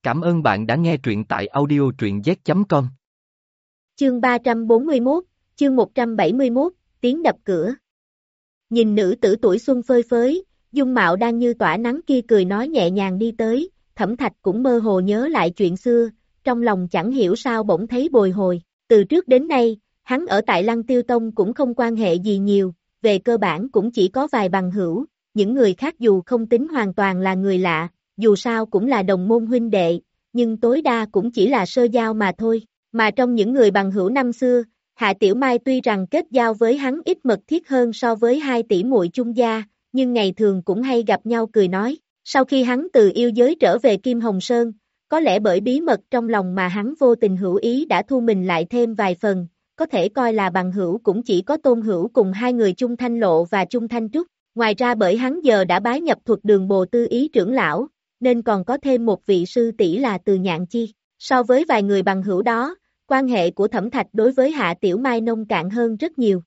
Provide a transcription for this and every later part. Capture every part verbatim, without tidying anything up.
Cảm ơn bạn đã nghe truyện tại audio truyện z chấm com. Chương ba trăm bốn mươi mốt, chương một trăm bảy mươi mốt, tiếng đập cửa. Nhìn nữ tử tuổi xuân phơi phới, dung mạo đang như tỏa nắng kia cười nói nhẹ nhàng đi tới, Thẩm Thạch cũng mơ hồ nhớ lại chuyện xưa, trong lòng chẳng hiểu sao bỗng thấy bồi hồi. Từ trước đến nay, hắn ở tại Lăng Tiêu Tông cũng không quan hệ gì nhiều, về cơ bản cũng chỉ có vài bằng hữu, những người khác dù không tính hoàn toàn là người lạ, dù sao cũng là đồng môn huynh đệ, nhưng tối đa cũng chỉ là sơ giao mà thôi. Mà trong những người bằng hữu năm xưa, Hạ Tiểu Mai tuy rằng kết giao với hắn ít mật thiết hơn so với hai tỷ muội chung gia, nhưng ngày thường cũng hay gặp nhau cười nói. Sau khi hắn từ yêu giới trở về Kim Hồng Sơn, có lẽ bởi bí mật trong lòng mà hắn vô tình hữu ý đã thu mình lại thêm vài phần, có thể coi là bằng hữu cũng chỉ có Tôn Hữu cùng hai người Chung Thanh Lộ và Chung Thanh Trúc. Ngoài ra bởi hắn giờ đã bái nhập thuật đường Bồ Tư Ý trưởng lão, nên còn có thêm một vị sư tỷ là Từ Nhạn Chi. So với vài người bằng hữu đó, quan hệ của Thẩm Thạch đối với Hạ Tiểu Mai nông cạn hơn rất nhiều.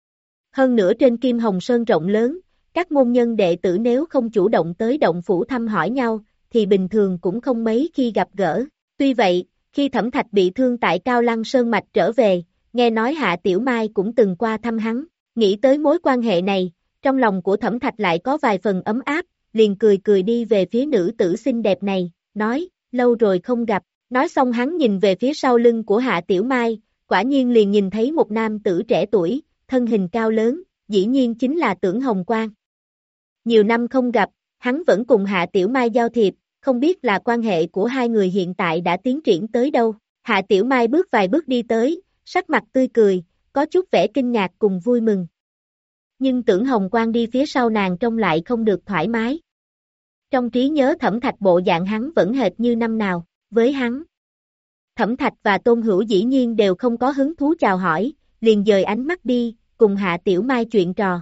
Hơn nữa trên Kim Hồng Sơn rộng lớn, các môn nhân đệ tử nếu không chủ động tới động phủ thăm hỏi nhau, thì bình thường cũng không mấy khi gặp gỡ. Tuy vậy, khi Thẩm Thạch bị thương tại Cao Lăng Sơn Mạch trở về, nghe nói Hạ Tiểu Mai cũng từng qua thăm hắn, nghĩ tới mối quan hệ này, trong lòng của Thẩm Thạch lại có vài phần ấm áp, liền cười cười đi về phía nữ tử xinh đẹp này, nói, lâu rồi không gặp. Nói xong hắn nhìn về phía sau lưng của Hạ Tiểu Mai, quả nhiên liền nhìn thấy một nam tử trẻ tuổi, thân hình cao lớn, dĩ nhiên chính là Tưởng Hồng Quang. Nhiều năm không gặp, hắn vẫn cùng Hạ Tiểu Mai giao thiệp, không biết là quan hệ của hai người hiện tại đã tiến triển tới đâu. Hạ Tiểu Mai bước vài bước đi tới, sắc mặt tươi cười, có chút vẻ kinh ngạc cùng vui mừng. Nhưng Tưởng Hồng Quang đi phía sau nàng trông lại không được thoải mái. Trong trí nhớ Thẩm Thạch bộ dạng hắn vẫn hệt như năm nào. Với hắn, Thẩm Thạch và Tôn Hữu dĩ nhiên đều không có hứng thú chào hỏi, liền dời ánh mắt đi, cùng Hạ Tiểu Mai chuyện trò.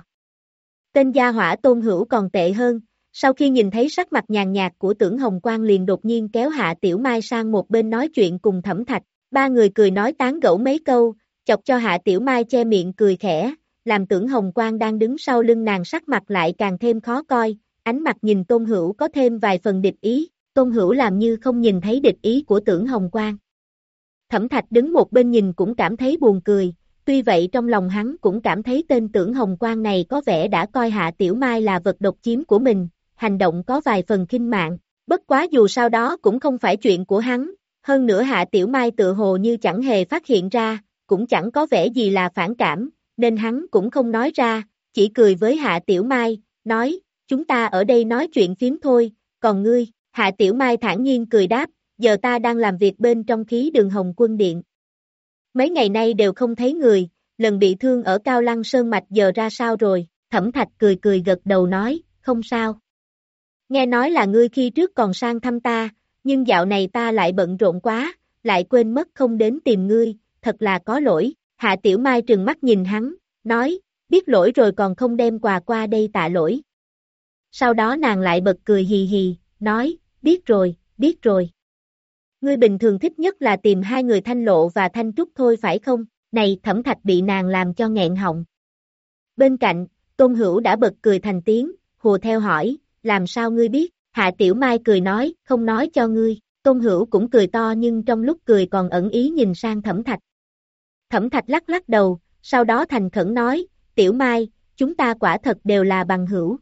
Tên gia hỏa Tôn Hữu còn tệ hơn, sau khi nhìn thấy sắc mặt nhàn nhạt của Tưởng Hồng Quang liền đột nhiên kéo Hạ Tiểu Mai sang một bên nói chuyện cùng Thẩm Thạch, ba người cười nói tán gẫu mấy câu, chọc cho Hạ Tiểu Mai che miệng cười khẽ, làm Tưởng Hồng Quang đang đứng sau lưng nàng sắc mặt lại càng thêm khó coi, ánh mặt nhìn Tôn Hữu có thêm vài phần địch ý. Tôn Hữu làm như không nhìn thấy địch ý của Tưởng Hồng Quang. Thẩm Thạch đứng một bên nhìn cũng cảm thấy buồn cười, tuy vậy trong lòng hắn cũng cảm thấy tên Tưởng Hồng Quang này có vẻ đã coi Hạ Tiểu Mai là vật độc chiếm của mình, hành động có vài phần khinh mạng, bất quá dù sao đó cũng không phải chuyện của hắn, hơn nữa Hạ Tiểu Mai tự hồ như chẳng hề phát hiện ra, cũng chẳng có vẻ gì là phản cảm, nên hắn cũng không nói ra, chỉ cười với Hạ Tiểu Mai, nói, chúng ta ở đây nói chuyện phiếm thôi, còn ngươi? Hạ Tiểu Mai thản nhiên cười đáp, giờ ta đang làm việc bên trong khí đường Hồng Quân Điện. Mấy ngày nay đều không thấy người, lần bị thương ở Cao Lăng Sơn Mạch giờ ra sao rồi? Thẩm Thạch cười cười gật đầu nói, không sao. Nghe nói là ngươi khi trước còn sang thăm ta, nhưng dạo này ta lại bận rộn quá, lại quên mất không đến tìm ngươi, thật là có lỗi. Hạ Tiểu Mai trừng mắt nhìn hắn, nói, biết lỗi rồi còn không đem quà qua đây tạ lỗi. Sau đó nàng lại bật cười hì hì, nói, biết rồi, biết rồi. Ngươi bình thường thích nhất là tìm hai người Thanh Lộ và Thanh Trúc thôi phải không? Này Thẩm Thạch bị nàng làm cho nghẹn họng. Bên cạnh, Tôn Hữu đã bật cười thành tiếng, hùa theo hỏi, làm sao ngươi biết? Hạ Tiểu Mai cười nói, không nói cho ngươi. Tôn Hữu cũng cười to nhưng trong lúc cười còn ẩn ý nhìn sang Thẩm Thạch. Thẩm Thạch lắc lắc đầu, sau đó thành khẩn nói, Tiểu Mai, chúng ta quả thật đều là bằng hữu.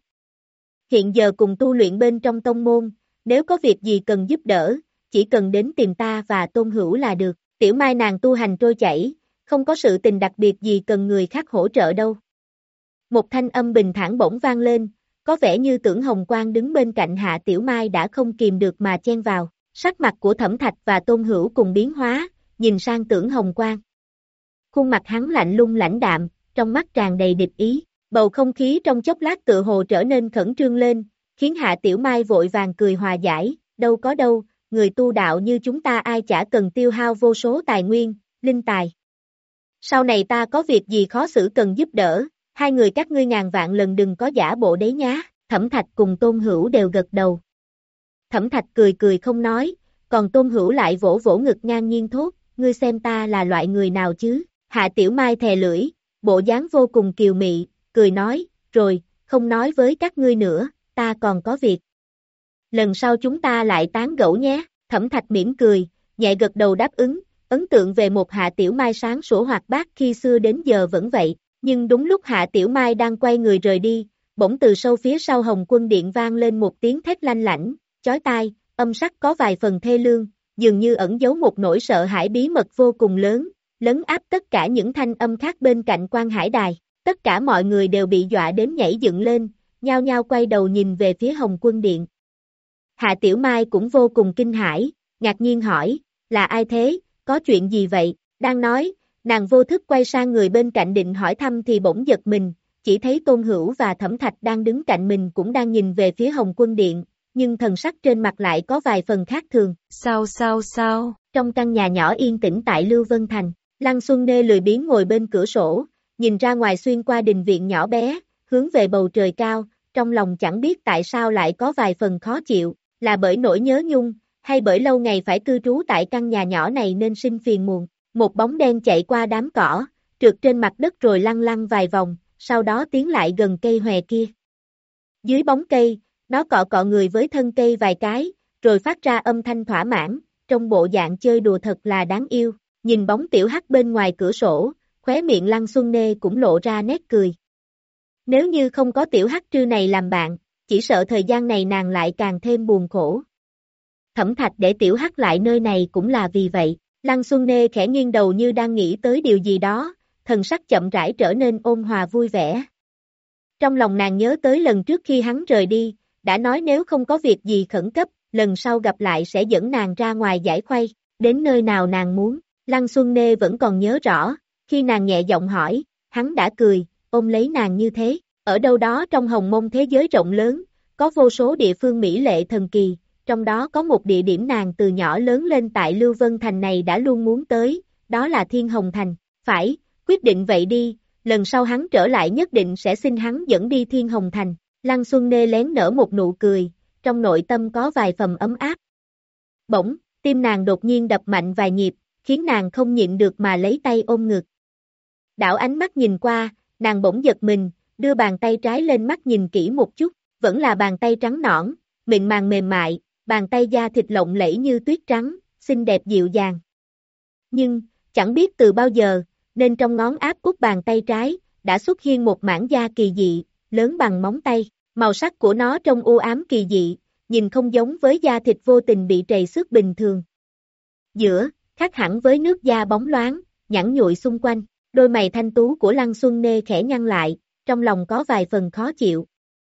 Hiện giờ cùng tu luyện bên trong tông môn, nếu có việc gì cần giúp đỡ, chỉ cần đến tìm ta và Tôn Hữu là được. Tiểu Mai nàng tu hành trôi chảy, không có sự tình đặc biệt gì cần người khác hỗ trợ đâu. Một thanh âm bình thản bỗng vang lên, có vẻ như Tưởng Hồng Quang đứng bên cạnh Hạ Tiểu Mai đã không kìm được mà chen vào. Sắc mặt của Thẩm Thạch và Tôn Hữu cùng biến hóa, nhìn sang Tưởng Hồng Quang. Khuôn mặt hắn lạnh lùng lãnh đạm, trong mắt tràn đầy địch ý. Bầu không khí trong chốc lát tự hồ trở nên khẩn trương lên, khiến Hạ Tiểu Mai vội vàng cười hòa giải, đâu có đâu, người tu đạo như chúng ta ai chả cần tiêu hao vô số tài nguyên, linh tài. Sau này ta có việc gì khó xử cần giúp đỡ, hai người các ngươi ngàn vạn lần đừng có giả bộ đấy nhá. Thẩm Thạch cùng Tôn Hữu đều gật đầu. Thẩm Thạch cười cười không nói, còn Tôn Hữu lại vỗ vỗ ngực ngang nhiên thốt, ngươi xem ta là loại người nào chứ? Hạ Tiểu Mai thè lưỡi, bộ dáng vô cùng kiều mị, cười nói, rồi, không nói với các ngươi nữa, ta còn có việc. Lần sau chúng ta lại tán gẫu nhé. Thẩm Thạch mỉm cười, nhẹ gật đầu đáp ứng, ấn tượng về một Hạ Tiểu Mai sáng sủa hoạt bát khi xưa đến giờ vẫn vậy, nhưng đúng lúc Hạ Tiểu Mai đang quay người rời đi, bỗng từ sâu phía sau Hồng Quân Điện vang lên một tiếng thét lanh lảnh, chói tai, âm sắc có vài phần thê lương, dường như ẩn giấu một nỗi sợ hãi bí mật vô cùng lớn, lấn áp tất cả những thanh âm khác bên cạnh Quan Hải Đài. Tất cả mọi người đều bị dọa đến nhảy dựng lên, nhao nhao quay đầu nhìn về phía Hồng Quân Điện. Hạ Tiểu Mai cũng vô cùng kinh hãi, ngạc nhiên hỏi, là ai thế, có chuyện gì vậy? Đang nói, nàng vô thức quay sang người bên cạnh định hỏi thăm thì bỗng giật mình, chỉ thấy Tôn Hữu và Thẩm Thạch đang đứng cạnh mình cũng đang nhìn về phía Hồng Quân Điện, nhưng thần sắc trên mặt lại có vài phần khác thường. Sao sao sao? Trong căn nhà nhỏ yên tĩnh tại Lưu Vân Thành, Lăng Xuân Nê lười biếng ngồi bên cửa sổ, nhìn ra ngoài xuyên qua đình viện nhỏ bé, hướng về bầu trời cao, trong lòng chẳng biết tại sao lại có vài phần khó chịu, là bởi nỗi nhớ nhung, hay bởi lâu ngày phải cư trú tại căn nhà nhỏ này nên sinh phiền muộn. Một bóng đen chạy qua đám cỏ, trượt trên mặt đất rồi lăn lăn vài vòng, sau đó tiến lại gần cây hòe kia. Dưới bóng cây, nó cọ cọ người với thân cây vài cái, rồi phát ra âm thanh thỏa mãn, trong bộ dạng chơi đùa thật là đáng yêu. Nhìn bóng tiểu hắc bên ngoài cửa sổ, khóe miệng Lăng Xuân Nê cũng lộ ra nét cười. Nếu như không có tiểu hắc trư này làm bạn, chỉ sợ thời gian này nàng lại càng thêm buồn khổ. Thẩm Thạch để tiểu hắc lại nơi này cũng là vì vậy. Lăng Xuân Nê khẽ nghiêng đầu như đang nghĩ tới điều gì đó, thần sắc chậm rãi trở nên ôn hòa vui vẻ. Trong lòng nàng nhớ tới lần trước khi hắn rời đi, đã nói nếu không có việc gì khẩn cấp, lần sau gặp lại sẽ dẫn nàng ra ngoài giải khuây, đến nơi nào nàng muốn. Lăng Xuân Nê vẫn còn nhớ rõ, khi nàng nhẹ giọng hỏi, hắn đã cười, ôm lấy nàng như thế. Ở đâu đó trong hồng mông thế giới rộng lớn, có vô số địa phương mỹ lệ thần kỳ, trong đó có một địa điểm nàng từ nhỏ lớn lên tại Lưu Vân Thành này đã luôn muốn tới, đó là Thiên Hồng Thành. Phải, quyết định vậy đi, lần sau hắn trở lại nhất định sẽ xin hắn dẫn đi Thiên Hồng Thành. Lăng Xuân Nê lén nở một nụ cười, trong nội tâm có vài phần ấm áp. Bỗng, tim nàng đột nhiên đập mạnh vài nhịp, khiến nàng không nhịn được mà lấy tay ôm ngực. Đảo ánh mắt nhìn qua, nàng bỗng giật mình, đưa bàn tay trái lên mắt nhìn kỹ một chút, vẫn là bàn tay trắng nõn, mịn màng mềm mại, bàn tay da thịt lộng lẫy như tuyết trắng, xinh đẹp dịu dàng. Nhưng, chẳng biết từ bao giờ, nên trong ngón áp út bàn tay trái, đã xuất hiện một mảng da kỳ dị, lớn bằng móng tay, màu sắc của nó trông u ám kỳ dị, nhìn không giống với da thịt vô tình bị trầy xước bình thường. Giữa, khác hẳn với nước da bóng loáng, nhẵn nhụi xung quanh, đôi mày thanh tú của Lăng Xuân Nê khẽ nhăn lại, trong lòng có vài phần khó chịu.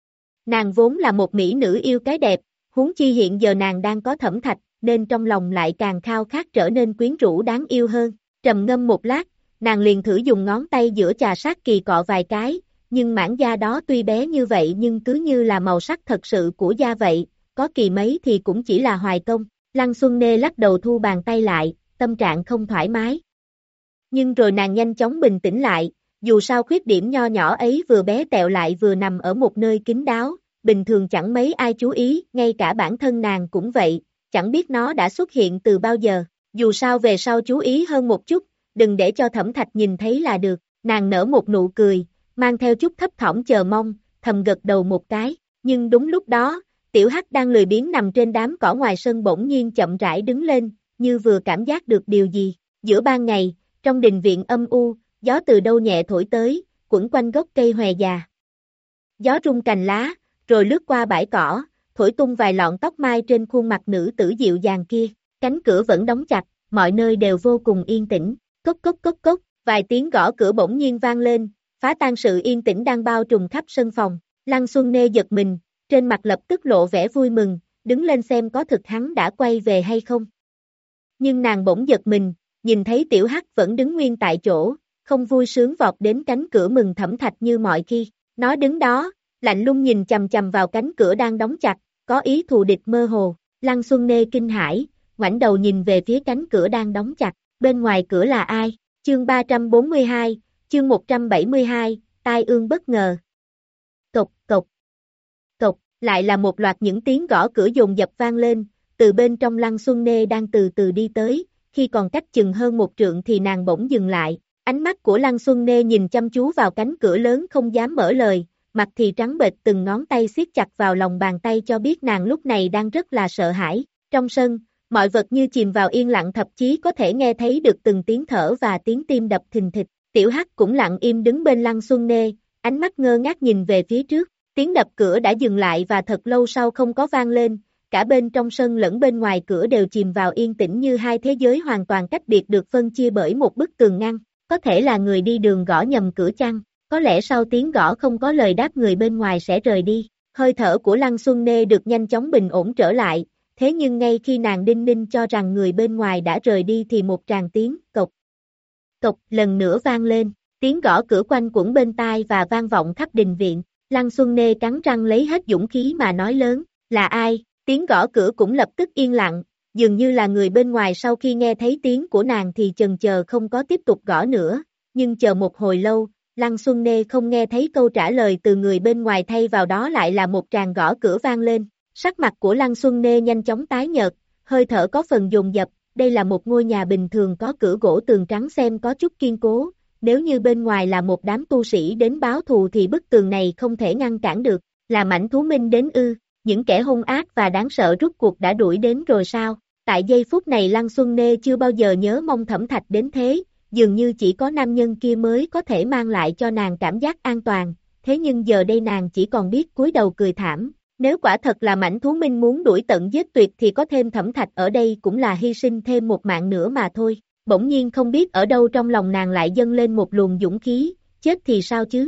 Nàng vốn là một mỹ nữ yêu cái đẹp, huống chi hiện giờ nàng đang có Thẩm Thạch, nên trong lòng lại càng khao khát trở nên quyến rũ đáng yêu hơn. Trầm ngâm một lát, nàng liền thử dùng ngón tay giữa chà sát kỳ cọ vài cái, nhưng mảng da đó tuy bé như vậy nhưng cứ như là màu sắc thật sự của da vậy, có kỳ mấy thì cũng chỉ là hoài công. Lăng Xuân Nê lắc đầu thu bàn tay lại, tâm trạng không thoải mái. Nhưng rồi nàng nhanh chóng bình tĩnh lại, dù sao khuyết điểm nho nhỏ ấy vừa bé tẹo lại vừa nằm ở một nơi kín đáo, bình thường chẳng mấy ai chú ý, ngay cả bản thân nàng cũng vậy, chẳng biết nó đã xuất hiện từ bao giờ, dù sao về sau chú ý hơn một chút, đừng để cho Thẩm Thạch nhìn thấy là được. Nàng nở một nụ cười, mang theo chút thấp thỏm chờ mong, thầm gật đầu một cái, nhưng đúng lúc đó, tiểu hắc đang lười biếng nằm trên đám cỏ ngoài sân bỗng nhiên chậm rãi đứng lên, như vừa cảm giác được điều gì. Giữa ban ngày, trong đình viện âm u, gió từ đâu nhẹ thổi tới, quẩn quanh gốc cây hòe già. Gió rung cành lá, rồi lướt qua bãi cỏ, thổi tung vài lọn tóc mai trên khuôn mặt nữ tử dịu dàng kia. Cánh cửa vẫn đóng chặt, mọi nơi đều vô cùng yên tĩnh. Cốc cốc cốc cốc, vài tiếng gõ cửa bỗng nhiên vang lên, phá tan sự yên tĩnh đang bao trùm khắp sân phòng. Lăng Xuân Nê giật mình, trên mặt lập tức lộ vẻ vui mừng, đứng lên xem có thực hắn đã quay về hay không. Nhưng nàng bỗng giật mình, nhìn thấy tiểu hắc vẫn đứng nguyên tại chỗ, không vui sướng vọt đến cánh cửa mừng Thẩm Thạch như mọi khi. Nó đứng đó, lạnh lùng nhìn chằm chằm vào cánh cửa đang đóng chặt, có ý thù địch mơ hồ. Lăng Xuân Nê kinh hãi, ngoảnh đầu nhìn về phía cánh cửa đang đóng chặt, bên ngoài cửa là ai? Chương ba trăm bốn mươi hai, chương một trăm bảy mươi hai, tai ương bất ngờ. Cộc, cộc, cộc, lại là một loạt những tiếng gõ cửa dồn dập vang lên, từ bên trong Lăng Xuân Nê đang từ từ đi tới, khi còn cách chừng hơn một trượng thì nàng bỗng dừng lại, ánh mắt của Lăng Xuân Nê nhìn chăm chú vào cánh cửa lớn không dám mở lời, mặt thì trắng bệch, từng ngón tay siết chặt vào lòng bàn tay cho biết nàng lúc này đang rất là sợ hãi. Trong sân, Mọi vật như chìm vào yên lặng, thậm chí có thể nghe thấy được từng tiếng thở và tiếng tim đập thình thịch. Tiểu Hắc cũng lặng im đứng bên Lăng Xuân Nê, ánh mắt ngơ ngác nhìn về phía trước. Tiếng đập cửa đã dừng lại và thật lâu sau không có vang lên, cả bên trong sân lẫn bên ngoài cửa đều chìm vào yên tĩnh như hai thế giới hoàn toàn cách biệt được phân chia bởi một bức tường ngăn. Có thể là người đi đường gõ nhầm cửa chăng, có lẽ sau tiếng gõ không có lời đáp người bên ngoài sẽ rời đi. Hơi thở của Lăng Xuân Nê được nhanh chóng bình ổn trở lại, thế nhưng ngay khi nàng đinh ninh cho rằng người bên ngoài đã rời đi thì một tràng tiếng cộc, cộc lần nữa vang lên, tiếng gõ cửa quanh quẩn bên tai và vang vọng khắp đình viện. Lăng Xuân Nê cắn răng lấy hết dũng khí mà nói lớn, là ai? Tiếng gõ cửa cũng lập tức yên lặng, dường như là người bên ngoài sau khi nghe thấy tiếng của nàng thì chần chờ không có tiếp tục gõ nữa, nhưng chờ một hồi lâu, Lăng Xuân Nê không nghe thấy câu trả lời từ người bên ngoài, thay vào đó lại là một tràng gõ cửa vang lên. Sắc mặt của Lăng Xuân Nê nhanh chóng tái nhợt, hơi thở có phần dồn dập, đây là một ngôi nhà bình thường có cửa gỗ tường trắng xem có chút kiên cố, nếu như bên ngoài là một đám tu sĩ đến báo thù thì bức tường này không thể ngăn cản được. Là mãnh thú minh đến ư? Những kẻ hung ác và đáng sợ rút cuộc đã đuổi đến rồi sao? Tại giây phút này Lăng Xuân Nê chưa bao giờ nhớ mong Thẩm Thạch đến thế, dường như chỉ có nam nhân kia mới có thể mang lại cho nàng cảm giác an toàn, thế nhưng giờ đây nàng chỉ còn biết cúi đầu cười thảm. Nếu quả thật là mãnh thú minh muốn đuổi tận giết tuyệt thì có thêm Thẩm Thạch ở đây cũng là hy sinh thêm một mạng nữa mà thôi. Bỗng nhiên không biết ở đâu trong lòng nàng lại dâng lên một luồng dũng khí, chết thì sao chứ?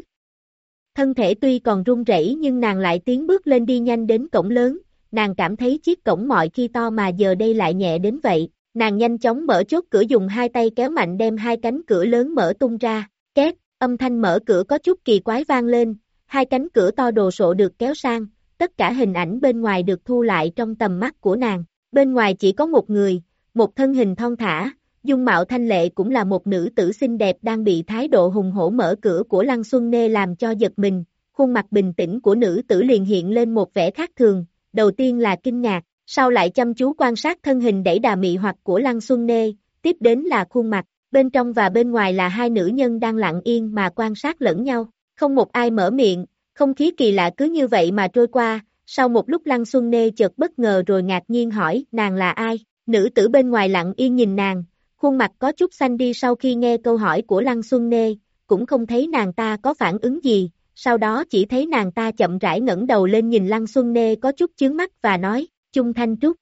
Thân thể tuy còn run rẩy nhưng nàng lại tiến bước lên đi nhanh đến cổng lớn, nàng cảm thấy chiếc cổng mọi khi to mà giờ đây lại nhẹ đến vậy. Nàng nhanh chóng mở chốt cửa, dùng hai tay kéo mạnh đem hai cánh cửa lớn mở tung ra, két, âm thanh mở cửa có chút kỳ quái vang lên, hai cánh cửa to đồ sộ được kéo sang, tất cả hình ảnh bên ngoài được thu lại trong tầm mắt của nàng. Bên ngoài chỉ có một người, một thân hình thon thả, dung mạo thanh lệ, cũng là một nữ tử xinh đẹp đang bị thái độ hùng hổ mở cửa của Lăng Xuân Nê làm cho giật mình. Khuôn mặt bình tĩnh của nữ tử liền hiện lên một vẻ khác thường, đầu tiên là kinh ngạc, sau lại chăm chú quan sát thân hình đẩy đà mị hoặc của Lăng Xuân Nê, tiếp đến là khuôn mặt. Bên trong và bên ngoài là hai nữ nhân đang lặng yên mà quan sát lẫn nhau, không một ai mở miệng, không khí kỳ lạ cứ như vậy mà trôi qua. Sau một lúc Lăng Xuân Nê chợt bất ngờ rồi ngạc nhiên hỏi, nàng là ai? Nữ tử bên ngoài lặng yên nhìn nàng, khuôn mặt có chút xanh đi. Sau khi nghe câu hỏi của Lăng Xuân Nê, cũng không thấy nàng ta có phản ứng gì, sau đó chỉ thấy nàng ta chậm rãi ngẩng đầu lên nhìn Lăng Xuân Nê có chút chướng mắt và nói, Chung Thanh Trúc.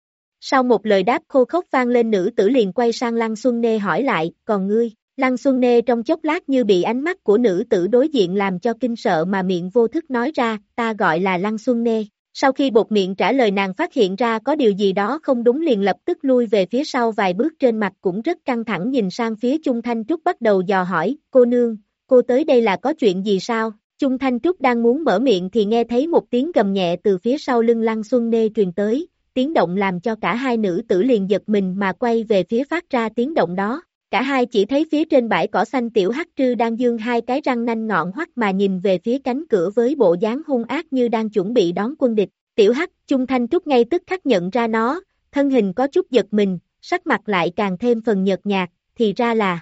Sau một lời đáp khô khốc vang lên, nữ tử liền quay sang Lăng Xuân Nê hỏi lại, còn ngươi? Lăng Xuân Nê trong chốc lát như bị ánh mắt của nữ tử đối diện làm cho kinh sợ mà miệng vô thức nói ra, ta gọi là Lăng Xuân Nê. Sau khi buột miệng trả lời, nàng phát hiện ra có điều gì đó không đúng liền lập tức lui về phía sau vài bước, trên mặt cũng rất căng thẳng nhìn sang phía Chung Thanh Trúc bắt đầu dò hỏi, cô nương, cô tới đây là có chuyện gì sao? Chung Thanh Trúc đang muốn mở miệng thì nghe thấy một tiếng gầm nhẹ từ phía sau lưng Lăng Xuân Nê truyền tới, tiếng động làm cho cả hai nữ tử liền giật mình mà quay về phía phát ra tiếng động đó. Cả hai chỉ thấy phía trên bãi cỏ xanh tiểu hắc trư đang giương hai cái răng nanh ngọn hoắt mà nhìn về phía cánh cửa với bộ dáng hung ác như đang chuẩn bị đón quân địch. Tiểu hắc, Chung Thanh Trúc ngay tức khắc nhận ra nó, thân hình có chút giật mình, sắc mặt lại càng thêm phần nhợt nhạt, thì ra là,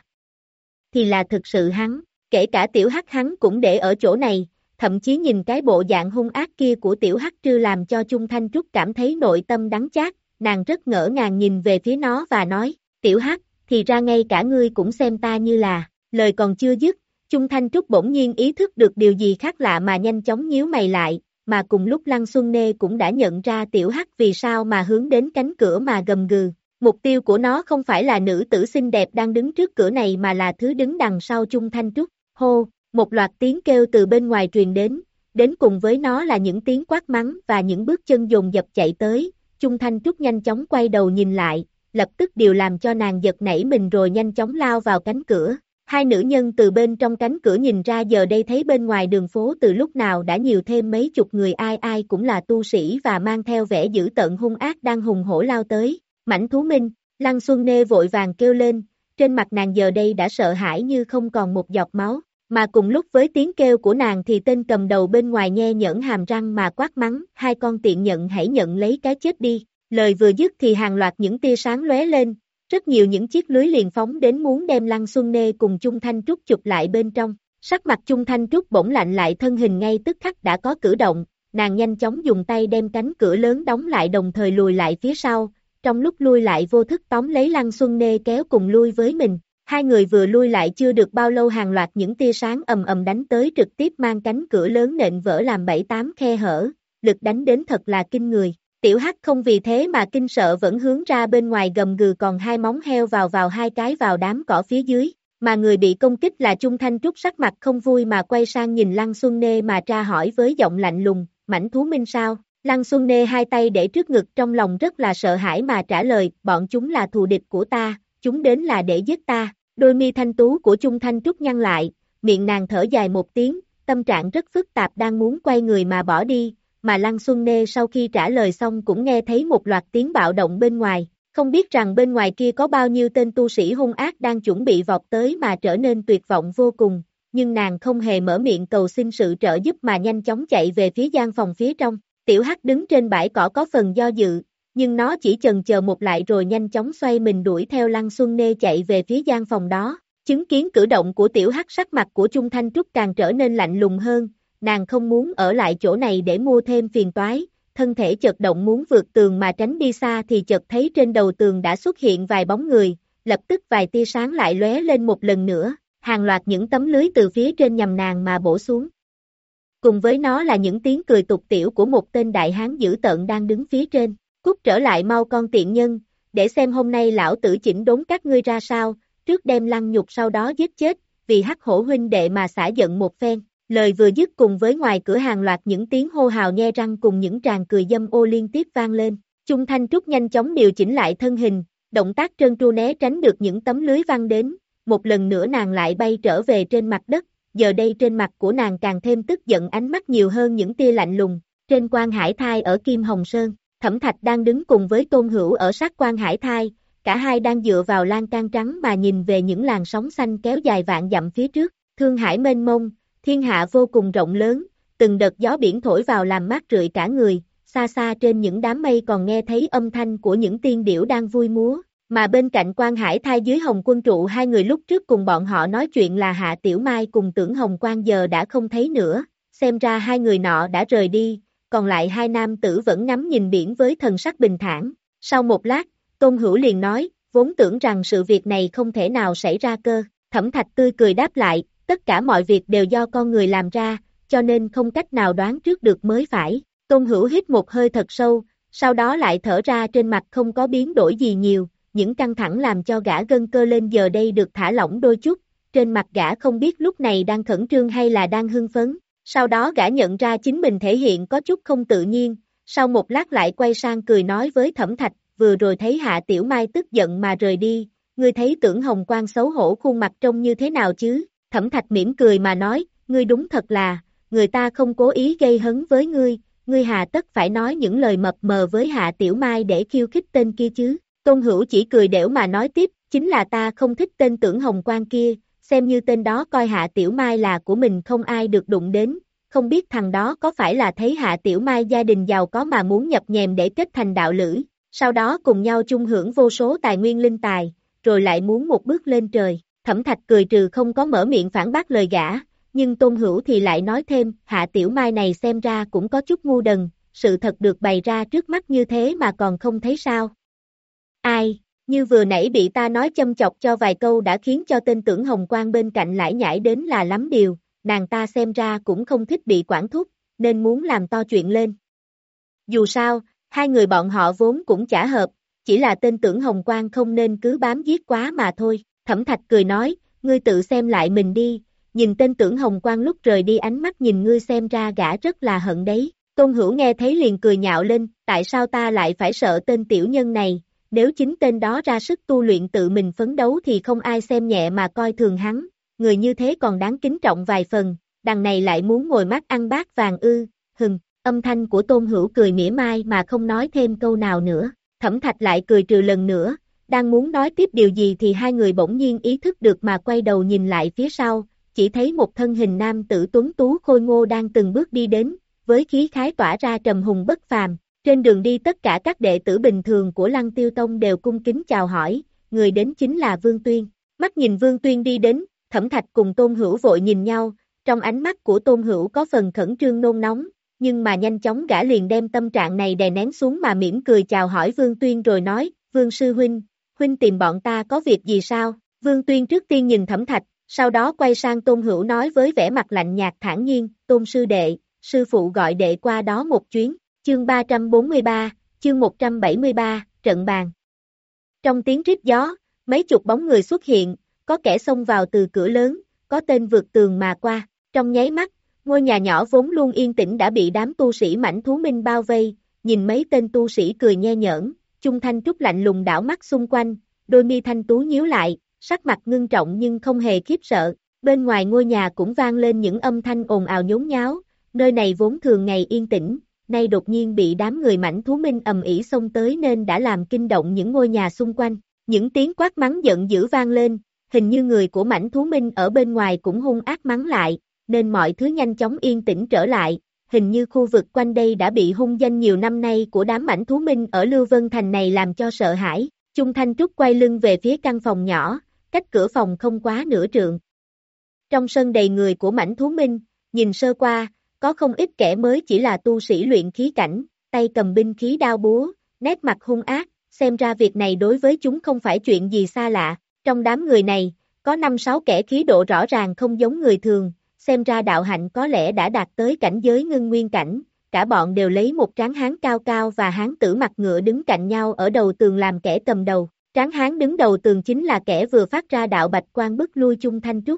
thì là thực sự hắn, kể cả tiểu hắc hắn cũng để ở chỗ này, thậm chí nhìn cái bộ dạng hung ác kia của tiểu hắc trư làm cho Chung Thanh Trúc cảm thấy nội tâm đắng chát, nàng rất ngỡ ngàng nhìn về phía nó và nói, tiểu hắc, thì ra ngay cả ngươi cũng xem ta như là, lời còn chưa dứt, Chung Thanh Trúc bỗng nhiên ý thức được điều gì khác lạ mà nhanh chóng nhíu mày lại, mà cùng lúc Lăng Xuân Nê cũng đã nhận ra tiểu hắc vì sao mà hướng đến cánh cửa mà gầm gừ. Mục tiêu của nó không phải là nữ tử xinh đẹp đang đứng trước cửa này mà là thứ đứng đằng sau Chung Thanh Trúc. Hô, một loạt tiếng kêu từ bên ngoài truyền đến, đến cùng với nó là những tiếng quát mắng và những bước chân dồn dập chạy tới. Chung Thanh Trúc nhanh chóng quay đầu nhìn lại, lập tức điều làm cho nàng giật nảy mình rồi nhanh chóng lao vào cánh cửa. Hai nữ nhân từ bên trong cánh cửa nhìn ra giờ đây thấy bên ngoài đường phố từ lúc nào đã nhiều thêm mấy chục người, ai ai cũng là tu sĩ và mang theo vẻ dữ tợn hung ác đang hùng hổ lao tới. Mãnh thú minh, Lăng Xuân Nê vội vàng kêu lên, trên mặt nàng giờ đây đã sợ hãi như không còn một giọt máu, mà cùng lúc với tiếng kêu của nàng thì tên cầm đầu bên ngoài nhe nhởn hàm răng mà quát mắng, hai con tiện nhận hãy nhận lấy cái chết đi. Lời vừa dứt thì hàng loạt những tia sáng lóe lên, rất nhiều những chiếc lưới liền phóng đến muốn đem Lăng Xuân Nê cùng Chung Thanh Trúc chụp lại bên trong. Sắc mặt Chung Thanh Trúc bỗng lạnh lại, thân hình ngay tức khắc đã có cử động, nàng nhanh chóng dùng tay đem cánh cửa lớn đóng lại đồng thời lùi lại phía sau, trong lúc lui lại vô thức tóm lấy Lăng Xuân Nê kéo cùng lui với mình. Hai người vừa lui lại chưa được bao lâu hàng loạt những tia sáng ầm ầm đánh tới trực tiếp mang cánh cửa lớn nện vỡ làm bảy tám khe hở, lực đánh đến thật là kinh người. Tiểu Hắc không vì thế mà kinh sợ vẫn hướng ra bên ngoài gầm gừ còn hai móng heo vào vào hai cái vào đám cỏ phía dưới, mà người bị công kích là Chung Thanh Trúc sắc mặt không vui mà quay sang nhìn Lăng Xuân Nê mà tra hỏi với giọng lạnh lùng, mảnh thú minh sao? Lăng Xuân Nê hai tay để trước ngực trong lòng rất là sợ hãi mà trả lời, bọn chúng là thù địch của ta, chúng đến là để giết ta. Đôi mi thanh tú của Chung Thanh Trúc nhăn lại, miệng nàng thở dài một tiếng, tâm trạng rất phức tạp đang muốn quay người mà bỏ đi, mà Lăng Xuân Nê sau khi trả lời xong cũng nghe thấy một loạt tiếng bạo động bên ngoài, không biết rằng bên ngoài kia có bao nhiêu tên tu sĩ hung ác đang chuẩn bị vọt tới mà trở nên tuyệt vọng vô cùng, nhưng nàng không hề mở miệng cầu xin sự trợ giúp mà nhanh chóng chạy về phía gian phòng phía trong. Tiểu Hắc đứng trên bãi cỏ có phần do dự, nhưng nó chỉ chần chờ một lại rồi nhanh chóng xoay mình đuổi theo Lăng Xuân Nê chạy về phía gian phòng đó. Chứng kiến cử động của Tiểu Hắc sắc mặt của Chung Thanh Trúc càng trở nên lạnh lùng hơn, nàng không muốn ở lại chỗ này để mua thêm phiền toái, thân thể chợt động muốn vượt tường mà tránh đi xa thì chợt thấy trên đầu tường đã xuất hiện vài bóng người, lập tức vài tia sáng lại lóe lên một lần nữa, hàng loạt những tấm lưới từ phía trên nhằm nàng mà bổ xuống. Cùng với nó là những tiếng cười tục tĩu của một tên đại hán dữ tợn đang đứng phía trên. Cút trở lại mau con tiện nhân, để xem hôm nay lão tử chỉnh đốn các ngươi ra sao, trước đem lăng nhục sau đó giết chết, vì Hắc Hổ huynh đệ mà xả giận một phen. Lời vừa dứt cùng với ngoài cửa hàng loạt những tiếng hô hào nhe răng cùng những tràng cười dâm ô liên tiếp vang lên. Chung Thanh Trúc nhanh chóng điều chỉnh lại thân hình, động tác trơn tru né tránh được những tấm lưới văng đến, một lần nữa nàng lại bay trở về trên mặt đất, giờ đây trên mặt của nàng càng thêm tức giận ánh mắt nhiều hơn những tia lạnh lùng. Trên Quan Hải Thai ở Kim Hồng Sơn, Thẩm Thạch đang đứng cùng với Tôn Hữu ở sát Quan Hải Thai, cả hai đang dựa vào lan can trắng mà nhìn về những làn sóng xanh kéo dài vạn dặm phía trước. Thương hải mênh mông, thiên hạ vô cùng rộng lớn, từng đợt gió biển thổi vào làm mát rượi cả người, xa xa trên những đám mây còn nghe thấy âm thanh của những tiên điểu đang vui múa, mà bên cạnh Quan Hải Thai dưới Hồng Quân trụ hai người lúc trước cùng bọn họ nói chuyện là Hạ Tiểu Mai cùng Tưởng Hồng Quang giờ đã không thấy nữa, xem ra hai người nọ đã rời đi, còn lại hai nam tử vẫn ngắm nhìn biển với thần sắc bình thản. Sau một lát, Tôn Hữu liền nói, vốn tưởng rằng sự việc này không thể nào xảy ra cơ. Thẩm Thạch tươi cười đáp lại, tất cả mọi việc đều do con người làm ra, cho nên không cách nào đoán trước được mới phải. Tôn Hữu hít một hơi thật sâu, sau đó lại thở ra, trên mặt không có biến đổi gì nhiều, những căng thẳng làm cho gã gân cơ lên giờ đây được thả lỏng đôi chút, trên mặt gã không biết lúc này đang khẩn trương hay là đang hưng phấn. Sau đó gã nhận ra chính mình thể hiện có chút không tự nhiên, sau một lát lại quay sang cười nói với Thẩm Thạch, vừa rồi thấy Hạ Tiểu Mai tức giận mà rời đi, ngươi thấy Tưởng Hồng Quang xấu hổ khuôn mặt trông như thế nào chứ? Thẩm Thạch mỉm cười mà nói, ngươi đúng thật là, người ta không cố ý gây hấn với ngươi, ngươi hà tất phải nói những lời mập mờ với Hạ Tiểu Mai để khiêu khích tên kia chứ? Tôn Hữu chỉ cười đểu mà nói tiếp, chính là ta không thích tên Tưởng Hồng Quang kia, xem như tên đó coi Hạ Tiểu Mai là của mình không ai được đụng đến, không biết thằng đó có phải là thấy Hạ Tiểu Mai gia đình giàu có mà muốn nhập nhèm để kết thành đạo lữ, sau đó cùng nhau chung hưởng vô số tài nguyên linh tài, rồi lại muốn một bước lên trời. Thẩm Thạch cười trừ không có mở miệng phản bác lời gã, nhưng Tôn Hữu thì lại nói thêm, Hạ Tiểu Mai này xem ra cũng có chút ngu đần, sự thật được bày ra trước mắt như thế mà còn không thấy sao. Ai, như vừa nãy bị ta nói châm chọc cho vài câu đã khiến cho tên Tưởng Hồng Quang bên cạnh lải nhải đến là lắm điều, nàng ta xem ra cũng không thích bị quản thúc, nên muốn làm to chuyện lên. Dù sao, hai người bọn họ vốn cũng chả hợp, chỉ là tên Tưởng Hồng Quang không nên cứ bám giết quá mà thôi. Thẩm Thạch cười nói, ngươi tự xem lại mình đi, nhìn tên Tưởng Hồng Quang lúc rời đi ánh mắt nhìn ngươi xem ra gã rất là hận đấy. Tôn Hữu nghe thấy liền cười nhạo lên, tại sao ta lại phải sợ tên tiểu nhân này, nếu chính tên đó ra sức tu luyện tự mình phấn đấu thì không ai xem nhẹ mà coi thường hắn, người như thế còn đáng kính trọng vài phần, đằng này lại muốn ngồi mắt ăn bát vàng ư, hừng, âm thanh của Tôn Hữu cười mỉa mai mà không nói thêm câu nào nữa. Thẩm Thạch lại cười trừ lần nữa, đang muốn nói tiếp điều gì thì hai người bỗng nhiên ý thức được mà quay đầu nhìn lại phía sau, chỉ thấy một thân hình nam tử tuấn tú khôi ngô đang từng bước đi đến, với khí khái tỏa ra trầm hùng bất phàm. Trên đường đi tất cả các đệ tử bình thường của Lăng Tiêu Tông đều cung kính chào hỏi, người đến chính là Vương Tuyên. Mắt nhìn Vương Tuyên đi đến, Thẩm Thạch cùng Tôn Hữu vội nhìn nhau, trong ánh mắt của Tôn Hữu có phần khẩn trương nôn nóng, nhưng mà nhanh chóng gã liền đem tâm trạng này đè nén xuống mà mỉm cười chào hỏi Vương Tuyên rồi nói, Vương sư huynh, huynh tìm bọn ta có việc gì sao? Vương Tuyên trước tiên nhìn Thẩm Thạch, sau đó quay sang Tôn Hữu nói với vẻ mặt lạnh nhạt thản nhiên, Tôn sư đệ, sư phụ gọi đệ qua đó một chuyến, chương ba trăm bốn mươi ba, chương một trăm bảy mươi ba, trận bàn. Trong tiếng rít gió, mấy chục bóng người xuất hiện, có kẻ xông vào từ cửa lớn, có tên vượt tường mà qua, trong nháy mắt, ngôi nhà nhỏ vốn luôn yên tĩnh đã bị đám tu sĩ mãnh thú minh bao vây, nhìn mấy tên tu sĩ cười nhe nhởn, Chung Thanh Trúc lạnh lùng đảo mắt xung quanh, đôi mi thanh tú nhíu lại, sắc mặt ngưng trọng nhưng không hề khiếp sợ, bên ngoài ngôi nhà cũng vang lên những âm thanh ồn ào nhốn nháo, nơi này vốn thường ngày yên tĩnh, nay đột nhiên bị đám người mãnh thú minh ầm ĩ xông tới nên đã làm kinh động những ngôi nhà xung quanh, những tiếng quát mắng giận dữ vang lên, hình như người của mãnh thú minh ở bên ngoài cũng hung ác mắng lại, nên mọi thứ nhanh chóng yên tĩnh trở lại, hình như khu vực quanh đây đã bị hung danh nhiều năm nay của đám mãnh thú minh ở Lưu Vân Thành này làm cho sợ hãi, Chung Thanh Trúc quay lưng về phía căn phòng nhỏ, cách cửa phòng không quá nửa trượng. Trong sân đầy người của mãnh thú minh, nhìn sơ qua, có không ít kẻ mới chỉ là tu sĩ luyện khí cảnh, tay cầm binh khí đao búa, nét mặt hung ác, xem ra việc này đối với chúng không phải chuyện gì xa lạ, trong đám người này, có năm sáu kẻ khí độ rõ ràng không giống người thường, xem ra đạo hạnh có lẽ đã đạt tới cảnh giới ngưng nguyên cảnh, cả bọn đều lấy một tráng hán cao cao và hán tử mặt ngựa đứng cạnh nhau ở đầu tường làm kẻ cầm đầu, tráng hán đứng đầu tường chính là kẻ vừa phát ra đạo bạch quang bức lui Chung Thanh Trúc.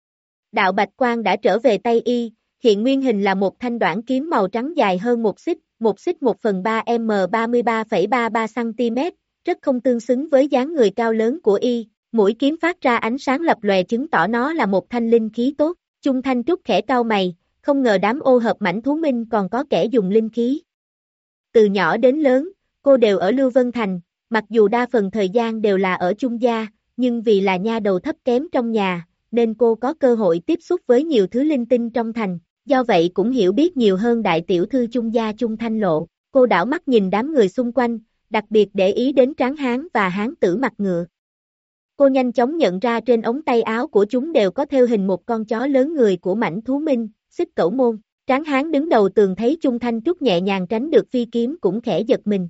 Đạo bạch quang đã trở về tay y, hiện nguyên hình là một thanh đoạn kiếm màu trắng dài hơn một xích, một xích một phần ba m ba mươi ba phẩy ba mươi ba xăng-ti-mét, rất không tương xứng với dáng người cao lớn của y, mũi kiếm phát ra ánh sáng lập lòe chứng tỏ nó là một thanh linh khí tốt, Chung Thanh Trúc khẽ cau mày, không ngờ đám ô hợp mãnh thú minh còn có kẻ dùng linh khí. Từ nhỏ đến lớn, cô đều ở Lưu Vân Thành, mặc dù đa phần thời gian đều là ở Chung gia, nhưng vì là nha đầu thấp kém trong nhà, nên cô có cơ hội tiếp xúc với nhiều thứ linh tinh trong thành, do vậy cũng hiểu biết nhiều hơn đại tiểu thư Chung gia Chung Thanh Lộ. Cô đảo mắt nhìn đám người xung quanh, đặc biệt để ý đến tráng hán và hán tử mặt ngựa. Cô nhanh chóng nhận ra trên ống tay áo của chúng đều có thêu hình một con chó lớn người của mãnh thú minh, Xích Cẩu Môn. Tráng hán đứng đầu tường thấy Chung Thanh Trúc nhẹ nhàng tránh được phi kiếm cũng khẽ giật mình.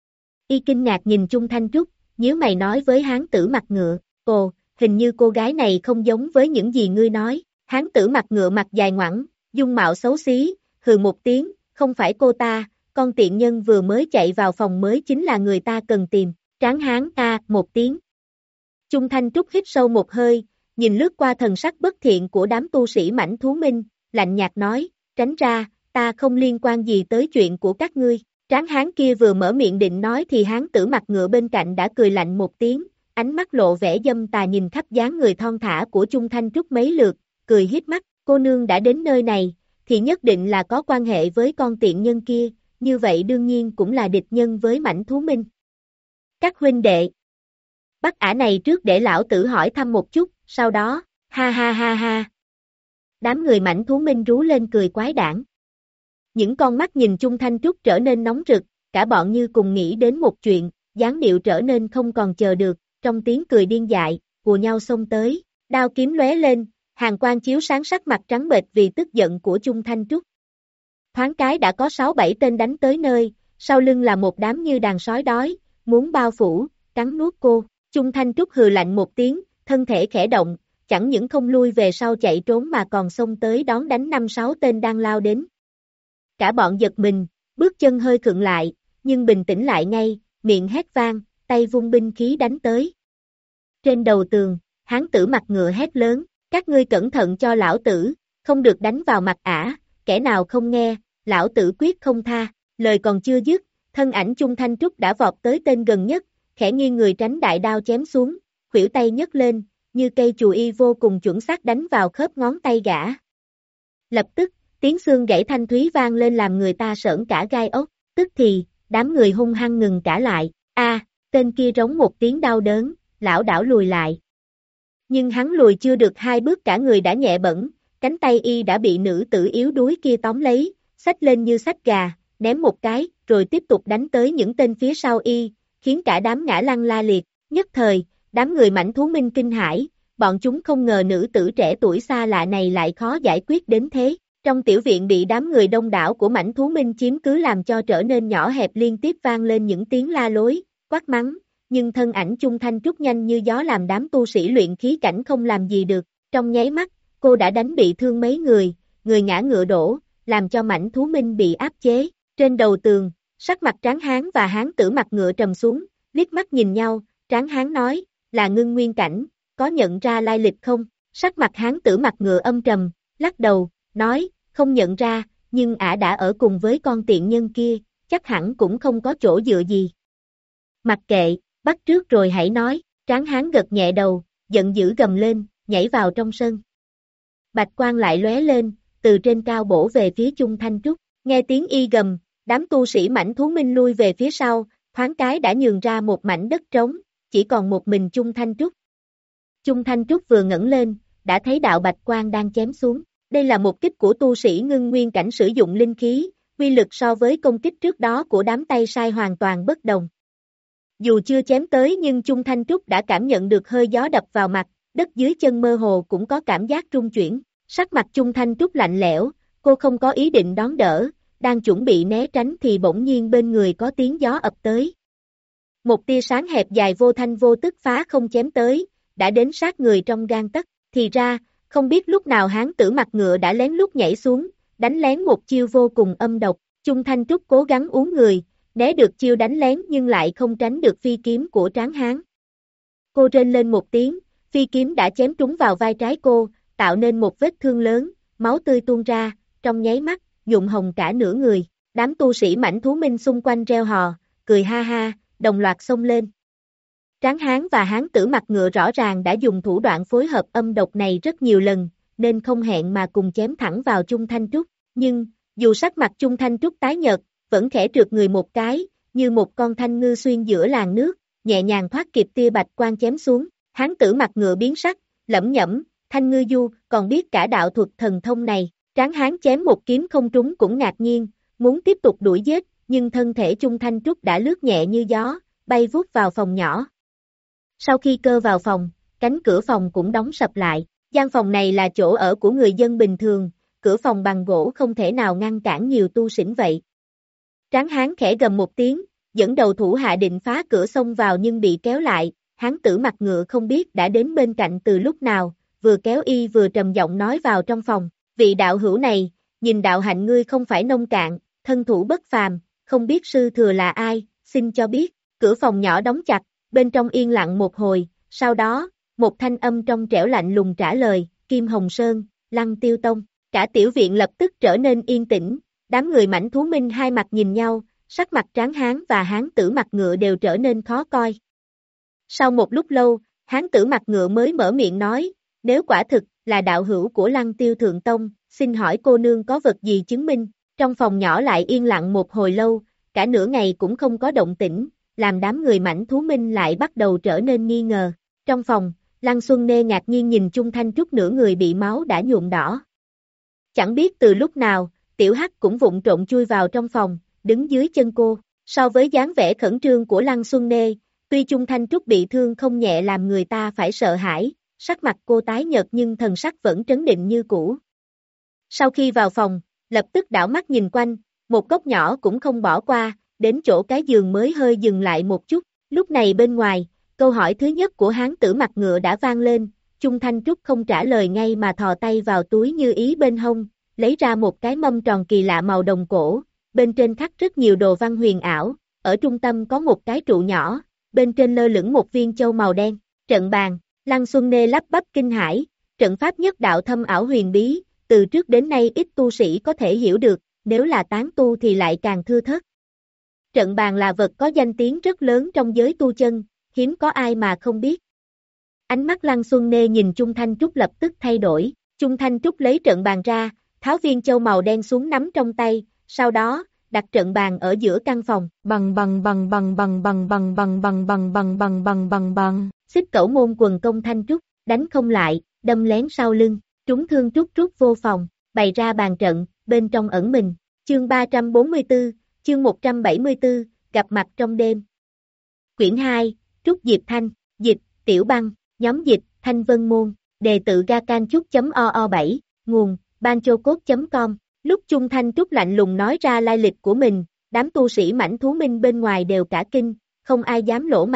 Y kinh ngạc nhìn Chung Thanh Trúc, nhíu mày nói với hán tử mặt ngựa, ồ, hình như cô gái này không giống với những gì ngươi nói. Hán tử mặt ngựa mặt dài ngoẵng, dung mạo xấu xí, hừ một tiếng, không phải cô ta, con tiện nhân vừa mới chạy vào phòng mới chính là người ta cần tìm. Tráng hán a một tiếng. Chung Thanh Trúc hít sâu một hơi, nhìn lướt qua thần sắc bất thiện của đám tu sĩ mãnh thú minh, lạnh nhạt nói, tránh ra, ta không liên quan gì tới chuyện của các ngươi. Tráng hán kia vừa mở miệng định nói thì hán tử mặt ngựa bên cạnh đã cười lạnh một tiếng, ánh mắt lộ vẻ dâm tà nhìn khắp dáng người thon thả của Chung Thanh Trúc mấy lượt, cười hiếp mắt, cô nương đã đến nơi này, thì nhất định là có quan hệ với con tiện nhân kia, như vậy đương nhiên cũng là địch nhân với mãnh thú minh. Các huynh đệ, bắt ả này trước để lão tử hỏi thăm một chút, sau đó, ha ha ha ha. Đám người mãnh thú minh rú lên cười quái đản. Những con mắt nhìn Chung Thanh Trúc trở nên nóng rực, cả bọn như cùng nghĩ đến một chuyện, dáng điệu trở nên không còn chờ được, trong tiếng cười điên dại, hùa nhau xông tới, đao kiếm lóe lên, hàn quang chiếu sáng sắc mặt trắng bệch vì tức giận của Chung Thanh Trúc. Thoáng cái đã có sáu bảy tên đánh tới nơi, sau lưng là một đám như đàn sói đói, muốn bao phủ, cắn nuốt cô. Chung Thanh Trúc hừ lạnh một tiếng, thân thể khẽ động, chẳng những không lui về sau chạy trốn mà còn xông tới đón đánh năm sáu tên đang lao đến. Cả bọn giật mình, bước chân hơi khựng lại, nhưng bình tĩnh lại ngay, miệng hét vang, tay vung binh khí đánh tới. Trên đầu tường, hán tử mặt ngựa hét lớn, các ngươi cẩn thận cho lão tử, không được đánh vào mặt ả, kẻ nào không nghe, lão tử quyết không tha. Lời còn chưa dứt, thân ảnh Chung Thanh Trúc đã vọt tới tên gần nhất, khẽ nghiêng người tránh đại đao chém xuống, khuỷu tay nhấc lên, như cây chùy y vô cùng chuẩn xác đánh vào khớp ngón tay gã. Lập tức, tiếng xương gãy thanh thúy vang lên làm người ta sởn cả gai ốc, tức thì, đám người hung hăng ngừng cả lại, a, tên kia rống một tiếng đau đớn, lảo đảo lùi lại. Nhưng hắn lùi chưa được hai bước cả người đã nhẹ bẫng, cánh tay y đã bị nữ tử yếu đuối kia tóm lấy, xách lên như xách gà, ném một cái, rồi tiếp tục đánh tới những tên phía sau y, khiến cả đám ngã lăn la liệt. Nhất thời, đám người mãnh thú minh kinh hãi, bọn chúng không ngờ nữ tử trẻ tuổi xa lạ này lại khó giải quyết đến thế. Trong tiểu viện bị đám người đông đảo của mãnh thú minh chiếm cứ làm cho trở nên nhỏ hẹp, liên tiếp vang lên những tiếng la lối, quát mắng, nhưng thân ảnh Chung Thanh Trúc nhanh như gió làm đám tu sĩ luyện khí cảnh không làm gì được, trong nháy mắt, cô đã đánh bị thương mấy người, người ngã ngựa đổ, làm cho mãnh thú minh bị áp chế, trên đầu tường, sắc mặt Tráng Hán và Hán Tử mặt ngựa trầm xuống, liếc mắt nhìn nhau, Tráng Hán nói, là ngưng nguyên cảnh, có nhận ra lai lịch không? Sắc mặt Hán Tử mặt ngựa âm trầm, lắc đầu, nói, không nhận ra, nhưng ả đã ở cùng với con tiện nhân kia, chắc hẳn cũng không có chỗ dựa gì. Mặc kệ, bắt trước rồi hãy nói, Tráng Hán gật nhẹ đầu, giận dữ gầm lên, nhảy vào trong sân. Bạch quang lại lóe lên, từ trên cao bổ về phía Chung Thanh Trúc, nghe tiếng y gầm, đám tu sĩ mãnh thú minh lui về phía sau, thoáng cái đã nhường ra một mảnh đất trống, chỉ còn một mình Chung Thanh Trúc. Chung Thanh Trúc vừa ngẩng lên, đã thấy đạo bạch quang đang chém xuống, đây là một kích của tu sĩ ngưng nguyên cảnh sử dụng linh khí, quy lực so với công kích trước đó của đám tay sai hoàn toàn bất đồng. Dù chưa chém tới nhưng Chung Thanh Trúc đã cảm nhận được hơi gió đập vào mặt, đất dưới chân mơ hồ cũng có cảm giác rung chuyển, sắc mặt Chung Thanh Trúc lạnh lẽo, cô không có ý định đón đỡ, đang chuẩn bị né tránh thì bỗng nhiên bên người có tiếng gió ập tới. Một tia sáng hẹp dài vô thanh vô tức phá không chém tới, đã đến sát người trong gang tấc, thì ra, không biết lúc nào Hán Tử mặt ngựa đã lén lút nhảy xuống, đánh lén một chiêu vô cùng âm độc, Chung Thanh Trúc cố gắng uốn người, né được chiêu đánh lén nhưng lại không tránh được phi kiếm của Tráng Hán. Cô rên lên một tiếng, phi kiếm đã chém trúng vào vai trái cô, tạo nên một vết thương lớn, máu tươi tuôn ra, trong nháy mắt, nhuộm hồng cả nửa người, đám tu sĩ mãnh thú minh xung quanh reo hò, cười ha ha, đồng loạt xông lên. Tráng Hán và Hán Tử mặt ngựa rõ ràng đã dùng thủ đoạn phối hợp âm độc này rất nhiều lần, nên không hẹn mà cùng chém thẳng vào Chung Thanh Trúc, nhưng, dù sắc mặt Chung Thanh Trúc tái nhợt, vẫn khẽ trượt người một cái, như một con thanh ngư xuyên giữa làn nước, nhẹ nhàng thoát kịp tia bạch quang chém xuống, Hán Tử mặt ngựa biến sắc, lẩm nhẩm, thanh ngư du, còn biết cả đạo thuật thần thông này, Tráng Hán chém một kiếm không trúng cũng ngạc nhiên, muốn tiếp tục đuổi giết, nhưng thân thể Chung Thanh Trúc đã lướt nhẹ như gió, bay vút vào phòng nhỏ. Sau khi cơ vào phòng, cánh cửa phòng cũng đóng sập lại, gian phòng này là chỗ ở của người dân bình thường, cửa phòng bằng gỗ không thể nào ngăn cản nhiều tu sĩ vậy. Tráng Hán khẽ gầm một tiếng, dẫn đầu thủ hạ định phá cửa xông vào nhưng bị kéo lại, Hán Tử mặt ngựa không biết đã đến bên cạnh từ lúc nào, vừa kéo y vừa trầm giọng nói vào trong phòng, vị đạo hữu này, nhìn đạo hạnh ngươi không phải nông cạn, thân thủ bất phàm, không biết sư thừa là ai, xin cho biết, cửa phòng nhỏ đóng chặt, bên trong yên lặng một hồi, sau đó, một thanh âm trong trẻo lạnh lùng trả lời, Kim Hồng Sơn, Lăng Tiêu Tông, cả tiểu viện lập tức trở nên yên tĩnh, đám người mãnh thú minh hai mặt nhìn nhau, sắc mặt Tráng Hán và Hán Tử mặt ngựa đều trở nên khó coi. Sau một lúc lâu, Hán Tử mặt ngựa mới mở miệng nói, nếu quả thực là đạo hữu của Lăng Tiêu Thượng Tông, xin hỏi cô nương có vật gì chứng minh, trong phòng nhỏ lại yên lặng một hồi lâu, cả nửa ngày cũng không có động tĩnh, làm đám người mãnh thú minh lại bắt đầu trở nên nghi ngờ. Trong phòng, Lăng Xuân Nê ngạc nhiên nhìn Chung Thanh Trúc nửa người bị máu đã nhuộm đỏ. Chẳng biết từ lúc nào, Tiểu Hắc cũng vụng trộn chui vào trong phòng, đứng dưới chân cô. So với dáng vẻ khẩn trương của Lăng Xuân Nê, tuy Chung Thanh Trúc bị thương không nhẹ làm người ta phải sợ hãi, sắc mặt cô tái nhợt nhưng thần sắc vẫn trấn định như cũ. Sau khi vào phòng, lập tức đảo mắt nhìn quanh, một góc nhỏ cũng không bỏ qua, đến chỗ cái giường mới hơi dừng lại một chút. Lúc này bên ngoài, câu hỏi thứ nhất của Hán Tử mặt ngựa đã vang lên, Chung Thanh Trúc không trả lời ngay mà thò tay vào túi như ý bên hông, lấy ra một cái mâm tròn kỳ lạ màu đồng cổ, bên trên khắc rất nhiều đồ văn huyền ảo, ở trung tâm có một cái trụ nhỏ, bên trên lơ lửng một viên châu màu đen, trận bàn, Lăng Xuân Nê lắp bắp kinh hãi, trận pháp nhất đạo thâm ảo huyền bí, từ trước đến nay ít tu sĩ có thể hiểu được, nếu là tán tu thì lại càng thưa thớt. Trận bàn là vật có danh tiếng rất lớn trong giới tu chân, hiếm có ai mà không biết. Ánh mắt Lăng Xuân Nê nhìn Chung Thanh Trúc lập tức thay đổi, Chung Thanh Trúc lấy trận bàn ra, tháo viên châu màu đen xuống nắm trong tay, sau đó, đặt trận bàn ở giữa căn phòng, bằng bằng bằng bằng bằng bằng bằng bằng bằng bằng bằng bằng bằng bằng bằng, xích cẩu môn quần công Thanh Trúc, đánh không lại, đâm lén sau lưng, trúng thương Trúc Trúc vô phòng, bày ra bàn trận, bên trong ẩn mình, chương ba trăm bốn mươi tư, chương một trăm bảy mươi tư, gặp mặt trong đêm. Quyển hai, Trúc Diệp Thanh, dịch, Tiểu Băng, nhóm dịch, Thanh Vân Môn, đề tự gacanchúc.oo bảy, nguồn, banchocode chấm com. Lúc Chung Thanh Trúc lạnh lùng nói ra lai lịch của mình, đám tu sĩ mãnh thú minh bên ngoài đều cả kinh, không ai dám lỗ mãng,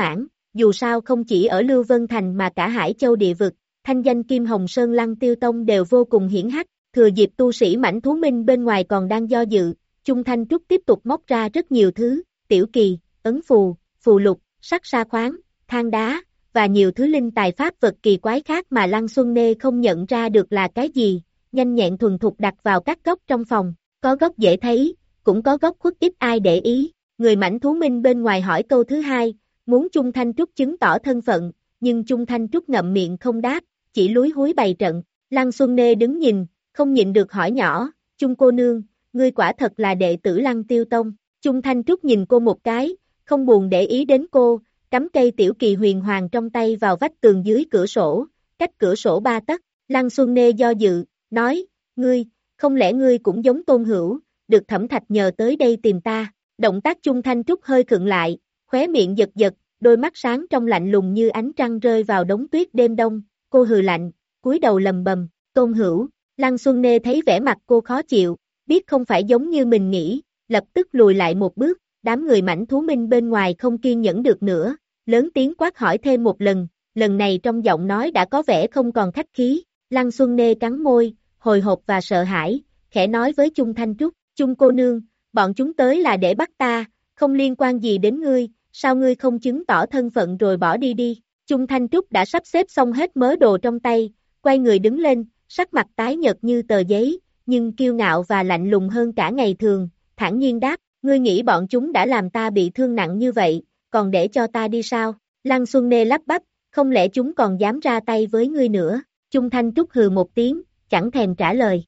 dù sao không chỉ ở Lưu Vân Thành mà cả Hải Châu địa vực, thanh danh Kim Hồng Sơn Lăng Tiêu Tông đều vô cùng hiển hách, thừa dịp tu sĩ mãnh thú minh bên ngoài còn đang do dự, Chung Thanh Trúc tiếp tục móc ra rất nhiều thứ, tiểu kỳ, ấn phù, phù lục, sắc sa khoáng, than đá, và nhiều thứ linh tài pháp vật kỳ quái khác mà Lăng Xuân Nê không nhận ra được là cái gì, nhanh nhẹn thuần thục đặt vào các góc trong phòng, có góc dễ thấy, cũng có góc khuất ít ai để ý, người mãnh thú minh bên ngoài hỏi câu thứ hai, muốn Chung Thanh Trúc chứng tỏ thân phận, nhưng Chung Thanh Trúc ngậm miệng không đáp, chỉ lúi húi bày trận, Lăng Xuân Nê đứng nhìn, không nhịn được hỏi nhỏ, Chung cô nương, ngươi quả thật là đệ tử Lăng Tiêu Tông, Chung Thanh Trúc nhìn cô một cái, không buồn để ý đến cô, cắm cây tiểu kỳ huyền hoàng trong tay vào vách tường dưới cửa sổ, cách cửa sổ ba tấc, Lăng Xuân Nê do dự, nói, ngươi, không lẽ ngươi cũng giống Tôn Hữu, được Thẩm Thạch nhờ tới đây tìm ta, động tác Chung Thanh Trúc hơi khựng lại, khóe miệng giật giật, đôi mắt sáng trong lạnh lùng như ánh trăng rơi vào đống tuyết đêm đông, cô hừ lạnh, cúi đầu lầm bầm, Tôn Hữu, Lăng Xuân Nê thấy vẻ mặt cô khó chịu, biết không phải giống như mình nghĩ, lập tức lùi lại một bước, đám người mãnh thú minh bên ngoài không kiên nhẫn được nữa, lớn tiếng quát hỏi thêm một lần, lần này trong giọng nói đã có vẻ không còn khách khí, Lăng Xuân Nê cắn môi, hồi hộp và sợ hãi, khẽ nói với Chung Thanh Trúc, Chung cô nương, bọn chúng tới là để bắt ta, không liên quan gì đến ngươi, sao ngươi không chứng tỏ thân phận rồi bỏ đi đi, Chung Thanh Trúc đã sắp xếp xong hết mớ đồ trong tay, quay người đứng lên, sắc mặt tái nhợt như tờ giấy, nhưng kiêu ngạo và lạnh lùng hơn cả ngày thường, thản nhiên đáp, ngươi nghĩ bọn chúng đã làm ta bị thương nặng như vậy, còn để cho ta đi sao, Lăng Xuân Nê lắp bắp, không lẽ chúng còn dám ra tay với ngươi nữa, Chung Thanh Trúc hừ một tiếng, chẳng thèm trả lời.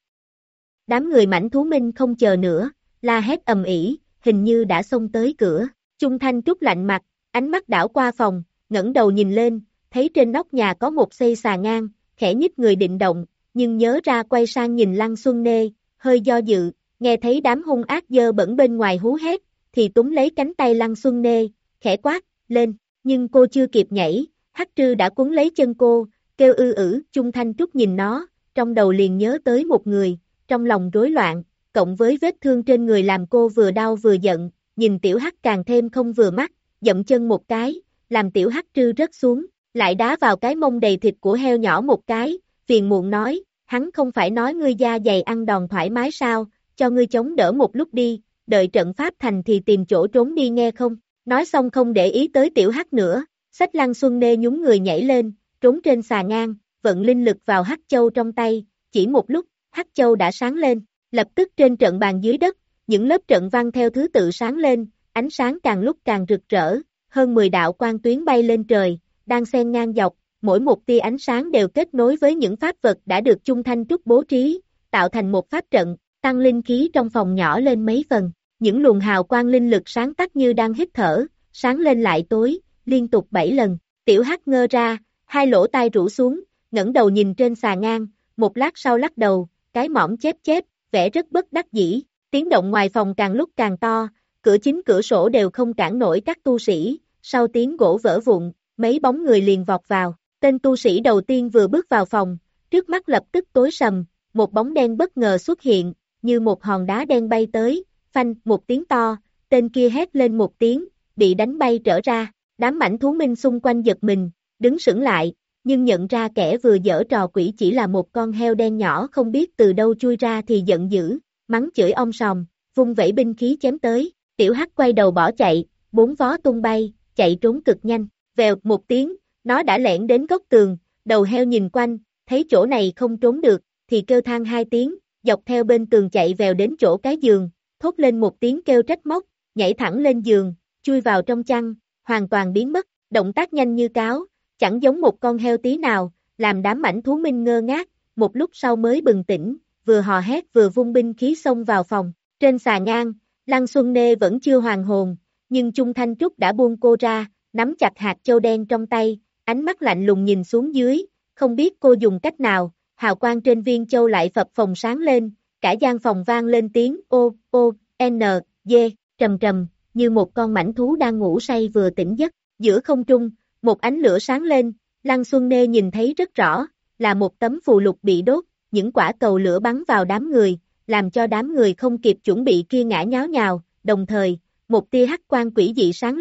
Đám người mãnh thú minh không chờ nữa, la hét ầm ĩ, hình như đã xông tới cửa, Chung Thanh Trúc lạnh mặt, ánh mắt đảo qua phòng, ngẩng đầu nhìn lên, thấy trên nóc nhà có một xây xà ngang, khẽ nhích người định động, nhưng nhớ ra quay sang nhìn Lăng Xuân Nê, hơi do dự, nghe thấy đám hung ác dơ bẩn bên ngoài hú hét, thì túm lấy cánh tay Lăng Xuân Nê, khẽ quát, lên, nhưng cô chưa kịp nhảy, Hắc Trư đã cuốn lấy chân cô, kêu ư ử, Chung Thanh Trúc nhìn nó, trong đầu liền nhớ tới một người, trong lòng rối loạn, cộng với vết thương trên người làm cô vừa đau vừa giận, nhìn tiểu Hắc càng thêm không vừa mắt, dậm chân một cái, làm tiểu Hắc Trư rớt xuống, lại đá vào cái mông đầy thịt của heo nhỏ một cái, phiền muộn nói, hắn không phải nói ngươi da dày ăn đòn thoải mái sao, cho ngươi chống đỡ một lúc đi, đợi trận pháp thành thì tìm chỗ trốn đi nghe không, nói xong không để ý tới tiểu Hắc nữa, xách Lăng Xuân Nê nhún người nhảy lên, trốn trên xà ngang, vận linh lực vào Hắc Châu trong tay, chỉ một lúc, Hắc Châu đã sáng lên, lập tức trên trận bàn dưới đất, những lớp trận văn theo thứ tự sáng lên, ánh sáng càng lúc càng rực rỡ, hơn mười đạo quang tuyến bay lên trời, đang xen ngang dọc, mỗi một tia ánh sáng đều kết nối với những pháp vật đã được Chung Thanh Trúc bố trí, tạo thành một pháp trận, tăng linh khí trong phòng nhỏ lên mấy phần, những luồng hào quang linh lực sáng tắt như đang hít thở, sáng lên lại tối, liên tục bảy lần, tiểu Hắc ngơ ra, hai lỗ tai rũ xuống, ngẩng đầu nhìn trên xà ngang, một lát sau lắc đầu, cái mỏm chép chép, vẻ rất bất đắc dĩ, tiếng động ngoài phòng càng lúc càng to, cửa chính cửa sổ đều không cản nổi các tu sĩ, sau tiếng gỗ vỡ vụn, mấy bóng người liền vọt vào, tên tu sĩ đầu tiên vừa bước vào phòng, trước mắt lập tức tối sầm, một bóng đen bất ngờ xuất hiện, như một hòn đá đen bay tới, phanh, một tiếng to, tên kia hét lên một tiếng, bị đánh bay trở ra, đám mãnh thú minh xung quanh giật mình, đứng sững lại, nhưng nhận ra kẻ vừa giở trò quỷ chỉ là một con heo đen nhỏ không biết từ đâu chui ra thì giận dữ, mắng chửi om sòm, vung vẩy binh khí chém tới, tiểu Hắc quay đầu bỏ chạy, bốn vó tung bay, chạy trốn cực nhanh, vèo một tiếng, nó đã lẻn đến góc tường, đầu heo nhìn quanh, thấy chỗ này không trốn được, thì kêu than hai tiếng, dọc theo bên tường chạy vèo đến chỗ cái giường, thốt lên một tiếng kêu trách móc, nhảy thẳng lên giường, chui vào trong chăn, hoàn toàn biến mất, động tác nhanh như cáo, chẳng giống một con heo tí nào, làm đám mãnh thú minh ngơ ngác, một lúc sau mới bừng tỉnh, vừa hò hét vừa vung binh khí xông vào phòng, trên xà ngang, Lăng Xuân Nê vẫn chưa hoàn hồn, nhưng Chung Thanh Trúc đã buông cô ra, nắm chặt hạt châu đen trong tay, ánh mắt lạnh lùng nhìn xuống dưới, không biết cô dùng cách nào, hào quang trên viên châu lại phập phồng sáng lên, cả gian phòng vang lên tiếng ô, ô, n, d, trầm trầm, như một con mãnh thú đang ngủ say vừa tỉnh giấc, giữa không trung, một ánh lửa sáng lên, Lăng Xuân Nê nhìn thấy rất rõ, là một tấm phù lục bị đốt, những quả cầu lửa bắn vào đám người, làm cho đám người không kịp chuẩn bị kia ngã nháo nhào, đồng thời, một tia hắc quang quỷ dị sáng lên,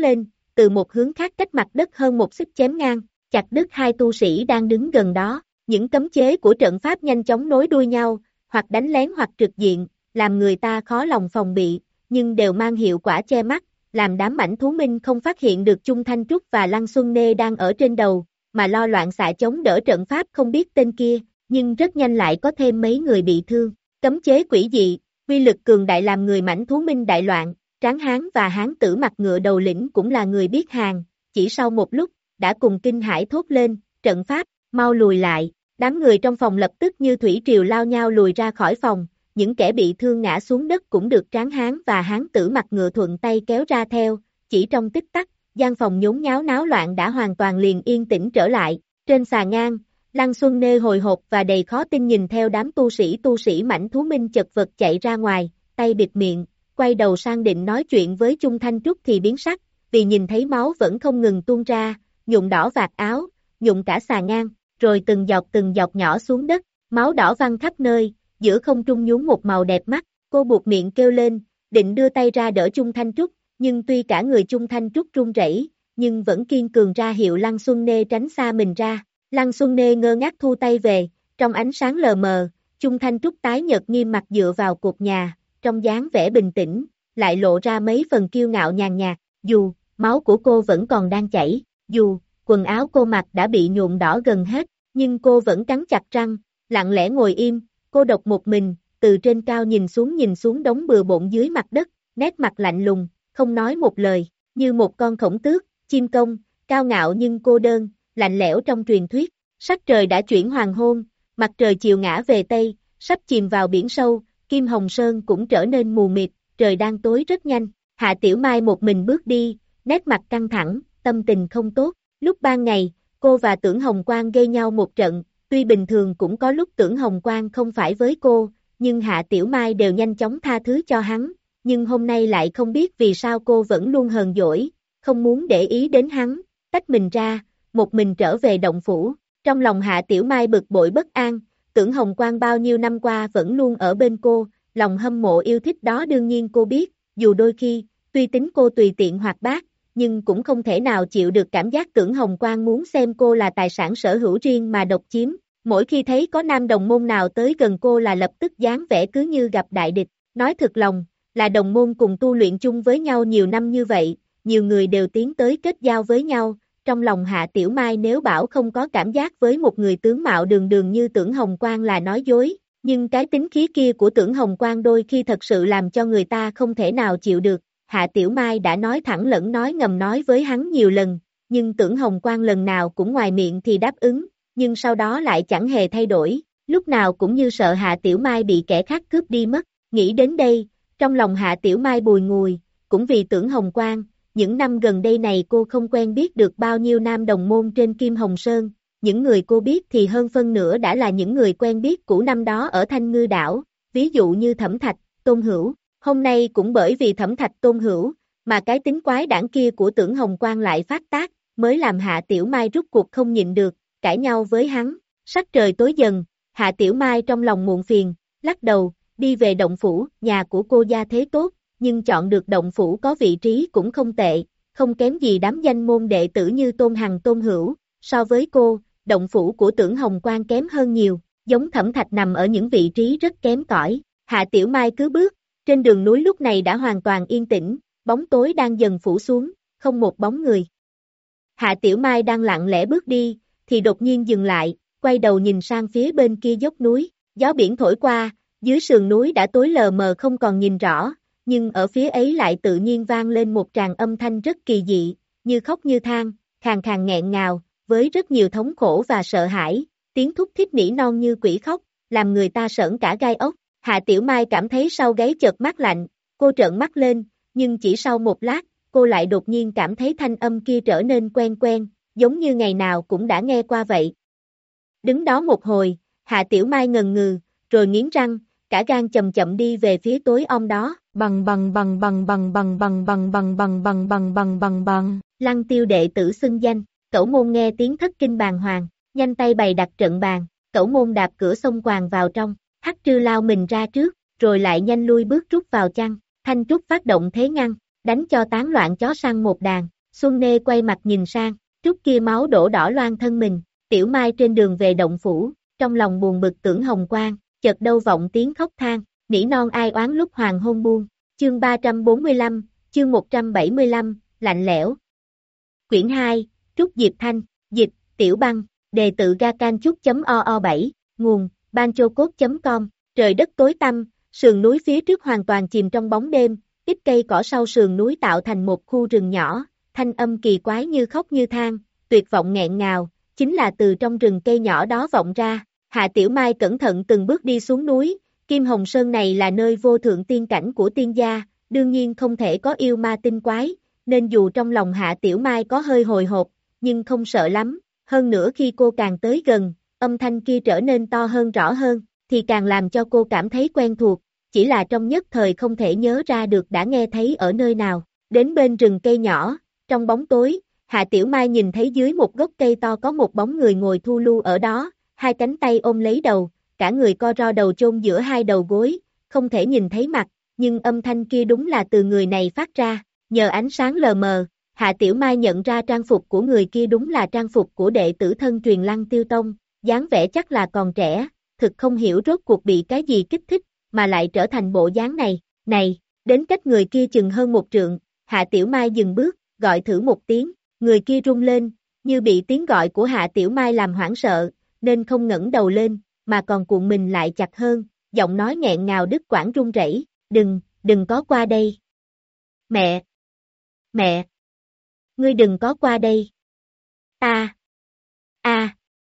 từ một hướng khác cách mặt đất hơn một xích chém ngang, chặt đứt hai tu sĩ đang đứng gần đó. Những cấm chế của trận pháp nhanh chóng nối đuôi nhau, hoặc đánh lén hoặc trực diện, làm người ta khó lòng phòng bị, nhưng đều mang hiệu quả che mắt, làm đám mãnh thú minh không phát hiện được Chung Thanh Trúc và Lăng Xuân Nê đang ở trên đầu, mà lo loạn xạ chống đỡ trận pháp không biết tên kia, nhưng rất nhanh lại có thêm mấy người bị thương. Cấm chế quỷ dị, uy lực cường đại làm người mãnh thú minh đại loạn, Tráng Hán và Hán tử mặt ngựa đầu lĩnh cũng là người biết hàng, chỉ sau một lúc, đã cùng kinh hãi thốt lên, trận pháp, mau lùi lại, đám người trong phòng lập tức như thủy triều lao nhau lùi ra khỏi phòng, những kẻ bị thương ngã xuống đất cũng được Tráng Hán và Hán tử mặt ngựa thuận tay kéo ra theo, chỉ trong tích tắc, gian phòng nhốn nháo náo loạn đã hoàn toàn liền yên tĩnh trở lại, trên xà ngang, Lăng Xuân Nê hồi hộp và đầy khó tin nhìn theo đám tu sĩ tu sĩ mãnh thú minh chật vật chạy ra ngoài, tay bịt miệng, quay đầu sang định nói chuyện với Chung Thanh Trúc thì biến sắc, vì nhìn thấy máu vẫn không ngừng tuôn ra, nhuộm đỏ vạt áo, nhuộm cả xà ngang, rồi từng giọt từng giọt nhỏ xuống đất, máu đỏ văng khắp nơi, giữa không trung nhúng một màu đẹp mắt, cô buộc miệng kêu lên, định đưa tay ra đỡ Chung Thanh Trúc, nhưng tuy cả người Chung Thanh Trúc run rẩy, nhưng vẫn kiên cường ra hiệu Lăng Xuân Nê tránh xa mình ra. Lăng Xuân Nê ngơ ngác thu tay về, trong ánh sáng lờ mờ, Chung Thanh Trúc tái nhợt nghiêm mặt dựa vào cột nhà, trong dáng vẻ bình tĩnh, lại lộ ra mấy phần kiêu ngạo nhàn nhạt, dù, máu của cô vẫn còn đang chảy, dù, quần áo cô mặc đã bị nhuộm đỏ gần hết, nhưng cô vẫn cắn chặt răng, lặng lẽ ngồi im, cô độc một mình, từ trên cao nhìn xuống nhìn xuống đống bừa bộn dưới mặt đất, nét mặt lạnh lùng, không nói một lời, như một con khổng tước, chim công, cao ngạo nhưng cô đơn, lạnh lẽo trong truyền thuyết. Sắc trời đã chuyển hoàng hôn, mặt trời chiều ngã về Tây, sắp chìm vào biển sâu, Kim Hồng Sơn cũng trở nên mù mịt, trời đang tối rất nhanh. Hạ Tiểu Mai một mình bước đi, nét mặt căng thẳng, tâm tình không tốt. Lúc ban ngày, cô và Tưởng Hồng Quang gây nhau một trận, tuy bình thường cũng có lúc Tưởng Hồng Quang không phải với cô, nhưng Hạ Tiểu Mai đều nhanh chóng tha thứ cho hắn, nhưng hôm nay lại không biết vì sao cô vẫn luôn hờn dỗi, không muốn để ý đến hắn, tách mình ra, một mình trở về động phủ. Trong lòng Hạ Tiểu Mai bực bội bất an, Tưởng Hồng Quang bao nhiêu năm qua vẫn luôn ở bên cô, lòng hâm mộ yêu thích đó đương nhiên cô biết, dù đôi khi, tuy tính cô tùy tiện hoạt bát, nhưng cũng không thể nào chịu được cảm giác Tưởng Hồng Quang muốn xem cô là tài sản sở hữu riêng mà độc chiếm. Mỗi khi thấy có nam đồng môn nào tới gần cô là lập tức dáng vẻ cứ như gặp đại địch, nói thực lòng, là đồng môn cùng tu luyện chung với nhau nhiều năm như vậy, nhiều người đều tiến tới kết giao với nhau. Trong lòng Hạ Tiểu Mai nếu bảo không có cảm giác với một người tướng mạo đường đường như Tưởng Hồng Quang là nói dối, nhưng cái tính khí kia của Tưởng Hồng Quang đôi khi thật sự làm cho người ta không thể nào chịu được. Hạ Tiểu Mai đã nói thẳng lẫn nói ngầm nói với hắn nhiều lần, nhưng Tưởng Hồng Quang lần nào cũng ngoài miệng thì đáp ứng, nhưng sau đó lại chẳng hề thay đổi, lúc nào cũng như sợ Hạ Tiểu Mai bị kẻ khác cướp đi mất. Nghĩ đến đây, trong lòng Hạ Tiểu Mai bùi ngùi, cũng vì Tưởng Hồng Quang. Những năm gần đây này cô không quen biết được bao nhiêu nam đồng môn trên Kim Hồng Sơn, những người cô biết thì hơn phân nửa đã là những người quen biết cũ năm đó ở Thanh Ngư Đảo, ví dụ như Thẩm Thạch, Tôn Hữu. Hôm nay cũng bởi vì Thẩm Thạch Tôn Hữu, mà cái tính quái đản kia của Tưởng Hồng Quang lại phát tác, mới làm Hạ Tiểu Mai rút cuộc không nhịn được, cãi nhau với hắn. Sắc trời tối dần, Hạ Tiểu Mai trong lòng muộn phiền, lắc đầu, đi về động phủ, nhà của cô gia thế tốt, nhưng chọn được động phủ có vị trí cũng không tệ, không kém gì đám danh môn đệ tử như Tôn Hằng Tôn Hữu. So với cô, động phủ của Tưởng Hồng Quang kém hơn nhiều, giống Thẩm Thạch nằm ở những vị trí rất kém cỏi. Hạ Tiểu Mai cứ bước, trên đường núi lúc này đã hoàn toàn yên tĩnh, bóng tối đang dần phủ xuống, không một bóng người. Hạ Tiểu Mai đang lặng lẽ bước đi, thì đột nhiên dừng lại, quay đầu nhìn sang phía bên kia dốc núi, gió biển thổi qua, dưới sườn núi đã tối lờ mờ không còn nhìn rõ, nhưng ở phía ấy lại tự nhiên vang lên một tràng âm thanh rất kỳ dị, như khóc như than, khàn khàn nghẹn ngào, với rất nhiều thống khổ và sợ hãi, tiếng thúc thít nỉ non như quỷ khóc, làm người ta sởn cả gai ốc. Hạ Tiểu Mai cảm thấy sau gáy chợt mát lạnh, cô trợn mắt lên, nhưng chỉ sau một lát, cô lại đột nhiên cảm thấy thanh âm kia trở nên quen quen, giống như ngày nào cũng đã nghe qua vậy. Đứng đó một hồi, Hạ Tiểu Mai ngần ngừ, rồi nghiến răng, cả gan chậm chậm đi về phía tối om đó. Bằng bằng bằng bằng bằng bằng bằng bằng bằng bằng bằng bằng bằng bằng bằng. Lăng Tiêu đệ tử xưng danh, Cẩu Môn nghe tiếng thất kinh bàng hoàng, nhanh tay bày đặt trận bàn, Cẩu Môn đạp cửa xông quàng vào trong, Hắc Trư lao mình ra trước, rồi lại nhanh lui bước rút vào chăn, Thanh Trúc phát động thế ngăn, đánh cho tán loạn chó săn một đàn, Xuân Nê quay mặt nhìn sang, trút kia máu đổ đỏ loang thân mình, Tiểu Mai trên đường về động phủ, trong lòng buồn bực tưởng hồng quang, chợt đâu vọng tiếng khóc than, nỉ non ai oán lúc hoàng hôn buông, chương ba trăm bốn mươi lăm, chương một trăm bảy mươi lăm, lạnh lẽo. Quyển hai, Trúc Diệp Thanh, dịch, Tiểu Băng, đề tự ga can chúc.o bảy, nguồn, banchocode chấm com, trời đất tối tăm, sườn núi phía trước hoàn toàn chìm trong bóng đêm, ít cây cỏ sau sườn núi tạo thành một khu rừng nhỏ, thanh âm kỳ quái như khóc như than, tuyệt vọng nghẹn ngào, chính là từ trong rừng cây nhỏ đó vọng ra. Hạ Tiểu Mai cẩn thận từng bước đi xuống núi, Kim Hồng Sơn này là nơi vô thượng tiên cảnh của tiên gia, đương nhiên không thể có yêu ma tinh quái, nên dù trong lòng Hạ Tiểu Mai có hơi hồi hộp, nhưng không sợ lắm, hơn nữa khi cô càng tới gần, âm thanh kia trở nên to hơn rõ hơn, thì càng làm cho cô cảm thấy quen thuộc, chỉ là trong nhất thời không thể nhớ ra được đã nghe thấy ở nơi nào. Đến bên rừng cây nhỏ, trong bóng tối, Hạ Tiểu Mai nhìn thấy dưới một gốc cây to có một bóng người ngồi thu lu ở đó, hai cánh tay ôm lấy đầu, cả người co ro đầu chôn giữa hai đầu gối, không thể nhìn thấy mặt, nhưng âm thanh kia đúng là từ người này phát ra, nhờ ánh sáng lờ mờ, Hạ Tiểu Mai nhận ra trang phục của người kia đúng là trang phục của đệ tử thân truyền Lăng Tiêu Tông, dáng vẻ chắc là còn trẻ, thực không hiểu rốt cuộc bị cái gì kích thích, mà lại trở thành bộ dáng này, này, đến cách người kia chừng hơn một trượng, Hạ Tiểu Mai dừng bước, gọi thử một tiếng, người kia rung lên, như bị tiếng gọi của Hạ Tiểu Mai làm hoảng sợ, nên không ngẩng đầu lên, mà còn cuộn mình lại chặt hơn, giọng nói nghẹn ngào đứt quãng run rẩy, đừng, đừng có qua đây. Mẹ! Mẹ! Ngươi đừng có qua đây. Ta! A!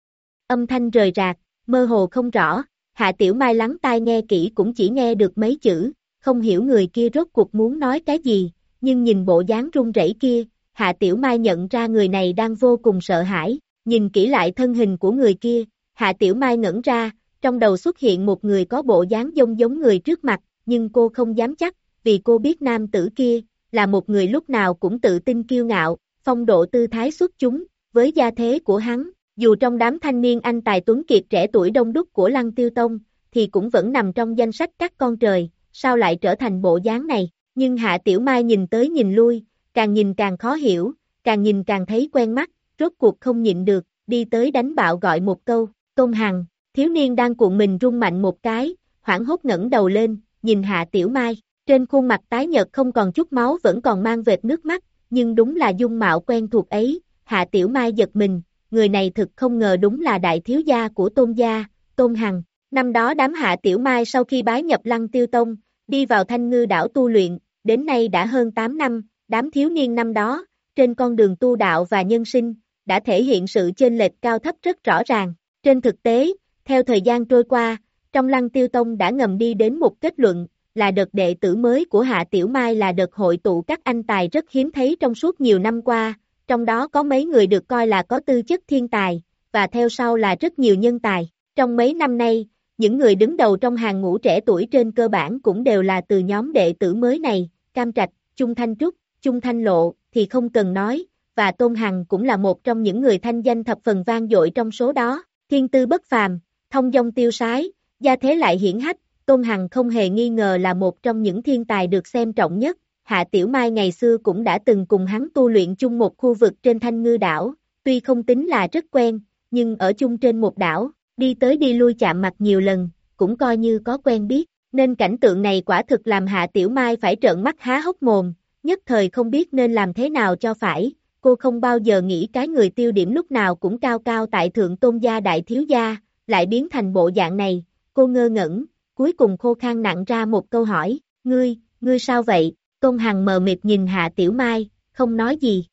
Âm thanh rời rạc, mơ hồ không rõ, Hạ Tiểu Mai lắng tai nghe kỹ cũng chỉ nghe được mấy chữ, không hiểu người kia rốt cuộc muốn nói cái gì, nhưng nhìn bộ dáng run rẩy kia, Hạ Tiểu Mai nhận ra người này đang vô cùng sợ hãi, nhìn kỹ lại thân hình của người kia, Hạ Tiểu Mai ngẩn ra, trong đầu xuất hiện một người có bộ dáng giống giống người trước mặt, nhưng cô không dám chắc, vì cô biết nam tử kia, là một người lúc nào cũng tự tin kiêu ngạo, phong độ tư thái xuất chúng, với gia thế của hắn, dù trong đám thanh niên anh tài tuấn kiệt trẻ tuổi đông đúc của Lăng Tiêu Tông, thì cũng vẫn nằm trong danh sách các con trời, sao lại trở thành bộ dáng này, nhưng Hạ Tiểu Mai nhìn tới nhìn lui, càng nhìn càng khó hiểu, càng nhìn càng thấy quen mắt, rốt cuộc không nhịn được, đi tới đánh bạo gọi một câu, Tôn Hằng, thiếu niên đang cuộn mình rung mạnh một cái, hoảng hốt ngẩng đầu lên, nhìn Hạ Tiểu Mai, trên khuôn mặt tái nhợt không còn chút máu vẫn còn mang vệt nước mắt, nhưng đúng là dung mạo quen thuộc ấy, Hạ Tiểu Mai giật mình, người này thực không ngờ đúng là đại thiếu gia của Tôn gia, Tôn Hằng, năm đó đám Hạ Tiểu Mai sau khi bái nhập Lăng Tiêu Tông, đi vào Thanh Ngư đảo tu luyện, đến nay đã hơn tám năm, đám thiếu niên năm đó, trên con đường tu đạo và nhân sinh, đã thể hiện sự chênh lệch cao thấp rất rõ ràng. Trên thực tế, theo thời gian trôi qua, trong Lăng Tiêu Tông đã ngầm đi đến một kết luận, là đợt đệ tử mới của Hạ Tiểu Mai là đợt hội tụ các anh tài rất hiếm thấy trong suốt nhiều năm qua, trong đó có mấy người được coi là có tư chất thiên tài, và theo sau là rất nhiều nhân tài. Trong mấy năm nay, những người đứng đầu trong hàng ngũ trẻ tuổi trên cơ bản cũng đều là từ nhóm đệ tử mới này, Cam Trạch, Chung Thanh Trúc, Chung Thanh Lộ, thì không cần nói, và Tôn Hằng cũng là một trong những người thanh danh thập phần vang dội trong số đó, thiên tư bất phàm, thông dong tiêu sái, gia thế lại hiển hách, Tôn Hằng không hề nghi ngờ là một trong những thiên tài được xem trọng nhất. Hạ Tiểu Mai ngày xưa cũng đã từng cùng hắn tu luyện chung một khu vực trên Thanh Ngư đảo, tuy không tính là rất quen, nhưng ở chung trên một đảo, đi tới đi lui chạm mặt nhiều lần, cũng coi như có quen biết, nên cảnh tượng này quả thực làm Hạ Tiểu Mai phải trợn mắt há hốc mồm, nhất thời không biết nên làm thế nào cho phải, cô không bao giờ nghĩ cái người tiêu điểm lúc nào cũng cao cao tại thượng Tôn gia đại thiếu gia, lại biến thành bộ dạng này, cô ngơ ngẩn, cuối cùng khô khan nặng ra một câu hỏi, ngươi, ngươi sao vậy? Tôn Hằng mờ mịt nhìn Hạ Tiểu Mai, không nói gì.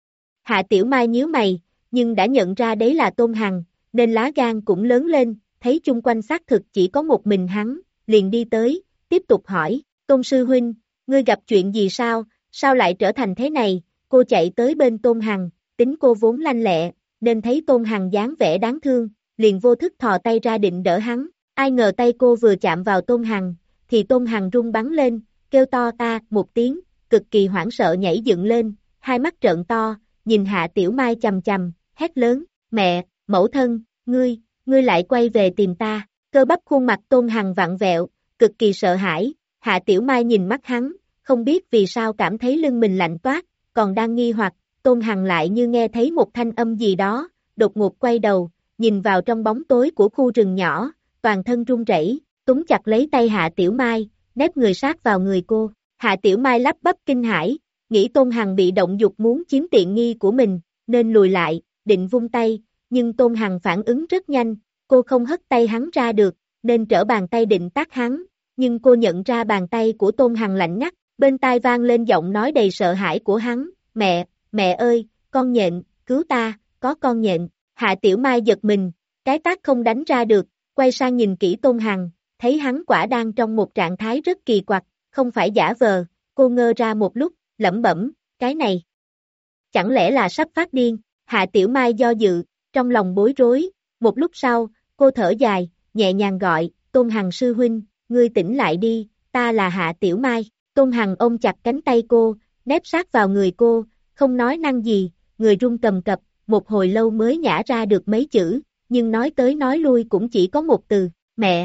Hạ Tiểu Mai nhíu mày, nhưng đã nhận ra đấy là Tôn Hằng, nên lá gan cũng lớn lên, thấy chung quanh xác thực chỉ có một mình hắn, liền đi tới, tiếp tục hỏi, Tôn Sư Huynh, ngươi gặp chuyện gì sao, sao lại trở thành thế này, cô chạy tới bên Tôn Hằng, tính cô vốn lanh lẹ, nên thấy Tôn Hằng dáng vẻ đáng thương, liền vô thức thò tay ra định đỡ hắn, ai ngờ tay cô vừa chạm vào Tôn Hằng, thì Tôn Hằng rung bắn lên, kêu to ta một tiếng, cực kỳ hoảng sợ nhảy dựng lên, hai mắt trợn to, nhìn Hạ Tiểu Mai chằm chằm, hét lớn, mẹ, mẫu thân, ngươi, ngươi lại quay về tìm ta, cơ bắp khuôn mặt Tôn Hằng vặn vẹo, cực kỳ sợ hãi, Hạ Tiểu Mai nhìn mắt hắn, không biết vì sao cảm thấy lưng mình lạnh toát, còn đang nghi hoặc, Tôn Hằng lại như nghe thấy một thanh âm gì đó, đột ngột quay đầu, nhìn vào trong bóng tối của khu rừng nhỏ, toàn thân run rẩy, túm chặt lấy tay Hạ Tiểu Mai, nép người sát vào người cô. Hạ Tiểu Mai lắp bắp kinh hãi, nghĩ Tôn Hằng bị động dục muốn chiếm tiện nghi của mình, nên lùi lại, định vung tay, nhưng Tôn Hằng phản ứng rất nhanh, cô không hất tay hắn ra được, nên trở bàn tay định tát hắn, nhưng cô nhận ra bàn tay của Tôn Hằng lạnh ngắt, bên tai vang lên giọng nói đầy sợ hãi của hắn, mẹ, mẹ ơi, con nhện, cứu ta, có con nhện. Hạ Tiểu Mai giật mình, cái tát không đánh ra được, quay sang nhìn kỹ Tôn Hằng, thấy hắn quả đang trong một trạng thái rất kỳ quặc, không phải giả vờ, cô ngơ ra một lúc, lẩm bẩm, cái này, chẳng lẽ là sắp phát điên. Hạ Tiểu Mai do dự, trong lòng bối rối, một lúc sau, cô thở dài, nhẹ nhàng gọi, Tôn Hằng sư huynh, ngươi tỉnh lại đi, ta là Hạ Tiểu Mai. Tôn Hằng ôm chặt cánh tay cô, nép sát vào người cô, không nói năng gì, người run cầm cập, một hồi lâu mới nhả ra được mấy chữ, nhưng nói tới nói lui cũng chỉ có một từ, mẹ.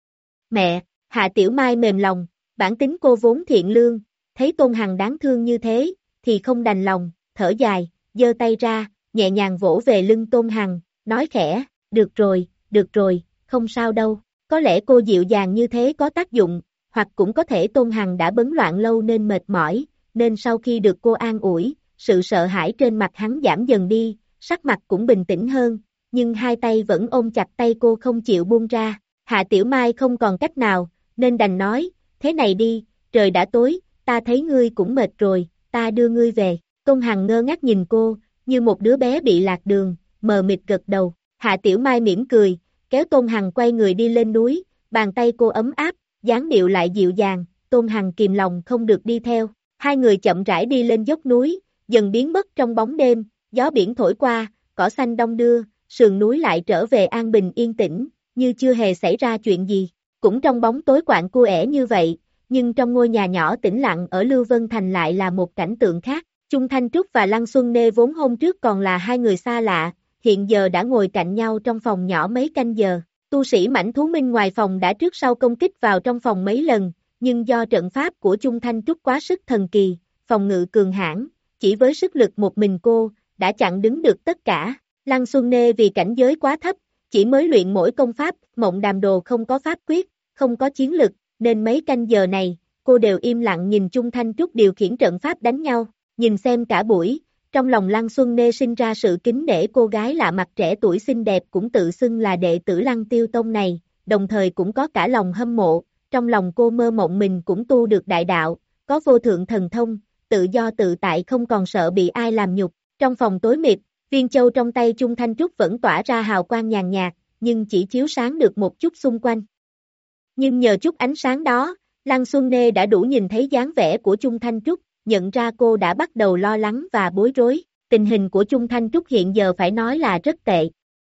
Mẹ, Hạ Tiểu Mai mềm lòng, bản tính cô vốn thiện lương, thấy Tôn Hằng đáng thương như thế, thì không đành lòng, thở dài, giơ tay ra, nhẹ nhàng vỗ về lưng Tôn Hằng, nói khẽ, được rồi, được rồi, không sao đâu, có lẽ cô dịu dàng như thế có tác dụng, hoặc cũng có thể Tôn Hằng đã bấn loạn lâu nên mệt mỏi, nên sau khi được cô an ủi, sự sợ hãi trên mặt hắn giảm dần đi, sắc mặt cũng bình tĩnh hơn, nhưng hai tay vẫn ôm chặt tay cô không chịu buông ra. Hạ Tiểu Mai không còn cách nào, nên đành nói, thế này đi, trời đã tối, ta thấy ngươi cũng mệt rồi, ta đưa ngươi về. Tôn Hằng ngơ ngác nhìn cô, như một đứa bé bị lạc đường, mờ mịt gật đầu. Hạ Tiểu Mai mỉm cười, kéo Tôn Hằng quay người đi lên núi, bàn tay cô ấm áp, dáng điệu lại dịu dàng, Tôn Hằng kìm lòng không được đi theo. Hai người chậm rãi đi lên dốc núi, dần biến mất trong bóng đêm, gió biển thổi qua, cỏ xanh đong đưa, sườn núi lại trở về an bình yên tĩnh, như chưa hề xảy ra chuyện gì. Cũng trong bóng tối quạnh cu ẻ như vậy, nhưng trong ngôi nhà nhỏ tĩnh lặng ở Lưu Vân Thành lại là một cảnh tượng khác. Chung Thanh Trúc và Lăng Xuân Nê vốn hôm trước còn là hai người xa lạ, hiện giờ đã ngồi cạnh nhau trong phòng nhỏ mấy canh giờ. Tu sĩ Mãnh Thú Minh ngoài phòng đã trước sau công kích vào trong phòng mấy lần, nhưng do trận pháp của Chung Thanh Trúc quá sức thần kỳ, phòng ngự cường hãn, chỉ với sức lực một mình cô, đã chặn đứng được tất cả. Lăng Xuân Nê vì cảnh giới quá thấp, chỉ mới luyện mỗi công pháp, Mộng Đàm Đồ không có pháp quyết, không có chiến lực, nên mấy canh giờ này, cô đều im lặng nhìn Chung Thanh Trúc điều khiển trận pháp đánh nhau, nhìn xem cả buổi, trong lòng Lăng Xuân Nê sinh ra sự kính nể cô gái lạ mặt trẻ tuổi xinh đẹp cũng tự xưng là đệ tử Lăng Tiêu Tông này, đồng thời cũng có cả lòng hâm mộ, trong lòng cô mơ mộng mình cũng tu được đại đạo, có vô thượng thần thông, tự do tự tại không còn sợ bị ai làm nhục. Trong phòng tối mịt, viên châu trong tay Chung Thanh Trúc vẫn tỏa ra hào quang nhàn nhạt, nhưng chỉ chiếu sáng được một chút xung quanh. Nhưng nhờ chút ánh sáng đó, Lăng Xuân Nê đã đủ nhìn thấy dáng vẻ của Chung Thanh Trúc, nhận ra cô đã bắt đầu lo lắng và bối rối. Tình hình của Chung Thanh Trúc hiện giờ phải nói là rất tệ.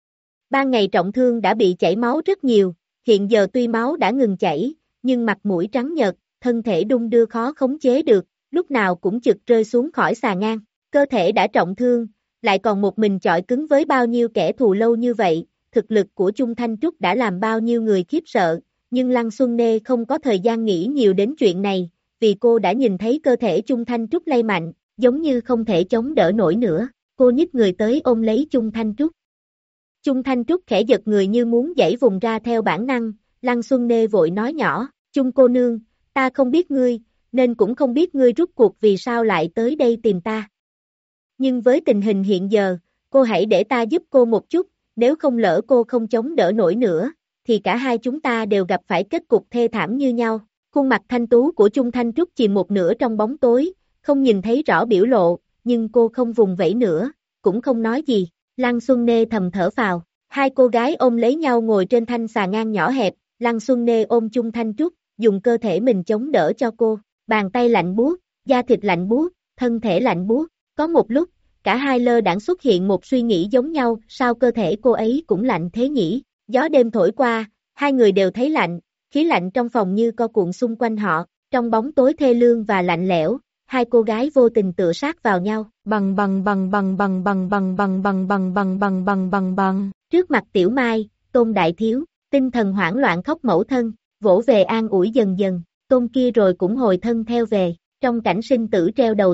Ban ngày trọng thương đã bị chảy máu rất nhiều, hiện giờ tuy máu đã ngừng chảy, nhưng mặt mũi trắng nhợt, thân thể đung đưa khó khống chế được, lúc nào cũng chực rơi xuống khỏi xà ngang. Cơ thể đã trọng thương, lại còn một mình chọi cứng với bao nhiêu kẻ thù lâu như vậy, thực lực của Chung Thanh Trúc đã làm bao nhiêu người khiếp sợ, nhưng Lăng Xuân Nê không có thời gian nghĩ nhiều đến chuyện này, vì cô đã nhìn thấy cơ thể Chung Thanh Trúc lay mạnh, giống như không thể chống đỡ nổi nữa, cô nhích người tới ôm lấy Chung Thanh Trúc. Chung Thanh Trúc khẽ giật người như muốn giãy vùng ra theo bản năng, Lăng Xuân Nê vội nói nhỏ, Chung cô nương, ta không biết ngươi, nên cũng không biết ngươi rút cuộc vì sao lại tới đây tìm ta. Nhưng với tình hình hiện giờ, cô hãy để ta giúp cô một chút, nếu không lỡ cô không chống đỡ nổi nữa, thì cả hai chúng ta đều gặp phải kết cục thê thảm như nhau. Khuôn mặt thanh tú của Chung Thanh Trúc chìm một nửa trong bóng tối, không nhìn thấy rõ biểu lộ, nhưng cô không vùng vẫy nữa, cũng không nói gì. Lăng Xuân Nê thầm thở phào, hai cô gái ôm lấy nhau ngồi trên thanh xà ngang nhỏ hẹp, Lăng Xuân Nê ôm Chung Thanh Trúc, dùng cơ thể mình chống đỡ cho cô, bàn tay lạnh buốt, da thịt lạnh buốt, thân thể lạnh buốt. Có một lúc, cả hai lơ đãng xuất hiện một suy nghĩ giống nhau, sao cơ thể cô ấy cũng lạnh thế nhỉ? Gió đêm thổi qua, hai người đều thấy lạnh, khí lạnh trong phòng như co cuộn xung quanh họ, trong bóng tối thê lương và lạnh lẽo, hai cô gái vô tình tựa sát vào nhau, bằng bằng bằng bằng bằng bằng bằng bằng bằng bằng bằng bằng bằng bằng bằng. Trước mặt Tiểu Mai, Tôn đại thiếu, tinh thần hoảng loạn khóc mẫu thân, vỗ về an ủi dần dần, Tôn kia rồi cũng hồi thân theo về, trong cảnh sinh tử treo đầu tóc,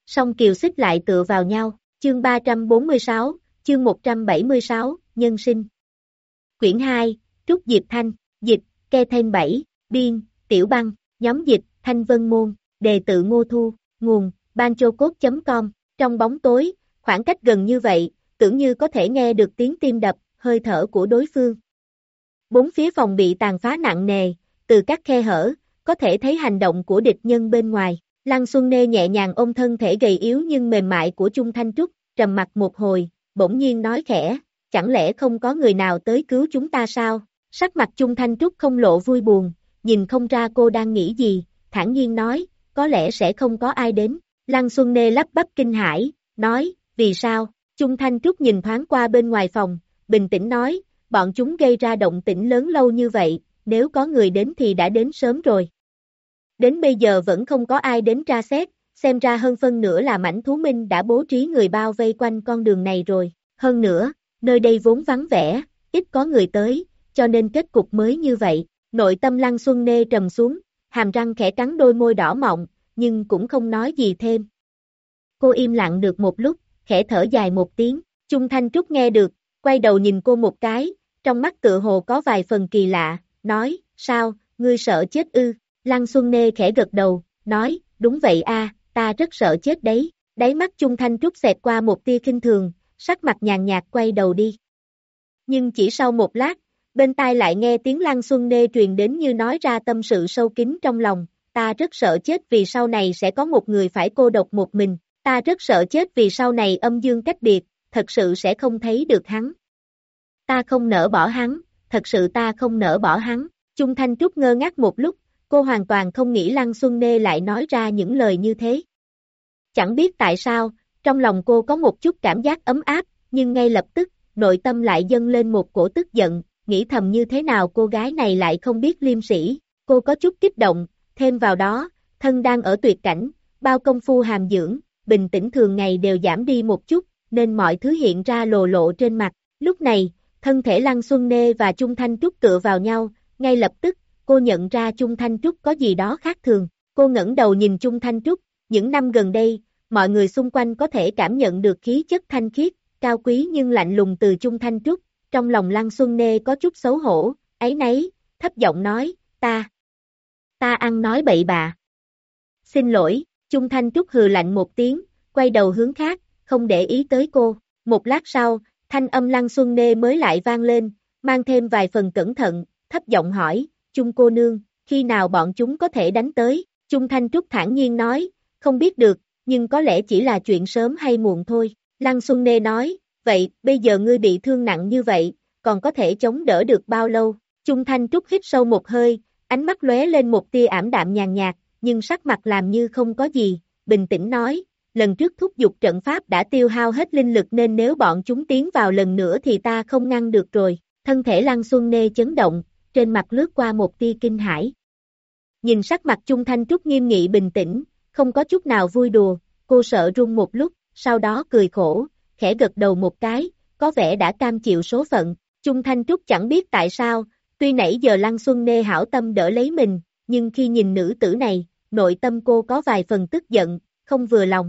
Song kiều xích lại tựa vào nhau, chương ba trăm bốn mươi sáu, chương một trăm bảy mươi sáu, nhân sinh. Quyển hai, Trúc Diệp Thanh, dịch, Ke Thêm bảy, biên, Tiểu Băng, nhóm dịch, Thanh Vân Môn, đề tự Ngô Thu, nguồn, banchocode chấm com, trong bóng tối, khoảng cách gần như vậy, tưởng như có thể nghe được tiếng tim đập, hơi thở của đối phương. Bốn phía phòng bị tàn phá nặng nề, từ các khe hở, có thể thấy hành động của địch nhân bên ngoài. Lăng Xuân Nê nhẹ nhàng ôm thân thể gầy yếu nhưng mềm mại của Chung Thanh Trúc, trầm mặc một hồi, bỗng nhiên nói khẽ, chẳng lẽ không có người nào tới cứu chúng ta sao? Sắc mặt Chung Thanh Trúc không lộ vui buồn, nhìn không ra cô đang nghĩ gì, thản nhiên nói, có lẽ sẽ không có ai đến. Lăng Xuân Nê lắp bắp kinh hãi, nói, vì sao? Chung Thanh Trúc nhìn thoáng qua bên ngoài phòng, bình tĩnh nói, bọn chúng gây ra động tĩnh lớn lâu như vậy, nếu có người đến thì đã đến sớm rồi. Đến bây giờ vẫn không có ai đến tra xét, xem ra hơn phân nửa là mãnh thú minh đã bố trí người bao vây quanh con đường này rồi. Hơn nữa, nơi đây vốn vắng vẻ, ít có người tới, cho nên kết cục mới như vậy. Nội tâm Lăng Xuân Nê trầm xuống, hàm răng khẽ cắn đôi môi đỏ mọng, nhưng cũng không nói gì thêm. Cô im lặng được một lúc, khẽ thở dài một tiếng, Chung Thanh Trúc nghe được, quay đầu nhìn cô một cái, trong mắt tựa hồ có vài phần kỳ lạ, nói, sao, ngươi sợ chết ư? Lăng Xuân Nê khẽ gật đầu, nói, đúng vậy a, ta rất sợ chết đấy. Đáy mắt Chung Thanh Trúc xẹt qua một tia khinh thường, sắc mặt nhàn nhạt quay đầu đi. Nhưng chỉ sau một lát, bên tai lại nghe tiếng Lăng Xuân Nê truyền đến như nói ra tâm sự sâu kín trong lòng, ta rất sợ chết vì sau này sẽ có một người phải cô độc một mình, ta rất sợ chết vì sau này âm dương cách biệt, thật sự sẽ không thấy được hắn. Ta không nỡ bỏ hắn, thật sự ta không nỡ bỏ hắn. Chung Thanh Trúc ngơ ngác một lúc, cô hoàn toàn không nghĩ Lăng Xuân Nê lại nói ra những lời như thế. Chẳng biết tại sao, trong lòng cô có một chút cảm giác ấm áp, nhưng ngay lập tức, nội tâm lại dâng lên một cổ tức giận, nghĩ thầm như thế nào cô gái này lại không biết liêm sỉ. Cô có chút kích động, thêm vào đó, thân đang ở tuyệt cảnh, bao công phu hàm dưỡng, bình tĩnh thường ngày đều giảm đi một chút, nên mọi thứ hiện ra lồ lộ trên mặt. Lúc này, thân thể Lăng Xuân Nê và Chung Thanh Trúc tựa vào nhau, ngay lập tức, cô nhận ra Chung Thanh Trúc có gì đó khác thường. Cô ngẩng đầu nhìn Chung Thanh Trúc, những năm gần đây, mọi người xung quanh có thể cảm nhận được khí chất thanh khiết, cao quý nhưng lạnh lùng từ Chung Thanh Trúc. Trong lòng Lăng Xuân Nê có chút xấu hổ, áy náy, thấp giọng nói, ta, ta ăn nói bậy bạ. Xin lỗi, Chung Thanh Trúc hừ lạnh một tiếng, quay đầu hướng khác, không để ý tới cô. Một lát sau, thanh âm Lăng Xuân Nê mới lại vang lên, mang thêm vài phần cẩn thận, thấp giọng hỏi, Chung cô nương, khi nào bọn chúng có thể đánh tới? Chung Thanh Trúc thản nhiên nói, không biết được, nhưng có lẽ chỉ là chuyện sớm hay muộn thôi. Lăng Xuân Nê nói, vậy, bây giờ ngươi bị thương nặng như vậy, còn có thể chống đỡ được bao lâu? Chung Thanh Trúc hít sâu một hơi, ánh mắt lóe lên một tia ảm đạm nhàn nhạt, nhưng sắc mặt làm như không có gì, bình tĩnh nói, lần trước thúc giục trận pháp đã tiêu hao hết linh lực nên nếu bọn chúng tiến vào lần nữa thì ta không ngăn được rồi. Thân thể Lăng Xuân Nê chấn động, trên mặt lướt qua một tia kinh hãi. Nhìn sắc mặt Chung Thanh Trúc nghiêm nghị bình tĩnh, không có chút nào vui đùa, cô sợ run một lúc, sau đó cười khổ, khẽ gật đầu một cái, có vẻ đã cam chịu số phận. Chung Thanh Trúc chẳng biết tại sao, tuy nãy giờ Lăng Xuân Nê hảo tâm đỡ lấy mình, nhưng khi nhìn nữ tử này, nội tâm cô có vài phần tức giận, không vừa lòng.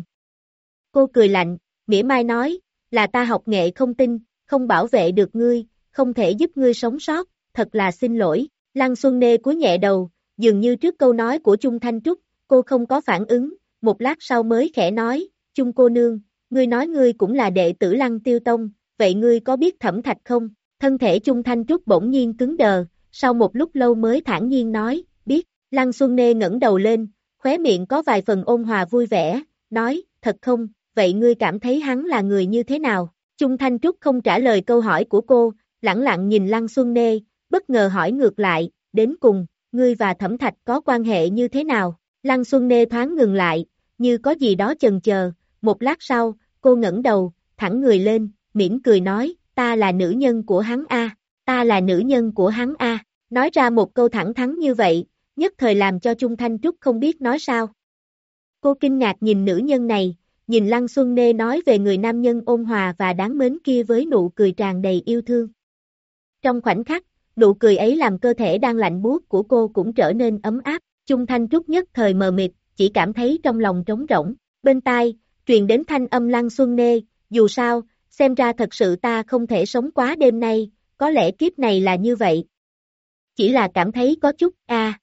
Cô cười lạnh, mỉa mai nói, là ta học nghệ không tinh, không bảo vệ được ngươi, không thể giúp ngươi sống sót, thật là xin lỗi. Lăng Xuân Nê cúi nhẹ đầu, dường như trước câu nói của Chung Thanh Trúc, cô không có phản ứng, một lát sau mới khẽ nói, Chung cô nương, ngươi nói ngươi cũng là đệ tử Lăng Tiêu Tông, vậy ngươi có biết Thẩm Thạch không? Thân thể Chung Thanh Trúc bỗng nhiên cứng đờ, sau một lúc lâu mới thản nhiên nói, biết. Lăng Xuân Nê ngẩng đầu lên, khóe miệng có vài phần ôn hòa vui vẻ, nói, thật không, vậy ngươi cảm thấy hắn là người như thế nào? Chung Thanh Trúc không trả lời câu hỏi của cô, lẳng lặng nhìn Lăng Xuân Nê, bất ngờ hỏi ngược lại, đến cùng, ngươi và Thẩm Thạch có quan hệ như thế nào? Lăng Xuân Nê thoáng ngừng lại, như có gì đó chần chờ, một lát sau, cô ngẩng đầu, thẳng người lên, mỉm cười nói, ta là nữ nhân của hắn a, ta là nữ nhân của hắn a. Nói ra một câu thẳng thắn như vậy, nhất thời làm cho Chung Thanh Trúc không biết nói sao. Cô kinh ngạc nhìn nữ nhân này, nhìn Lăng Xuân Nê nói về người nam nhân ôn hòa và đáng mến kia với nụ cười tràn đầy yêu thương. Trong khoảnh khắc, nụ cười ấy làm cơ thể đang lạnh buốt của cô cũng trở nên ấm áp. Chung Thanh Trúc nhất thời mờ mịt, chỉ cảm thấy trong lòng trống rỗng. Bên tai, truyền đến thanh âm Lăng Xuân Nê, dù sao, xem ra thật sự ta không thể sống quá đêm nay, có lẽ kiếp này là như vậy. Chỉ là cảm thấy có chút, a à.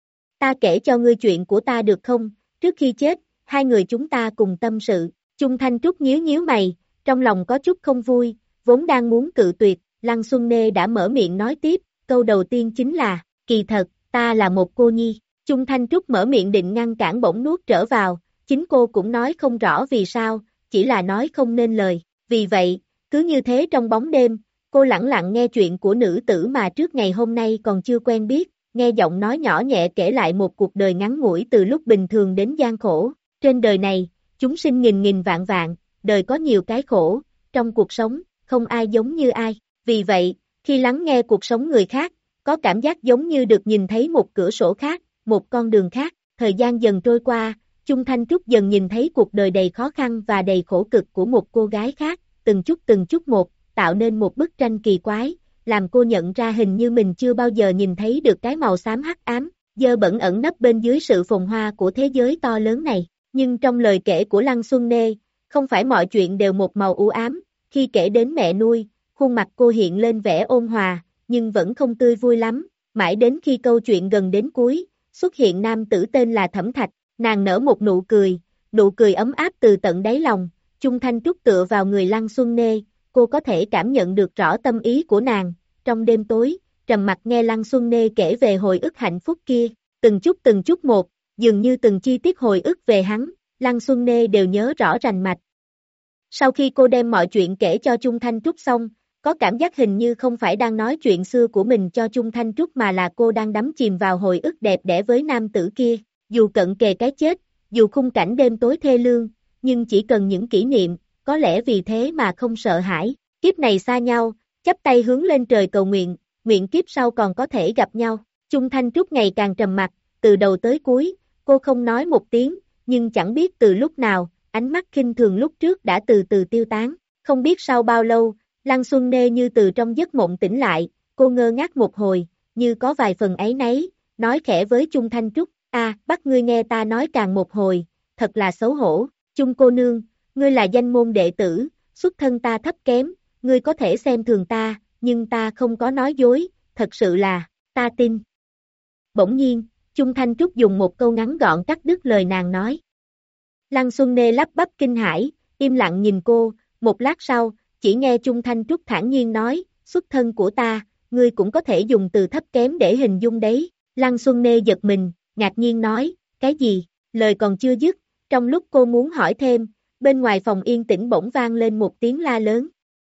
Ta kể cho ngươi chuyện của ta được không, trước khi chết, hai người chúng ta cùng tâm sự, Chung Thanh Trúc nhíu nhíu mày, trong lòng có chút không vui, vốn đang muốn cự tuyệt, Lăng Xuân Nê đã mở miệng nói tiếp, câu đầu tiên chính là, kỳ thật, ta là một cô nhi, Chung Thanh Trúc mở miệng định ngăn cản bỗng nuốt trở vào, chính cô cũng nói không rõ vì sao, chỉ là nói không nên lời, vì vậy, cứ như thế trong bóng đêm, cô lẳng lặng nghe chuyện của nữ tử mà trước ngày hôm nay còn chưa quen biết, nghe giọng nói nhỏ nhẹ kể lại một cuộc đời ngắn ngủi từ lúc bình thường đến gian khổ, trên đời này, chúng sinh nghìn nghìn vạn vạn, đời có nhiều cái khổ, trong cuộc sống, không ai giống như ai, vì vậy, khi lắng nghe cuộc sống người khác, có cảm giác giống như được nhìn thấy một cửa sổ khác, một con đường khác, thời gian dần trôi qua, Chung Thanh Trúc dần nhìn thấy cuộc đời đầy khó khăn và đầy khổ cực của một cô gái khác, từng chút từng chút một, tạo nên một bức tranh kỳ quái, làm cô nhận ra hình như mình chưa bao giờ nhìn thấy được cái màu xám hắc ám, dơ bẩn ẩn nấp bên dưới sự phồn hoa của thế giới to lớn này. Nhưng trong lời kể của Lăng Xuân Nê, không phải mọi chuyện đều một màu u ám, khi kể đến mẹ nuôi, khuôn mặt cô hiện lên vẻ ôn hòa, nhưng vẫn không tươi vui lắm, mãi đến khi câu chuyện gần đến cuối, xuất hiện nam tử tên là Thẩm Thạch, nàng nở một nụ cười, nụ cười ấm áp từ tận đáy lòng, Chung Thanh Trúc tựa vào người Lăng Xuân Nê, cô có thể cảm nhận được rõ tâm ý của nàng, trong đêm tối, trầm mặc nghe Lăng Xuân Nê kể về hồi ức hạnh phúc kia, từng chút từng chút một, dường như từng chi tiết hồi ức về hắn, Lăng Xuân Nê đều nhớ rõ rành mạch. Sau khi cô đem mọi chuyện kể cho Chung Thanh Trúc xong, có cảm giác hình như không phải đang nói chuyện xưa của mình cho Chung Thanh Trúc mà là cô đang đắm chìm vào hồi ức đẹp đẽ với nam tử kia, dù cận kề cái chết, dù khung cảnh đêm tối thê lương, nhưng chỉ cần những kỷ niệm, có lẽ vì thế mà không sợ hãi, kiếp này xa nhau, chắp tay hướng lên trời cầu nguyện, nguyện kiếp sau còn có thể gặp nhau, Chung Thanh Trúc ngày càng trầm mặc, từ đầu tới cuối, cô không nói một tiếng, nhưng chẳng biết từ lúc nào, ánh mắt khinh thường lúc trước đã từ từ tiêu tán, không biết sau bao lâu, Lăng Xuân Nê như từ trong giấc mộng tỉnh lại, cô ngơ ngác một hồi, như có vài phần áy náy, nói khẽ với Chung Thanh Trúc, a, bắt ngươi nghe ta nói càng một hồi, thật là xấu hổ, Chung cô nương, ngươi là danh môn đệ tử, xuất thân ta thấp kém, ngươi có thể xem thường ta, nhưng ta không có nói dối, thật sự là, ta tin. Bỗng nhiên, Chung Thanh Trúc dùng một câu ngắn gọn cắt đứt lời nàng nói. Lăng Xuân Nê lắp bắp kinh hãi, im lặng nhìn cô, một lát sau, chỉ nghe Chung Thanh Trúc thản nhiên nói, xuất thân của ta, ngươi cũng có thể dùng từ thấp kém để hình dung đấy. Lăng Xuân Nê giật mình, ngạc nhiên nói, cái gì, lời còn chưa dứt, trong lúc cô muốn hỏi thêm, bên ngoài phòng yên tĩnh bỗng vang lên một tiếng la lớn.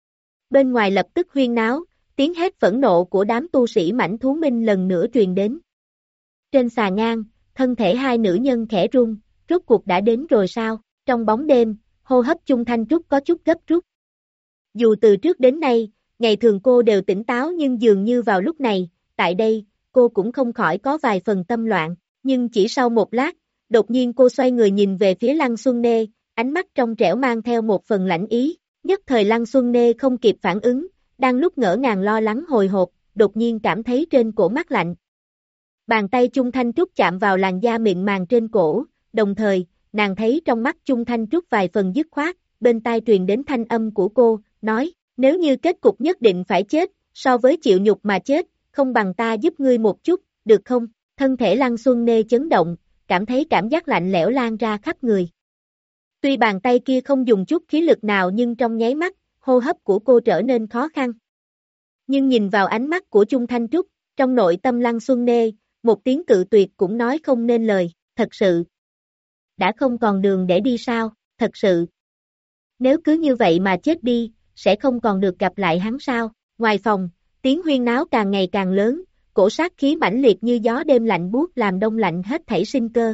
Bên ngoài lập tức huyên náo, tiếng hét phẫn nộ của đám tu sĩ mãnh thú minh lần nữa truyền đến. Trên xà ngang, thân thể hai nữ nhân khẽ rung, rốt cuộc đã đến rồi sao, trong bóng đêm, hô hấp Chung Thanh Trúc có chút gấp rút. Dù từ trước đến nay, ngày thường cô đều tỉnh táo nhưng dường như vào lúc này, tại đây, cô cũng không khỏi có vài phần tâm loạn, nhưng chỉ sau một lát, đột nhiên cô xoay người nhìn về phía Lăng Xuân Nê, ánh mắt trong trẻo mang theo một phần lãnh ý, nhất thời Lăng Xuân Nê không kịp phản ứng, đang lúc ngỡ ngàng lo lắng hồi hộp, đột nhiên cảm thấy trên cổ mát lạnh. Bàn tay Chung Thanh Trúc chạm vào làn da mịn màng trên cổ, đồng thời, nàng thấy trong mắt Chung Thanh Trúc vài phần dứt khoát, bên tai truyền đến thanh âm của cô, nói, nếu như kết cục nhất định phải chết, so với chịu nhục mà chết, không bằng ta giúp ngươi một chút, được không? Thân thể Lăng Xuân Nê chấn động, cảm thấy cảm giác lạnh lẽo lan ra khắp người. Tuy bàn tay kia không dùng chút khí lực nào nhưng trong nháy mắt, hô hấp của cô trở nên khó khăn. Nhưng nhìn vào ánh mắt của Chung Thanh Trúc, trong nội tâm Lăng Xuân Nê, một tiếng cự tuyệt cũng nói không nên lời, thật sự. Đã không còn đường để đi sao, thật sự. Nếu cứ như vậy mà chết đi, sẽ không còn được gặp lại hắn sao, ngoài phòng, tiếng huyên náo càng ngày càng lớn, cổ sát khí mãnh liệt như gió đêm lạnh buốt làm đông lạnh hết thảy sinh cơ.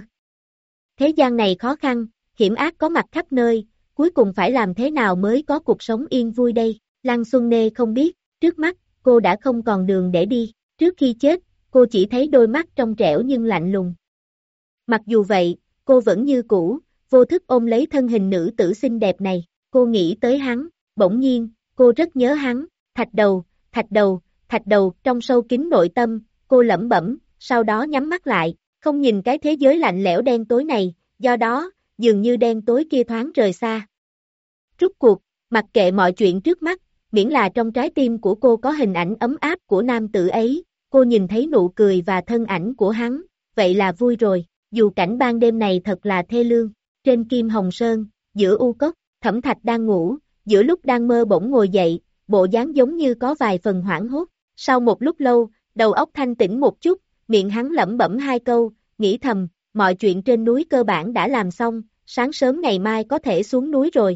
Thế gian này khó khăn, hiểm ác có mặt khắp nơi, cuối cùng phải làm thế nào mới có cuộc sống yên vui đây, Lăng Xuân Nê không biết, trước mắt, cô đã không còn đường để đi, trước khi chết, cô chỉ thấy đôi mắt trong trẻo nhưng lạnh lùng. Mặc dù vậy, cô vẫn như cũ, vô thức ôm lấy thân hình nữ tử xinh đẹp này, cô nghĩ tới hắn, bỗng nhiên, cô rất nhớ hắn, thạch đầu, thạch đầu, thạch đầu, trong sâu kín nội tâm, cô lẩm bẩm, sau đó nhắm mắt lại, không nhìn cái thế giới lạnh lẽo đen tối này, do đó, dường như đen tối kia thoáng rời xa. Rút cuộc, mặc kệ mọi chuyện trước mắt, miễn là trong trái tim của cô có hình ảnh ấm áp của nam tử ấy, cô nhìn thấy nụ cười và thân ảnh của hắn, vậy là vui rồi, dù cảnh ban đêm này thật là thê lương. Trên Kim Hồng Sơn, giữa u cốc, Thẩm Thạch đang ngủ, giữa lúc đang mơ bỗng ngồi dậy, bộ dáng giống như có vài phần hoảng hốt. Sau một lúc lâu, đầu óc thanh tĩnh một chút, miệng hắn lẩm bẩm hai câu, nghĩ thầm, mọi chuyện trên núi cơ bản đã làm xong, sáng sớm ngày mai có thể xuống núi rồi.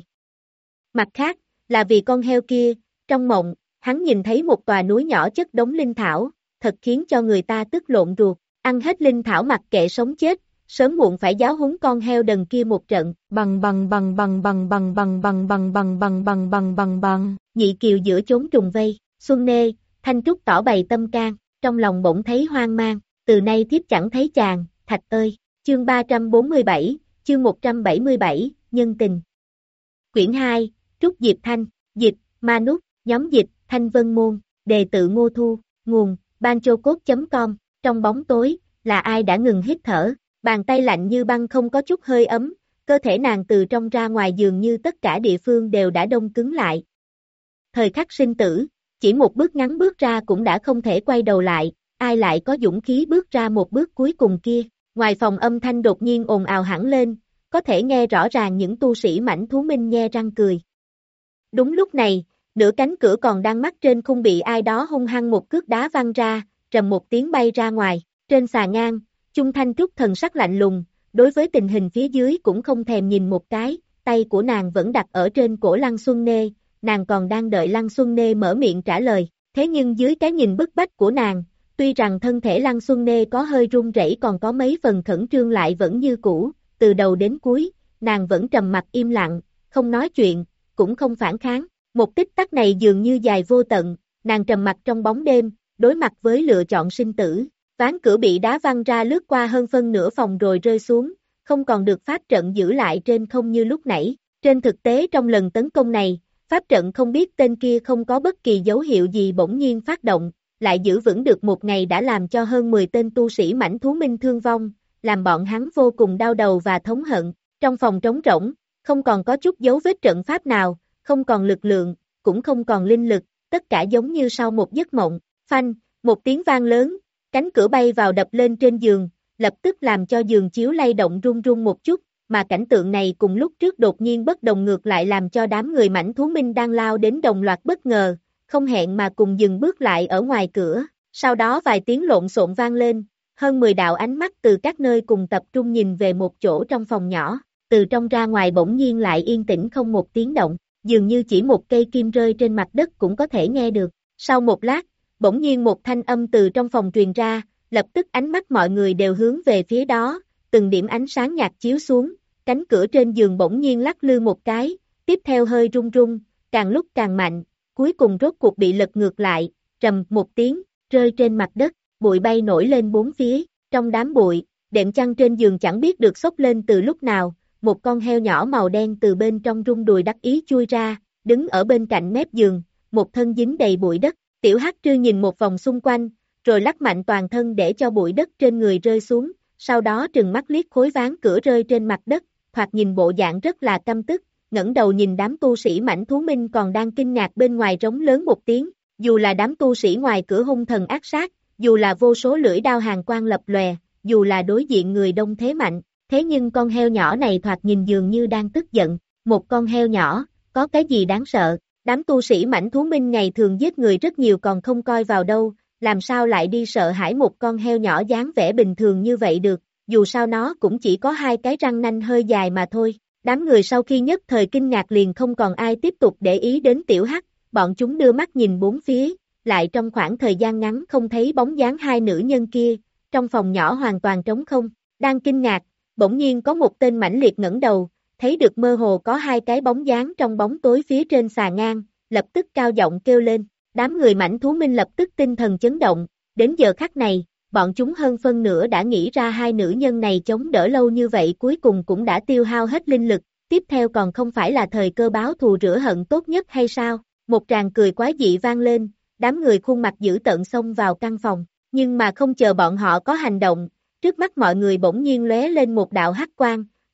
Mặt khác, là vì con heo kia, trong mộng, hắn nhìn thấy một tòa núi nhỏ chất đống linh thảo, thật khiến cho người ta tức lộn ruột, ăn hết linh thảo mặc kệ sống chết, sớm muộn phải giáo huấn con heo đần kia một trận, bằng bằng bằng bằng bằng bằng bằng bằng bằng bằng bằng bằng bằng bằng bằng, nhị kiều giữa chốn trùng vây, Xuân Nê, Thanh Trúc tỏ bày tâm can, trong lòng bỗng thấy hoang mang, từ nay thiếp chẳng thấy chàng, Thạch ơi, chương ba trăm bốn mươi bảy, chương một trăm bảy mươi bảy, nhân tình. Quyển hai, Trúc Diệp Thanh, dịch, Ma Nút, nhóm dịch, Thanh Vân Môn, đề tự Ngô Thu, nguồn, banchocode chấm com, trong bóng tối, là ai đã ngừng hít thở, bàn tay lạnh như băng không có chút hơi ấm, cơ thể nàng từ trong ra ngoài dường như tất cả địa phương đều đã đông cứng lại. Thời khắc sinh tử, chỉ một bước ngắn bước ra cũng đã không thể quay đầu lại, ai lại có dũng khí bước ra một bước cuối cùng kia, ngoài phòng âm thanh đột nhiên ồn ào hẳn lên, có thể nghe rõ ràng những tu sĩ mãnh thú minh nhe răng cười. Đúng lúc này, nửa cánh cửa còn đang mắc trên khung bị ai đó hung hăng một cước đá văng ra, trầm một tiếng bay ra ngoài, trên xà ngang, Chung Thanh Trúc thần sắc lạnh lùng, đối với tình hình phía dưới cũng không thèm nhìn một cái, tay của nàng vẫn đặt ở trên cổ Lăng Xuân Nê, nàng còn đang đợi Lăng Xuân Nê mở miệng trả lời, thế nhưng dưới cái nhìn bức bách của nàng, tuy rằng thân thể Lăng Xuân Nê có hơi run rẩy còn có mấy phần khẩn trương lại vẫn như cũ, từ đầu đến cuối, nàng vẫn trầm mặc im lặng, không nói chuyện, cũng không phản kháng, một tích tắc này dường như dài vô tận, nàng trầm mặc trong bóng đêm, đối mặt với lựa chọn sinh tử, ván cửa bị đá văng ra lướt qua hơn phân nửa phòng rồi rơi xuống, không còn được pháp trận giữ lại trên không như lúc nãy, trên thực tế trong lần tấn công này, pháp trận không biết tên kia không có bất kỳ dấu hiệu gì bỗng nhiên phát động, lại giữ vững được một ngày đã làm cho hơn mười tên tu sĩ mãnh thú minh thương vong, làm bọn hắn vô cùng đau đầu và thống hận, trong phòng trống rỗng, không còn có chút dấu vết trận pháp nào, không còn lực lượng, cũng không còn linh lực, tất cả giống như sau một giấc mộng, phanh, một tiếng vang lớn, cánh cửa bay vào đập lên trên giường, lập tức làm cho giường chiếu lay động rung rung một chút, mà cảnh tượng này cùng lúc trước đột nhiên bất đồng ngược lại làm cho đám người mãnh thú minh đang lao đến đồng loạt bất ngờ, không hẹn mà cùng dừng bước lại ở ngoài cửa, sau đó vài tiếng lộn xộn vang lên, hơn mười đạo ánh mắt từ các nơi cùng tập trung nhìn về một chỗ trong phòng nhỏ, từ trong ra ngoài bỗng nhiên lại yên tĩnh không một tiếng động, dường như chỉ một cây kim rơi trên mặt đất cũng có thể nghe được, sau một lát, bỗng nhiên một thanh âm từ trong phòng truyền ra, lập tức ánh mắt mọi người đều hướng về phía đó, từng điểm ánh sáng nhạt chiếu xuống, cánh cửa trên giường bỗng nhiên lắc lư một cái, tiếp theo hơi rung rung, càng lúc càng mạnh, cuối cùng rốt cuộc bị lật ngược lại, trầm một tiếng, rơi trên mặt đất, bụi bay nổi lên bốn phía, trong đám bụi, đệm chăn trên giường chẳng biết được xốc lên từ lúc nào, một con heo nhỏ màu đen từ bên trong rung đùi đắc ý chui ra, đứng ở bên cạnh mép giường, một thân dính đầy bụi đất, tiểu hắc trư nhìn một vòng xung quanh, rồi lắc mạnh toàn thân để cho bụi đất trên người rơi xuống, sau đó trừng mắt liếc khối ván cửa rơi trên mặt đất, thoạt nhìn bộ dạng rất là căm tức, ngẩng đầu nhìn đám tu sĩ mãnh thú minh còn đang kinh ngạc bên ngoài rống lớn một tiếng, dù là đám tu sĩ ngoài cửa hung thần ác sát, dù là vô số lưỡi đao hàng quang lập lòe, dù là đối diện người đông thế mạnh, thế nhưng con heo nhỏ này thoạt nhìn dường như đang tức giận, một con heo nhỏ, có cái gì đáng sợ, đám tu sĩ mãnh thú minh ngày thường giết người rất nhiều còn không coi vào đâu, làm sao lại đi sợ hãi một con heo nhỏ dáng vẻ bình thường như vậy được, dù sao nó cũng chỉ có hai cái răng nanh hơi dài mà thôi. Đám người sau khi nhất thời kinh ngạc liền không còn ai tiếp tục để ý đến tiểu hắc, bọn chúng đưa mắt nhìn bốn phía, lại trong khoảng thời gian ngắn không thấy bóng dáng hai nữ nhân kia, trong phòng nhỏ hoàn toàn trống không, đang kinh ngạc, bỗng nhiên có một tên mãnh liệt ngẩng đầu, thấy được mơ hồ có hai cái bóng dáng trong bóng tối phía trên xà ngang, lập tức cao giọng kêu lên, đám người mãnh thú minh lập tức tinh thần chấn động, đến giờ khắc này, bọn chúng hơn phân nửa đã nghĩ ra hai nữ nhân này chống đỡ lâu như vậy cuối cùng cũng đã tiêu hao hết linh lực, tiếp theo còn không phải là thời cơ báo thù rửa hận tốt nhất hay sao, một tràng cười quái dị vang lên, đám người khuôn mặt dữ tợn xông vào căn phòng, nhưng mà không chờ bọn họ có hành động, trước mắt mọi người bỗng nhiên lóe lên một đạo hắc quang,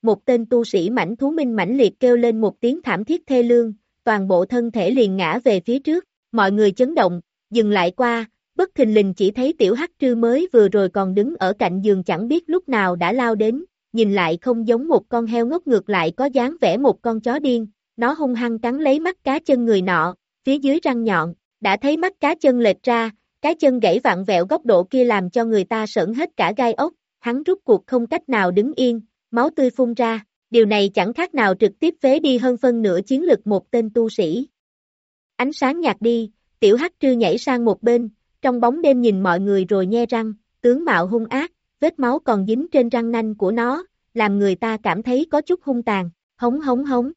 một tên tu sĩ mãnh thú minh mãnh liệt kêu lên một tiếng thảm thiết thê lương, toàn bộ thân thể liền ngã về phía trước, mọi người chấn động, dừng lại qua, bất thình lình chỉ thấy tiểu hắc trư mới vừa rồi còn đứng ở cạnh giường chẳng biết lúc nào đã lao đến, nhìn lại không giống một con heo ngốc, ngược lại có dáng vẻ một con chó điên, nó hung hăng cắn lấy mắt cá chân người nọ, phía dưới răng nhọn, đã thấy mắt cá chân lệch ra, cái chân gãy vặn vẹo góc độ kia làm cho người ta sởn hết cả gai ốc, hắn rút cuộc không cách nào đứng yên, máu tươi phun ra, điều này chẳng khác nào trực tiếp phế đi hơn phân nửa chiến lực một tên tu sĩ. Ánh sáng nhạt đi, tiểu hắc trư nhảy sang một bên, trong bóng đêm nhìn mọi người rồi nhe răng, tướng mạo hung ác, vết máu còn dính trên răng nanh của nó, làm người ta cảm thấy có chút hung tàn, hống hống hống.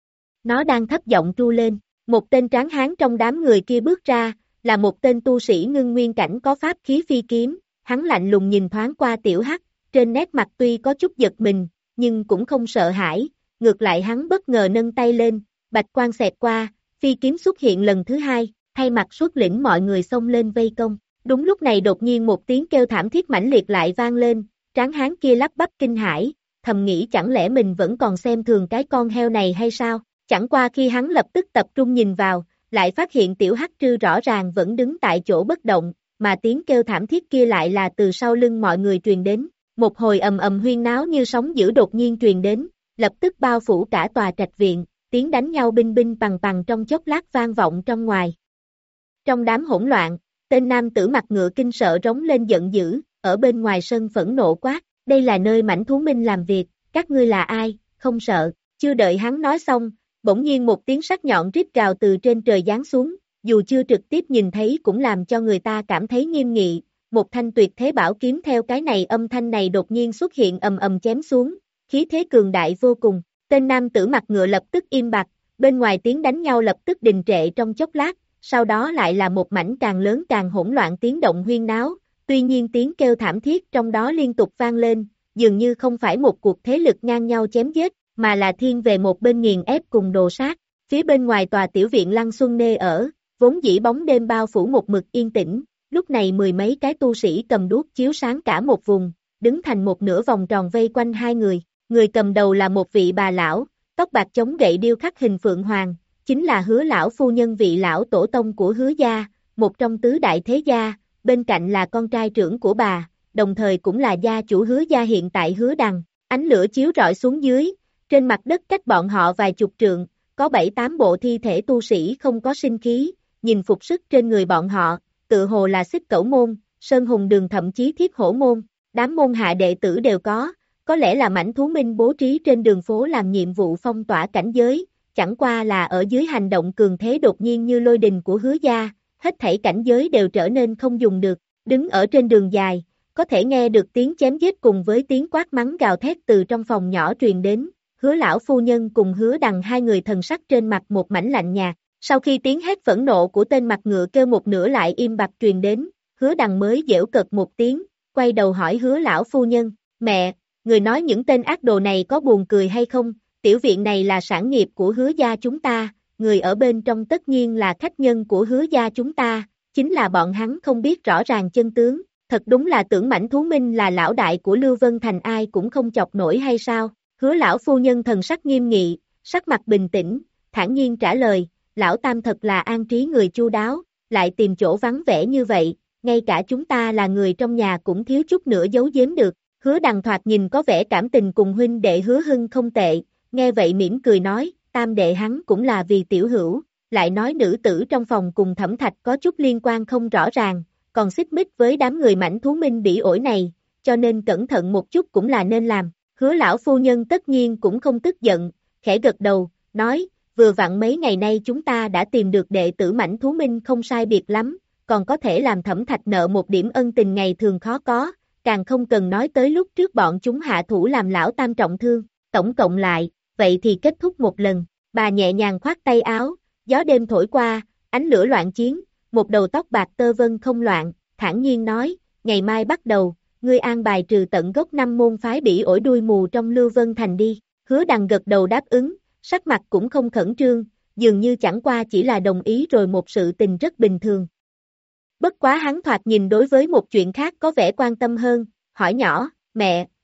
Nó đang thấp giọng tru lên, một tên tráng hán trong đám người kia bước ra, là một tên tu sĩ ngưng nguyên cảnh có pháp khí phi kiếm, hắn lạnh lùng nhìn thoáng qua tiểu hắc, trên nét mặt tuy có chút giật mình, nhưng cũng không sợ hãi, ngược lại hắn bất ngờ nâng tay lên, bạch quang xẹt qua, phi kiếm xuất hiện lần thứ hai, thay mặt xuất lĩnh mọi người xông lên vây công. Đúng lúc này đột nhiên một tiếng kêu thảm thiết mãnh liệt lại vang lên, tráng hán kia lắp bắp kinh hãi, thầm nghĩ chẳng lẽ mình vẫn còn xem thường cái con heo này hay sao, chẳng qua khi hắn lập tức tập trung nhìn vào, lại phát hiện tiểu hắc trư rõ ràng vẫn đứng tại chỗ bất động, mà tiếng kêu thảm thiết kia lại là từ sau lưng mọi người truyền đến, một hồi ầm ầm huyên náo như sóng dữ đột nhiên truyền đến, lập tức bao phủ cả tòa trạch viện, tiếng đánh nhau binh binh pằng pằng trong chốc lát vang vọng trong ngoài. Trong đám hỗn loạn, tên nam tử mặt ngựa kinh sợ rống lên giận dữ, ở bên ngoài sân phẫn nộ quát, đây là nơi mãnh thú minh làm việc, các ngươi là ai, không sợ, chưa đợi hắn nói xong, bỗng nhiên một tiếng sắc nhọn rít gào từ trên trời giáng xuống, dù chưa trực tiếp nhìn thấy cũng làm cho người ta cảm thấy nghiêm nghị, một thanh tuyệt thế bảo kiếm theo cái này âm thanh này đột nhiên xuất hiện ầm ầm chém xuống, khí thế cường đại vô cùng, tên nam tử mặt ngựa lập tức im bặt, bên ngoài tiếng đánh nhau lập tức đình trệ trong chốc lát, sau đó lại là một mảnh càng lớn càng hỗn loạn tiếng động huyên náo, tuy nhiên tiếng kêu thảm thiết trong đó liên tục vang lên, dường như không phải một cuộc thế lực ngang nhau chém giết, mà là thiên về một bên nghiền ép cùng đồ sát. Phía bên ngoài tòa tiểu viện Lăng Xuân Nê ở, vốn dĩ bóng đêm bao phủ một mực yên tĩnh, lúc này mười mấy cái tu sĩ cầm đuốc chiếu sáng cả một vùng, đứng thành một nửa vòng tròn vây quanh hai người, người cầm đầu là một vị bà lão, tóc bạc chống gậy điêu khắc hình phượng hoàng, chính là Hứa lão phu nhân, vị lão tổ tông của Hứa gia, một trong tứ đại thế gia, bên cạnh là con trai trưởng của bà, đồng thời cũng là gia chủ Hứa gia hiện tại Hứa Đằng. Ánh lửa chiếu rọi xuống dưới, trên mặt đất cách bọn họ vài chục trượng, có bảy tám bộ thi thể tu sĩ không có sinh khí, nhìn phục sức trên người bọn họ, tự hồ là Xích Cẩu môn, Sơn Hùng đường, thậm chí Thiết Hổ môn, đám môn hạ đệ tử đều có, có lẽ là mãnh thú minh bố trí trên đường phố làm nhiệm vụ phong tỏa cảnh giới, chẳng qua là ở dưới hành động cường thế đột nhiên như lôi đình của Hứa gia, hết thảy cảnh giới đều trở nên không dùng được, đứng ở trên đường dài, có thể nghe được tiếng chém giết cùng với tiếng quát mắng gào thét từ trong phòng nhỏ truyền đến. Hứa lão phu nhân cùng Hứa Đằng hai người thần sắc trên mặt một mảnh lạnh nhạt, sau khi tiếng hét phẫn nộ của tên mặt ngựa kêu một nửa lại im bặt truyền đến, Hứa Đằng mới giễu cợt một tiếng, quay đầu hỏi Hứa lão phu nhân, mẹ, người nói những tên ác đồ này có buồn cười hay không, tiểu viện này là sản nghiệp của Hứa gia chúng ta, người ở bên trong tất nhiên là khách nhân của Hứa gia chúng ta, chính là bọn hắn không biết rõ ràng chân tướng, thật đúng là tưởng mãnh thú minh là lão đại của Lưu Vân Thành ai cũng không chọc nổi hay sao. Hứa lão phu nhân thần sắc nghiêm nghị, sắc mặt bình tĩnh, thản nhiên trả lời, lão tam thật là an trí người chu đáo, lại tìm chỗ vắng vẻ như vậy, ngay cả chúng ta là người trong nhà cũng thiếu chút nữa giấu giếm được. Hứa Đằng thoạt nhìn có vẻ cảm tình cùng huynh đệ Hứa Hưng không tệ, nghe vậy mỉm cười nói, tam đệ hắn cũng là vì tiểu hữu, lại nói nữ tử trong phòng cùng Thẩm Thạch có chút liên quan không rõ ràng, còn xích mích với đám người mãnh thú minh bỉ ổi này, cho nên cẩn thận một chút cũng là nên làm. Hứa lão phu nhân tất nhiên cũng không tức giận, khẽ gật đầu, nói, vừa vặn mấy ngày nay chúng ta đã tìm được đệ tử mãnh thú minh không sai biệt lắm, còn có thể làm Thẩm Thạch nợ một điểm ân tình ngày thường khó có, càng không cần nói tới lúc trước bọn chúng hạ thủ làm lão tam trọng thương, tổng cộng lại, vậy thì kết thúc một lần, bà nhẹ nhàng khoát tay áo, gió đêm thổi qua, ánh lửa loạn chiến, một đầu tóc bạc tơ vân không loạn, thản nhiên nói, ngày mai bắt đầu, ngươi an bài trừ tận gốc năm môn phái bỉ ổi đuôi mù trong Lưu Vân Thành đi. Hứa Đằng gật đầu đáp ứng, sắc mặt cũng không khẩn trương, dường như chẳng qua chỉ là đồng ý rồi một sự tình rất bình thường. Bất quá hắn thoạt nhìn đối với một chuyện khác có vẻ quan tâm hơn, hỏi nhỏ, mẹ,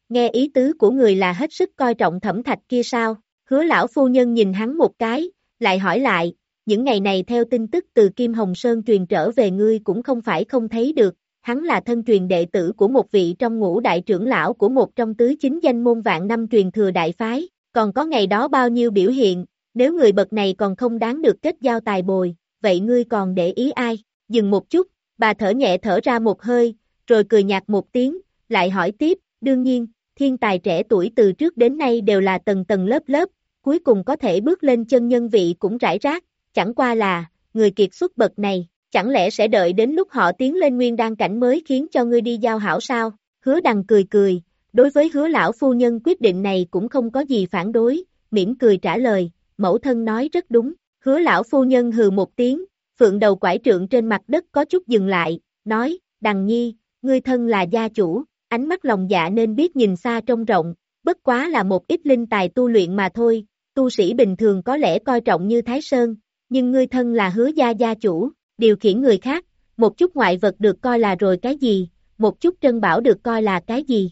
nghe ý tứ của người là hết sức coi trọng Thẩm Thạch kia sao? Hứa lão phu nhân nhìn hắn một cái, lại hỏi lại, những ngày này theo tin tức từ Kim Hồng Sơn truyền trở về ngươi cũng không phải không thấy được, hắn là thân truyền đệ tử của một vị trong ngũ đại trưởng lão của một trong tứ chính danh môn vạn năm truyền thừa đại phái, còn có ngày đó bao nhiêu biểu hiện, nếu người bậc này còn không đáng được kết giao tài bồi, vậy ngươi còn để ý ai? Dừng một chút, bà thở nhẹ thở ra một hơi, rồi cười nhạt một tiếng, lại hỏi tiếp, đương nhiên, thiên tài trẻ tuổi từ trước đến nay đều là tầng tầng lớp lớp, cuối cùng có thể bước lên chân nhân vị cũng rải rác, chẳng qua là, người kiệt xuất bậc này, chẳng lẽ sẽ đợi đến lúc họ tiến lên nguyên đan cảnh mới khiến cho ngươi đi giao hảo sao? Hứa Đằng cười cười, đối với Hứa lão phu nhân quyết định này cũng không có gì phản đối, mỉm cười trả lời, mẫu thân nói rất đúng. Hứa lão phu nhân hừ một tiếng, phượng đầu quải trượng trên mặt đất có chút dừng lại, nói, Đằng nhi, ngươi thân là gia chủ, ánh mắt lòng dạ nên biết nhìn xa trông rộng, bất quá là một ít linh tài tu luyện mà thôi, tu sĩ bình thường có lẽ coi trọng như Thái Sơn, nhưng ngươi thân là Hứa gia gia chủ, điều khiển người khác, một chút ngoại vật được coi là rồi cái gì, một chút trân bảo được coi là cái gì.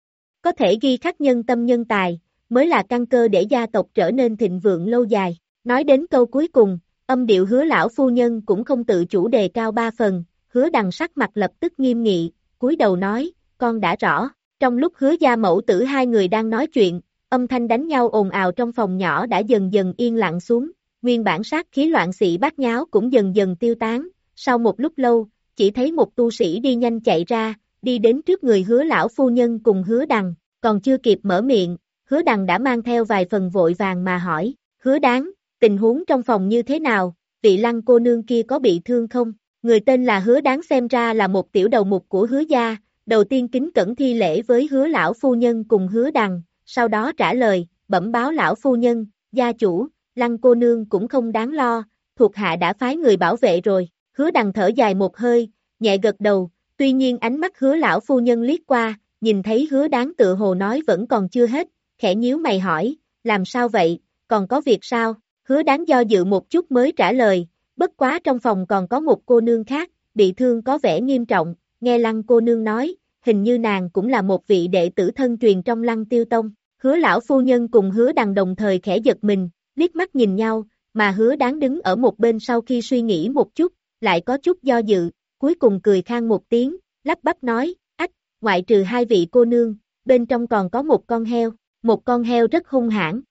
Có thể ghi khắc nhân tâm nhân tài, mới là căn cơ để gia tộc trở nên thịnh vượng lâu dài. Nói đến câu cuối cùng, âm điệu Hứa lão phu nhân cũng không tự chủ đề cao ba phần, Hứa Đằng sắc mặt lập tức nghiêm nghị, cúi đầu nói, con đã rõ. Trong lúc Hứa gia mẫu tử hai người đang nói chuyện, âm thanh đánh nhau ồn ào trong phòng nhỏ đã dần dần yên lặng xuống, nguyên bản sát khí loạn xị bát nháo cũng dần dần tiêu tán, sau một lúc lâu, chỉ thấy một tu sĩ đi nhanh chạy ra, đi đến trước người Hứa lão phu nhân cùng Hứa Đằng, còn chưa kịp mở miệng, Hứa Đằng đã mang theo vài phần vội vàng mà hỏi, Hứa Đáng, tình huống trong phòng như thế nào, vị Lăng cô nương kia có bị thương không? Người tên là Hứa Đáng xem ra là một tiểu đầu mục của Hứa gia, đầu tiên kính cẩn thi lễ với Hứa lão phu nhân cùng Hứa Đằng, sau đó trả lời, bẩm báo lão phu nhân, gia chủ, Lăng cô nương cũng không đáng lo, thuộc hạ đã phái người bảo vệ rồi. Hứa Đằng thở dài một hơi, nhẹ gật đầu, tuy nhiên ánh mắt Hứa lão phu nhân liếc qua, nhìn thấy Hứa Đáng tự hồ nói vẫn còn chưa hết, khẽ nhíu mày hỏi, làm sao vậy, còn có việc sao? Hứa Đáng do dự một chút mới trả lời, bất quá trong phòng còn có một cô nương khác, bị thương có vẻ nghiêm trọng, nghe Lăng cô nương nói, hình như nàng cũng là một vị đệ tử thân truyền trong Lăng Tiêu Tông. Hứa lão phu nhân cùng Hứa Đằng đồng thời khẽ giật mình, liếc mắt nhìn nhau, mà Hứa Đáng đứng ở một bên sau khi suy nghĩ một chút, lại có chút do dự, cuối cùng cười khan một tiếng, lắp bắp nói, ách, ngoại trừ hai vị cô nương, bên trong còn có một con heo, một con heo rất hung hãn.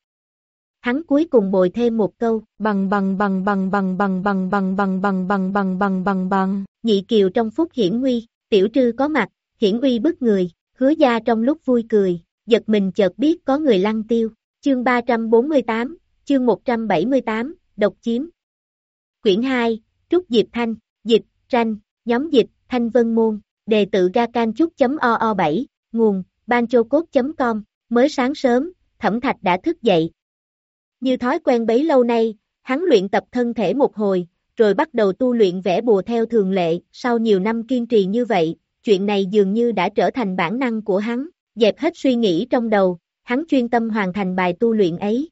Hắn cuối cùng bồi thêm một câu, bằng bằng bằng bằng bằng bằng bằng bằng bằng bằng bằng bằng bằng bằng bằng, nhị kiều trong phút hiển nguy, tiểu trư có mặt, hiển uy bức người, Hứa gia trong lúc vui cười, giật mình chợt biết có người Lăng tiêu, chương ba trăm bốn mươi tám, chương một trăm bảy mươi tám, độc chiếm. Quyển hai, Trúc Diệp Thanh, dịch, tranh, nhóm dịch, Thanh Vân Môn, đề tự gacanchúc.oo bảy, nguồn, banchocode chấm com, mới sáng sớm, Thẩm Thạch đã thức dậy. Như thói quen bấy lâu nay, hắn luyện tập thân thể một hồi, rồi bắt đầu tu luyện vẽ bùa theo thường lệ, sau nhiều năm kiên trì như vậy, chuyện này dường như đã trở thành bản năng của hắn, dẹp hết suy nghĩ trong đầu, hắn chuyên tâm hoàn thành bài tu luyện ấy.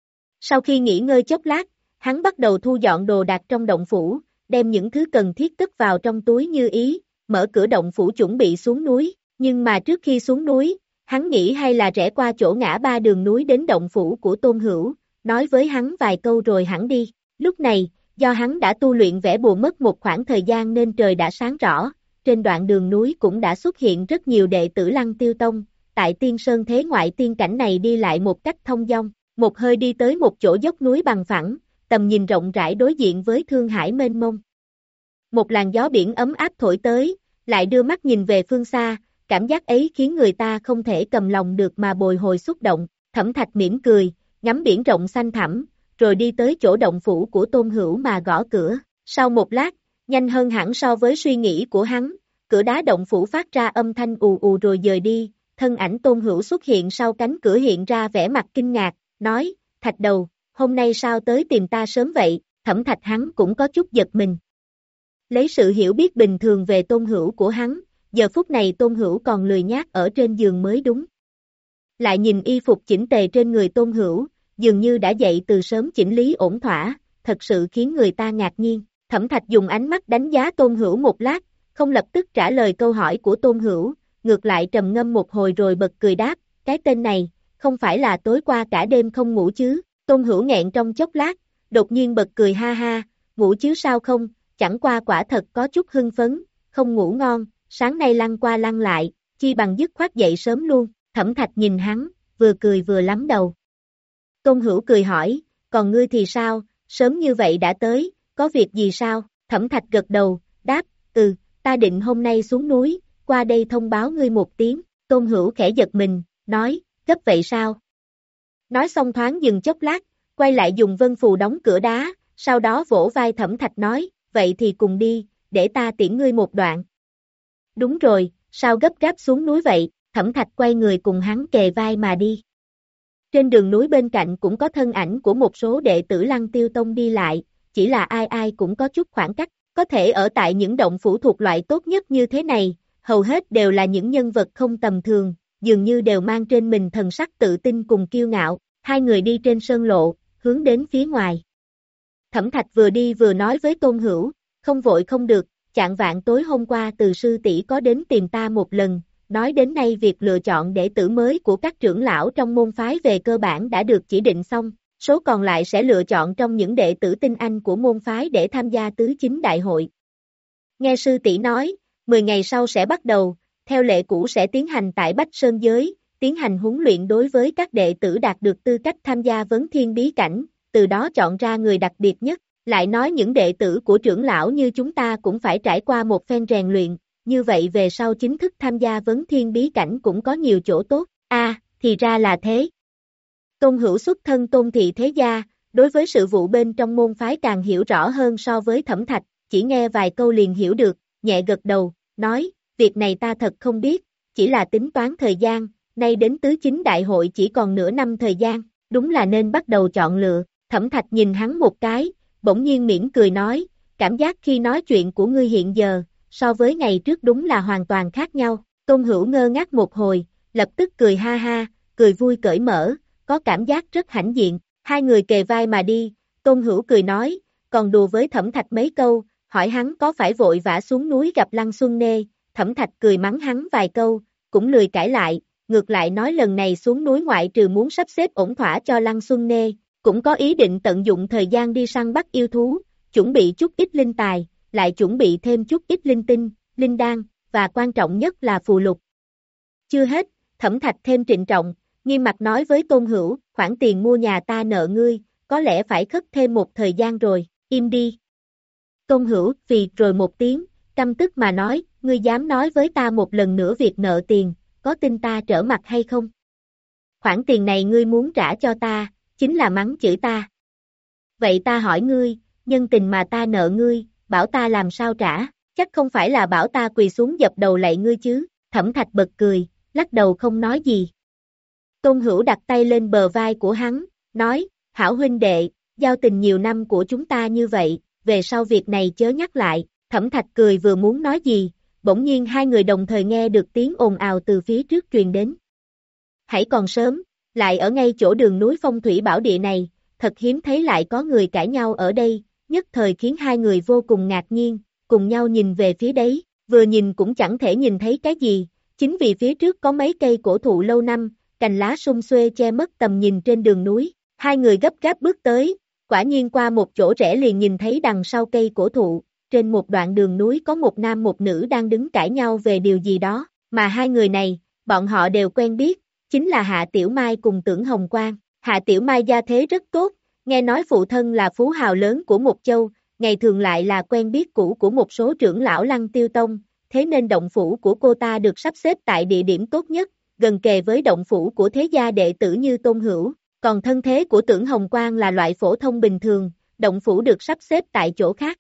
Sau khi nghỉ ngơi chốc lát, hắn bắt đầu thu dọn đồ đạc trong động phủ, đem những thứ cần thiết cất vào trong túi như ý, mở cửa động phủ chuẩn bị xuống núi, nhưng mà trước khi xuống núi, hắn nghĩ hay là rẽ qua chỗ ngã ba đường núi đến động phủ của Tôn Hữu, nói với hắn vài câu rồi hẳn đi. Lúc này, do hắn đã tu luyện vẽ bùa mất một khoảng thời gian nên trời đã sáng rõ, trên đoạn đường núi cũng đã xuất hiện rất nhiều đệ tử Lăng Tiêu Tông, tại Tiên Sơn thế ngoại tiên cảnh này đi lại một cách thông dong, một hơi đi tới một chỗ dốc núi bằng phẳng, tầm nhìn rộng rãi đối diện với thương hải mênh mông. Một làn gió biển ấm áp thổi tới, lại đưa mắt nhìn về phương xa, cảm giác ấy khiến người ta không thể cầm lòng được mà bồi hồi xúc động. Thẩm Thạch mỉm cười, ngắm biển rộng xanh thẳm, rồi đi tới chỗ động phủ của Tôn Hữu mà gõ cửa. Sau một lát, nhanh hơn hẳn so với suy nghĩ của hắn, cửa đá động phủ phát ra âm thanh ù ù rồi dời đi, thân ảnh Tôn Hữu xuất hiện sau cánh cửa hiện ra vẻ mặt kinh ngạc, nói, Thạch đầu, hôm nay sao tới tìm ta sớm vậy? Thẩm Thạch hắn cũng có chút giật mình. Lấy sự hiểu biết bình thường về Tôn Hữu của hắn, giờ phút này Tôn Hữu còn lười nhác ở trên giường mới đúng. Lại nhìn y phục chỉnh tề trên người Tôn Hữu, dường như đã dậy từ sớm chỉnh lý ổn thỏa, thật sự khiến người ta ngạc nhiên. Thẩm Thạch dùng ánh mắt đánh giá Tôn Hữu một lát, không lập tức trả lời câu hỏi của Tôn Hữu, ngược lại trầm ngâm một hồi rồi bật cười đáp, cái tên này, không phải là tối qua cả đêm không ngủ chứ, Tôn Hữu nghẹn trong chốc lát, đột nhiên bật cười ha ha, ngủ chứ sao không, chẳng qua quả thật có chút hưng phấn, không ngủ ngon, sáng nay lăn qua lăn lại, chi bằng dứt khoát dậy sớm luôn, Thẩm Thạch nhìn hắn, vừa cười vừa lắm đầu. Tôn Hữu cười hỏi, còn ngươi thì sao, sớm như vậy đã tới, có việc gì sao, Thẩm Thạch gật đầu, đáp, ừ, ta định hôm nay xuống núi, qua đây thông báo ngươi một tiếng, Tôn Hữu khẽ giật mình, nói, gấp vậy sao? Nói xong thoáng dừng chốc lát, quay lại dùng vân phù đóng cửa đá, sau đó vỗ vai Thẩm Thạch nói, vậy thì cùng đi, để ta tiễn ngươi một đoạn. Đúng rồi, sao gấp gáp xuống núi vậy, Thẩm Thạch quay người cùng hắn kề vai mà đi. Trên đường núi bên cạnh cũng có thân ảnh của một số đệ tử Lăng Tiêu Tông đi lại, chỉ là ai ai cũng có chút khoảng cách, có thể ở tại những động phủ thuộc loại tốt nhất như thế này, hầu hết đều là những nhân vật không tầm thường, dường như đều mang trên mình thần sắc tự tin cùng kiêu ngạo, hai người đi trên sơn lộ, hướng đến phía ngoài. Thẩm Thạch vừa đi vừa nói với Tôn Hữu, không vội không được, chạng vạn tối hôm qua từ sư tỷ có đến tìm ta một lần, nói đến nay việc lựa chọn đệ tử mới của các trưởng lão trong môn phái về cơ bản đã được chỉ định xong, số còn lại sẽ lựa chọn trong những đệ tử tinh anh của môn phái để tham gia tứ chính đại hội. Nghe sư tỷ nói, mười ngày sau sẽ bắt đầu, theo lệ cũ sẽ tiến hành tại Bách Sơn Giới, tiến hành huấn luyện đối với các đệ tử đạt được tư cách tham gia vấn thiên bí cảnh, từ đó chọn ra người đặc biệt nhất, lại nói những đệ tử của trưởng lão như chúng ta cũng phải trải qua một phen rèn luyện, như vậy về sau chính thức tham gia vấn thiên bí cảnh cũng có nhiều chỗ tốt, a à, thì ra là thế. Tôn Hữu xuất thân Tôn thị thế gia, đối với sự vụ bên trong môn phái càng hiểu rõ hơn so với Thẩm Thạch, chỉ nghe vài câu liền hiểu được, nhẹ gật đầu, nói, việc này ta thật không biết, chỉ là tính toán thời gian, nay đến tứ chính đại hội chỉ còn nửa năm thời gian, đúng là nên bắt đầu chọn lựa, Thẩm Thạch nhìn hắn một cái, bỗng nhiên mỉm cười nói, cảm giác khi nói chuyện của ngươi hiện giờ, so với ngày trước đúng là hoàn toàn khác nhau, Tôn Hữu ngơ ngác một hồi, lập tức cười ha ha, cười vui cởi mở, có cảm giác rất hãnh diện, hai người kề vai mà đi, Tôn Hữu cười nói, còn đùa với Thẩm Thạch mấy câu, hỏi hắn có phải vội vã xuống núi gặp Lăng Xuân Nê, Thẩm Thạch cười mắng hắn vài câu, cũng lười cãi lại, ngược lại nói lần này xuống núi ngoại trừ muốn sắp xếp ổn thỏa cho Lăng Xuân Nê, cũng có ý định tận dụng thời gian đi săn bắt yêu thú, chuẩn bị chút ít linh tài, lại chuẩn bị thêm chút ít linh tinh, linh đan, và quan trọng nhất là phù lục. Chưa hết, Thẩm Thạch thêm trịnh trọng, nghiêm mặt nói với Tôn Hữu, khoản tiền mua nhà ta nợ ngươi, có lẽ phải khất thêm một thời gian rồi, im đi. Tôn Hữu vì rồi một tiếng, căm tức mà nói, ngươi dám nói với ta một lần nữa việc nợ tiền, có tin ta trở mặt hay không? Khoản tiền này ngươi muốn trả cho ta, chính là mắng chửi ta. Vậy ta hỏi ngươi, nhân tình mà ta nợ ngươi, bảo ta làm sao trả, chắc không phải là bảo ta quỳ xuống dập đầu lạy ngươi chứ, Thẩm Thạch bật cười, lắc đầu không nói gì. Tôn Hữu đặt tay lên bờ vai của hắn, nói, hảo huynh đệ, giao tình nhiều năm của chúng ta như vậy, về sau việc này chớ nhắc lại, Thẩm Thạch cười vừa muốn nói gì, bỗng nhiên hai người đồng thời nghe được tiếng ồn ào từ phía trước truyền đến. Hãy còn sớm, lại ở ngay chỗ đường núi phong thủy bảo địa này, thật hiếm thấy lại có người cãi nhau ở đây, nhất thời khiến hai người vô cùng ngạc nhiên, cùng nhau nhìn về phía đấy, vừa nhìn cũng chẳng thể nhìn thấy cái gì, chính vì phía trước có mấy cây cổ thụ lâu năm, cành lá sum xuê che mất tầm nhìn trên đường núi, hai người gấp gáp bước tới, quả nhiên qua một chỗ rẽ liền nhìn thấy đằng sau cây cổ thụ, trên một đoạn đường núi có một nam một nữ đang đứng cãi nhau về điều gì đó, mà hai người này, bọn họ đều quen biết, chính là Hạ Tiểu Mai cùng Tưởng Hồng Quang. Hạ Tiểu Mai gia thế rất tốt, nghe nói phụ thân là phú hào lớn của một châu, ngày thường lại là quen biết cũ của một số trưởng lão Lăng Tiêu Tông, thế nên động phủ của cô ta được sắp xếp tại địa điểm tốt nhất, gần kề với động phủ của thế gia đệ tử như Tôn Hữu, còn thân thế của Tưởng Hồng Quang là loại phổ thông bình thường, động phủ được sắp xếp tại chỗ khác.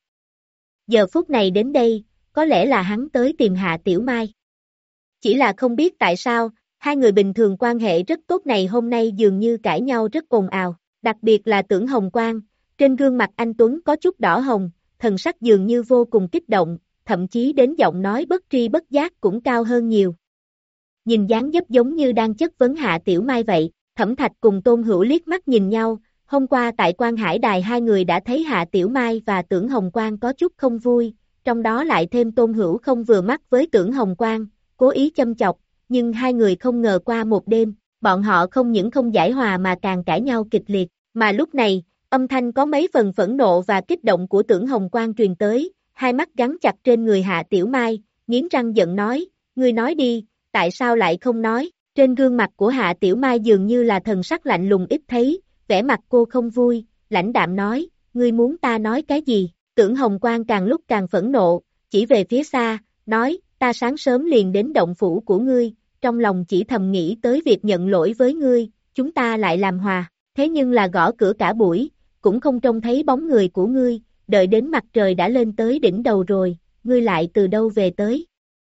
Giờ phút này đến đây, có lẽ là hắn tới tìm Hạ Tiểu Mai. Chỉ là không biết tại sao, hai người bình thường quan hệ rất tốt này hôm nay dường như cãi nhau rất ồn ào, đặc biệt là Tưởng Hồng Quang, trên gương mặt anh Tuấn có chút đỏ hồng, thần sắc dường như vô cùng kích động, thậm chí đến giọng nói bất tri bất giác cũng cao hơn nhiều. Nhìn dáng dấp giống như đang chất vấn Hạ Tiểu Mai vậy, Thẩm Thạch cùng Tôn Hữu liếc mắt nhìn nhau, hôm qua tại Quan Hải Đài hai người đã thấy Hạ Tiểu Mai và Tưởng Hồng Quang có chút không vui, trong đó lại thêm Tôn Hữu không vừa mắt với Tưởng Hồng Quang, cố ý châm chọc, nhưng hai người không ngờ qua một đêm, bọn họ không những không giải hòa mà càng cãi nhau kịch liệt, mà lúc này, âm thanh có mấy phần phẫn nộ và kích động của Tưởng Hồng Quang truyền tới, hai mắt gắn chặt trên người Hạ Tiểu Mai, nghiến răng giận nói, ngươi nói đi, tại sao lại không nói, trên gương mặt của Hạ Tiểu Mai dường như là thần sắc lạnh lùng ít thấy, vẻ mặt cô không vui, lãnh đạm nói, ngươi muốn ta nói cái gì, Tưởng Hồng Quang càng lúc càng phẫn nộ, chỉ về phía xa, nói, ta sáng sớm liền đến động phủ của ngươi, trong lòng chỉ thầm nghĩ tới việc nhận lỗi với ngươi, chúng ta lại làm hòa, thế nhưng là gõ cửa cả buổi, cũng không trông thấy bóng người của ngươi, đợi đến mặt trời đã lên tới đỉnh đầu rồi, ngươi lại từ đâu về tới.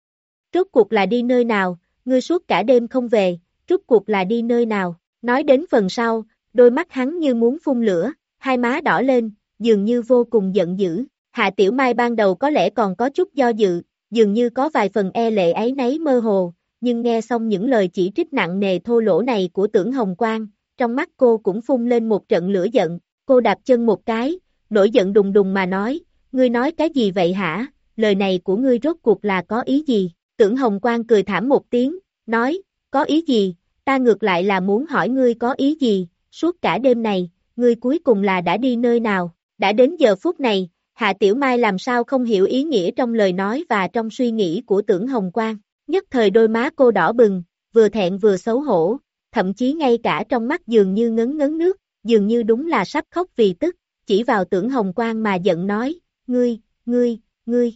Rốt cuộc là đi nơi nào, ngươi suốt cả đêm không về, rốt cuộc là đi nơi nào, nói đến phần sau, đôi mắt hắn như muốn phun lửa, hai má đỏ lên, dường như vô cùng giận dữ, Hạ Tiểu Mai ban đầu có lẽ còn có chút do dự, dường như có vài phần e lệ áy náy mơ hồ, nhưng nghe xong những lời chỉ trích nặng nề thô lỗ này của Tưởng Hồng Quang, trong mắt cô cũng phun lên một trận lửa giận, cô đạp chân một cái, nổi giận đùng đùng mà nói, ngươi nói cái gì vậy hả, lời này của ngươi rốt cuộc là có ý gì, Tưởng Hồng Quang cười thảm một tiếng, nói, có ý gì, ta ngược lại là muốn hỏi ngươi có ý gì, suốt cả đêm này, ngươi cuối cùng là đã đi nơi nào, đã đến giờ phút này, Hạ Tiểu Mai làm sao không hiểu ý nghĩa trong lời nói và trong suy nghĩ của Tưởng Hồng Quang, nhất thời đôi má cô đỏ bừng, vừa thẹn vừa xấu hổ, thậm chí ngay cả trong mắt dường như ngấn ngấn nước, dường như đúng là sắp khóc vì tức, chỉ vào Tưởng Hồng Quang mà giận nói, ngươi, ngươi, ngươi,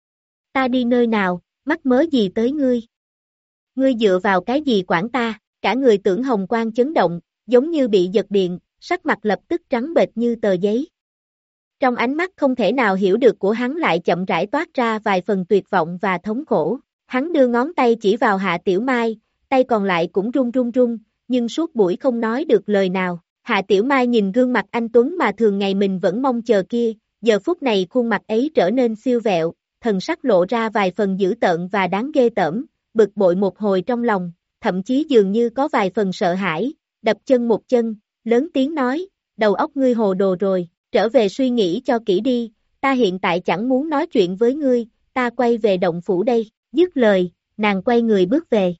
ta đi nơi nào, mắc mớ gì tới ngươi? Ngươi dựa vào cái gì quản ta, cả người Tưởng Hồng Quang chấn động, giống như bị giật điện, sắc mặt lập tức trắng bệch như tờ giấy. Trong ánh mắt không thể nào hiểu được của hắn lại chậm rãi toát ra vài phần tuyệt vọng và thống khổ, hắn đưa ngón tay chỉ vào Hạ Tiểu Mai, tay còn lại cũng run run run, nhưng suốt buổi không nói được lời nào. Hạ Tiểu Mai nhìn gương mặt anh Tuấn mà thường ngày mình vẫn mong chờ kia, giờ phút này khuôn mặt ấy trở nên siêu vẹo, thần sắc lộ ra vài phần dữ tợn và đáng ghê tởm, bực bội một hồi trong lòng, thậm chí dường như có vài phần sợ hãi, đập chân một chân, lớn tiếng nói, đầu óc ngươi hồ đồ rồi, trở về suy nghĩ cho kỹ đi, ta hiện tại chẳng muốn nói chuyện với ngươi, ta quay về động phủ đây, dứt lời, nàng quay người bước về.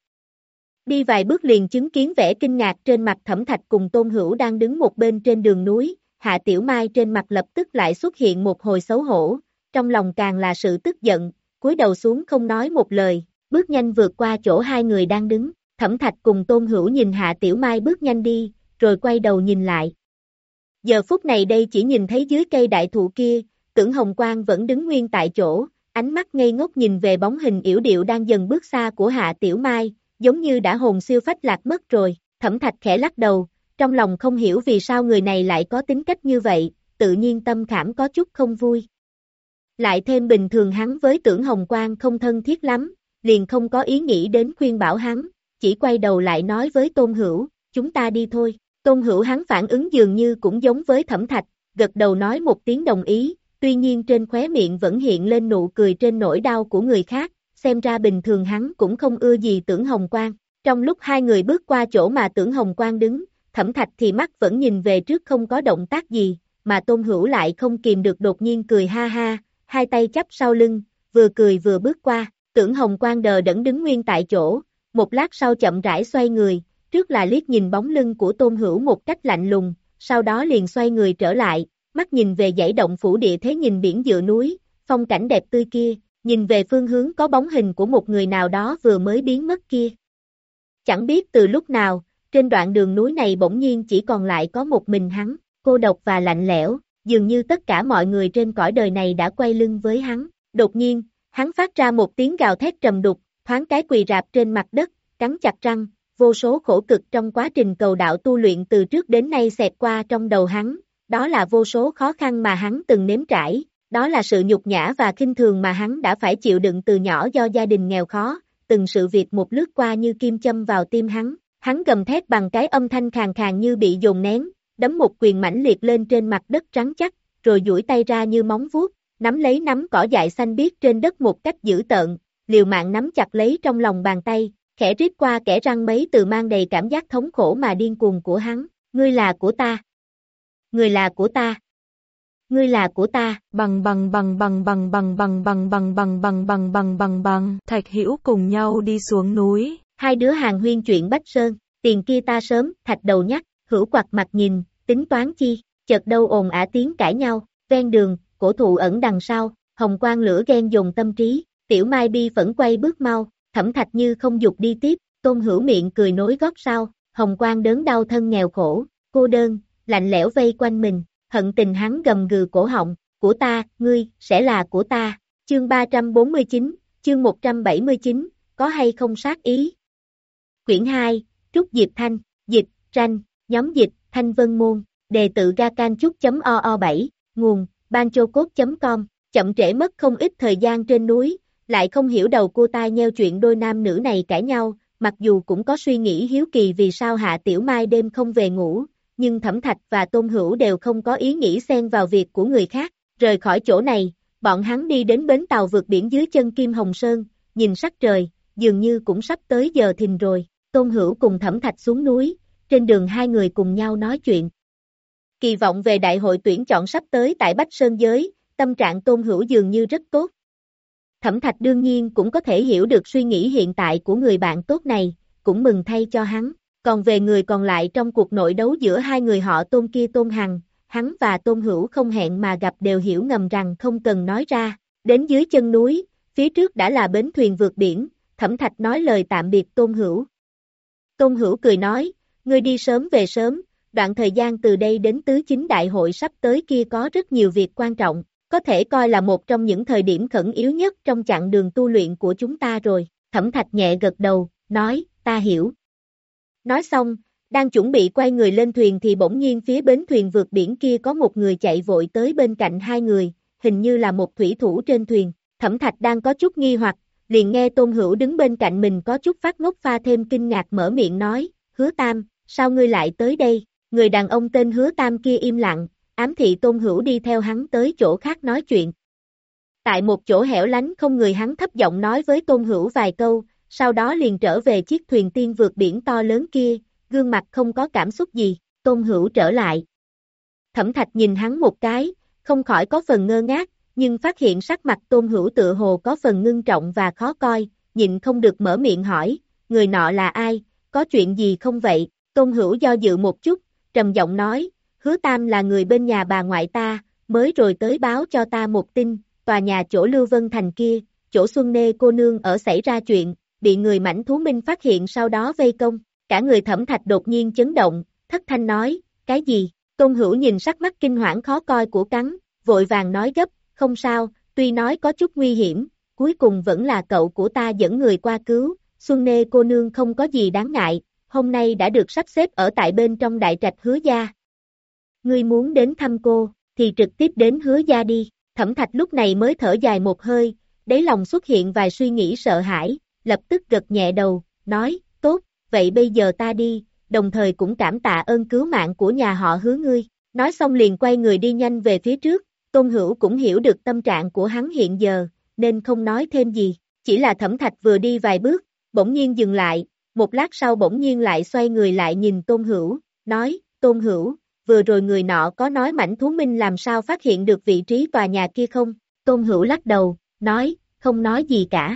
Đi vài bước liền chứng kiến vẻ kinh ngạc trên mặt Thẩm Thạch cùng Tôn Hữu đang đứng một bên trên đường núi, Hạ Tiểu Mai trên mặt lập tức lại xuất hiện một hồi xấu hổ, trong lòng càng là sự tức giận, cúi đầu xuống không nói một lời, bước nhanh vượt qua chỗ hai người đang đứng, Thẩm Thạch cùng Tôn Hữu nhìn Hạ Tiểu Mai bước nhanh đi, rồi quay đầu nhìn lại. Giờ phút này đây chỉ nhìn thấy dưới cây đại thụ kia, Tưởng Hồng Quang vẫn đứng nguyên tại chỗ, ánh mắt ngây ngốc nhìn về bóng hình yểu điệu đang dần bước xa của Hạ Tiểu Mai, giống như đã hồn siêu phách lạc mất rồi, Thẩm Thạch khẽ lắc đầu, trong lòng không hiểu vì sao người này lại có tính cách như vậy, tự nhiên tâm khảm có chút không vui. Lại thêm bình thường hắn với Tưởng Hồng Quang không thân thiết lắm, liền không có ý nghĩ đến khuyên bảo hắn, chỉ quay đầu lại nói với Tôn Hữu, chúng ta đi thôi. Tôn Hữu hắn phản ứng dường như cũng giống với Thẩm Thạch, gật đầu nói một tiếng đồng ý, tuy nhiên trên khóe miệng vẫn hiện lên nụ cười trên nỗi đau của người khác, xem ra bình thường hắn cũng không ưa gì Tưởng Hồng Quang. Trong lúc hai người bước qua chỗ mà Tưởng Hồng Quang đứng, Thẩm Thạch thì mắt vẫn nhìn về trước không có động tác gì, mà Tôn Hữu lại không kìm được đột nhiên cười ha ha, hai tay chắp sau lưng, vừa cười vừa bước qua, Tưởng Hồng Quang đờ đẫn đứng nguyên tại chỗ, một lát sau chậm rãi xoay người, trước là liếc nhìn bóng lưng của Tôn Hữu một cách lạnh lùng, sau đó liền xoay người trở lại, mắt nhìn về dãy động phủ địa thế nhìn biển dựa núi, phong cảnh đẹp tươi kia, nhìn về phương hướng có bóng hình của một người nào đó vừa mới biến mất kia. Chẳng biết từ lúc nào, trên đoạn đường núi này bỗng nhiên chỉ còn lại có một mình hắn, cô độc và lạnh lẽo, dường như tất cả mọi người trên cõi đời này đã quay lưng với hắn. Đột nhiên, hắn phát ra một tiếng gào thét trầm đục, thoáng cái quỳ rạp trên mặt đất, cắn chặt răng, vô số khổ cực trong quá trình cầu đạo tu luyện từ trước đến nay xẹt qua trong đầu hắn, đó là vô số khó khăn mà hắn từng nếm trải, đó là sự nhục nhã và khinh thường mà hắn đã phải chịu đựng từ nhỏ do gia đình nghèo khó, từng sự việc một lướt qua như kim châm vào tim hắn, hắn gầm thét bằng cái âm thanh khàn khàn như bị dồn nén, đấm một quyền mãnh liệt lên trên mặt đất trắng chắc, rồi duỗi tay ra như móng vuốt, nắm lấy nắm cỏ dại xanh biếc trên đất một cách dữ tợn, liều mạng nắm chặt lấy trong lòng bàn tay, khẽ rít qua kẽ răng mấy từ mang đầy cảm giác thống khổ mà điên cuồng của hắn, ngươi là của ta, người là của ta, ngươi là của ta. Bằng bằng bằng bằng bằng bằng bằng bằng bằng bằng bằng bằng bằng bằng bằng. Thạch Hữu cùng nhau đi xuống núi. Hai đứa hàn huyên chuyện Bách Sơn, tiền kia ta sớm, Thạch đầu nhắc, Hữu quặt mặt nhìn, tính toán chi, chợt đâu ồn ả tiếng cãi nhau, ven đường, cổ thụ ẩn đằng sau, hồng quang lửa ghen dồn tâm trí, Tiểu Mai bi phẫn quay bước mau, Thẩm Thạch Như không dục đi tiếp, Tôn Hữu miệng cười nối gót sau, hồng quang đớn đau thân nghèo khổ, cô đơn, lạnh lẽo vây quanh mình, hận tình hắn gầm gừ cổ họng, của ta, ngươi, sẽ là của ta, chương ba trăm bốn mươi chín, chương một trăm bảy mươi chín, có hay không sát ý. Quyển hai, Trúc Diệp Thanh, dịch, tranh, nhóm dịch, Thanh Vân Môn, đề tự gacanchúc.o bảy, nguồn, banchocode.com, chậm trễ mất không ít thời gian trên núi, lại không hiểu đầu cua tai nheo chuyện đôi nam nữ này cãi nhau, mặc dù cũng có suy nghĩ hiếu kỳ vì sao Hạ Tiểu Mai đêm không về ngủ, nhưng Thẩm Thạch và Tôn Hữu đều không có ý nghĩ xen vào việc của người khác, rời khỏi chỗ này, bọn hắn đi đến bến tàu vượt biển dưới chân Kim Hồng Sơn, nhìn sắc trời, dường như cũng sắp tới giờ thìn rồi, Tôn Hữu cùng Thẩm Thạch xuống núi, trên đường hai người cùng nhau nói chuyện. Kỳ vọng về đại hội tuyển chọn sắp tới tại Bách Sơn Giới, tâm trạng Tôn Hữu dường như rất tốt. Thẩm Thạch đương nhiên cũng có thể hiểu được suy nghĩ hiện tại của người bạn tốt này, cũng mừng thay cho hắn. Còn về người còn lại trong cuộc nội đấu giữa hai người họ Tôn kia Tôn Hằng, hắn và Tôn Hữu không hẹn mà gặp đều hiểu ngầm rằng không cần nói ra. Đến dưới chân núi, phía trước đã là bến thuyền vượt biển, Thẩm Thạch nói lời tạm biệt Tôn Hữu. Tôn Hữu cười nói, ngươi đi sớm về sớm, đoạn thời gian từ đây đến tứ chính đại hội sắp tới kia có rất nhiều việc quan trọng, có thể coi là một trong những thời điểm khẩn yếu nhất trong chặng đường tu luyện của chúng ta rồi. Thẩm Thạch nhẹ gật đầu, nói, ta hiểu. Nói xong, đang chuẩn bị quay người lên thuyền thì bỗng nhiên phía bến thuyền vượt biển kia có một người chạy vội tới bên cạnh hai người, hình như là một thủy thủ trên thuyền. Thẩm Thạch đang có chút nghi hoặc, liền nghe Tôn Hữu đứng bên cạnh mình có chút phát ngốc pha thêm kinh ngạc mở miệng nói, Hứa Tam, sao ngươi lại tới đây? Người đàn ông tên Hứa Tam kia im lặng, ám thị Tôn Hữu đi theo hắn tới chỗ khác nói chuyện. Tại một chỗ hẻo lánh không người hắn thấp giọng nói với Tôn Hữu vài câu, sau đó liền trở về chiếc thuyền tiên vượt biển to lớn kia, gương mặt không có cảm xúc gì, Tôn Hữu trở lại. Thẩm Thạch nhìn hắn một cái, không khỏi có phần ngơ ngác, nhưng phát hiện sắc mặt Tôn Hữu tựa hồ có phần ngưng trọng và khó coi, nhịn không được mở miệng hỏi, người nọ là ai, có chuyện gì không vậy? Tôn Hữu do dự một chút, trầm giọng nói, Hứa Tam là người bên nhà bà ngoại ta, mới rồi tới báo cho ta một tin, tòa nhà chỗ Lưu Vân Thành kia, chỗ Xuân Nê cô nương ở xảy ra chuyện, bị người mãnh thú minh phát hiện sau đó vây công, cả người Thẩm Thạch đột nhiên chấn động, thất thanh nói, cái gì? Tôn Hữu nhìn sắc mắt kinh hoảng khó coi của cắn, vội vàng nói gấp, không sao, tuy nói có chút nguy hiểm, cuối cùng vẫn là cậu của ta dẫn người qua cứu, Xuân Nê cô nương không có gì đáng ngại, hôm nay đã được sắp xếp ở tại bên trong đại trạch Hứa gia. Ngươi muốn đến thăm cô, thì trực tiếp đến Hứa gia đi, Thẩm Thạch lúc này mới thở dài một hơi, đáy lòng xuất hiện vài suy nghĩ sợ hãi, lập tức gật nhẹ đầu, nói, tốt, vậy bây giờ ta đi, đồng thời cũng cảm tạ ơn cứu mạng của nhà họ Hứa ngươi, nói xong liền quay người đi nhanh về phía trước, Tôn Hữu cũng hiểu được tâm trạng của hắn hiện giờ, nên không nói thêm gì, chỉ là Thẩm Thạch vừa đi vài bước, bỗng nhiên dừng lại, một lát sau bỗng nhiên lại xoay người lại nhìn Tôn Hữu, nói, Tôn Hữu, vừa rồi người nọ có nói mãnh thú minh làm sao phát hiện được vị trí tòa nhà kia không? Tôn Hữu lắc đầu, nói, không nói gì cả.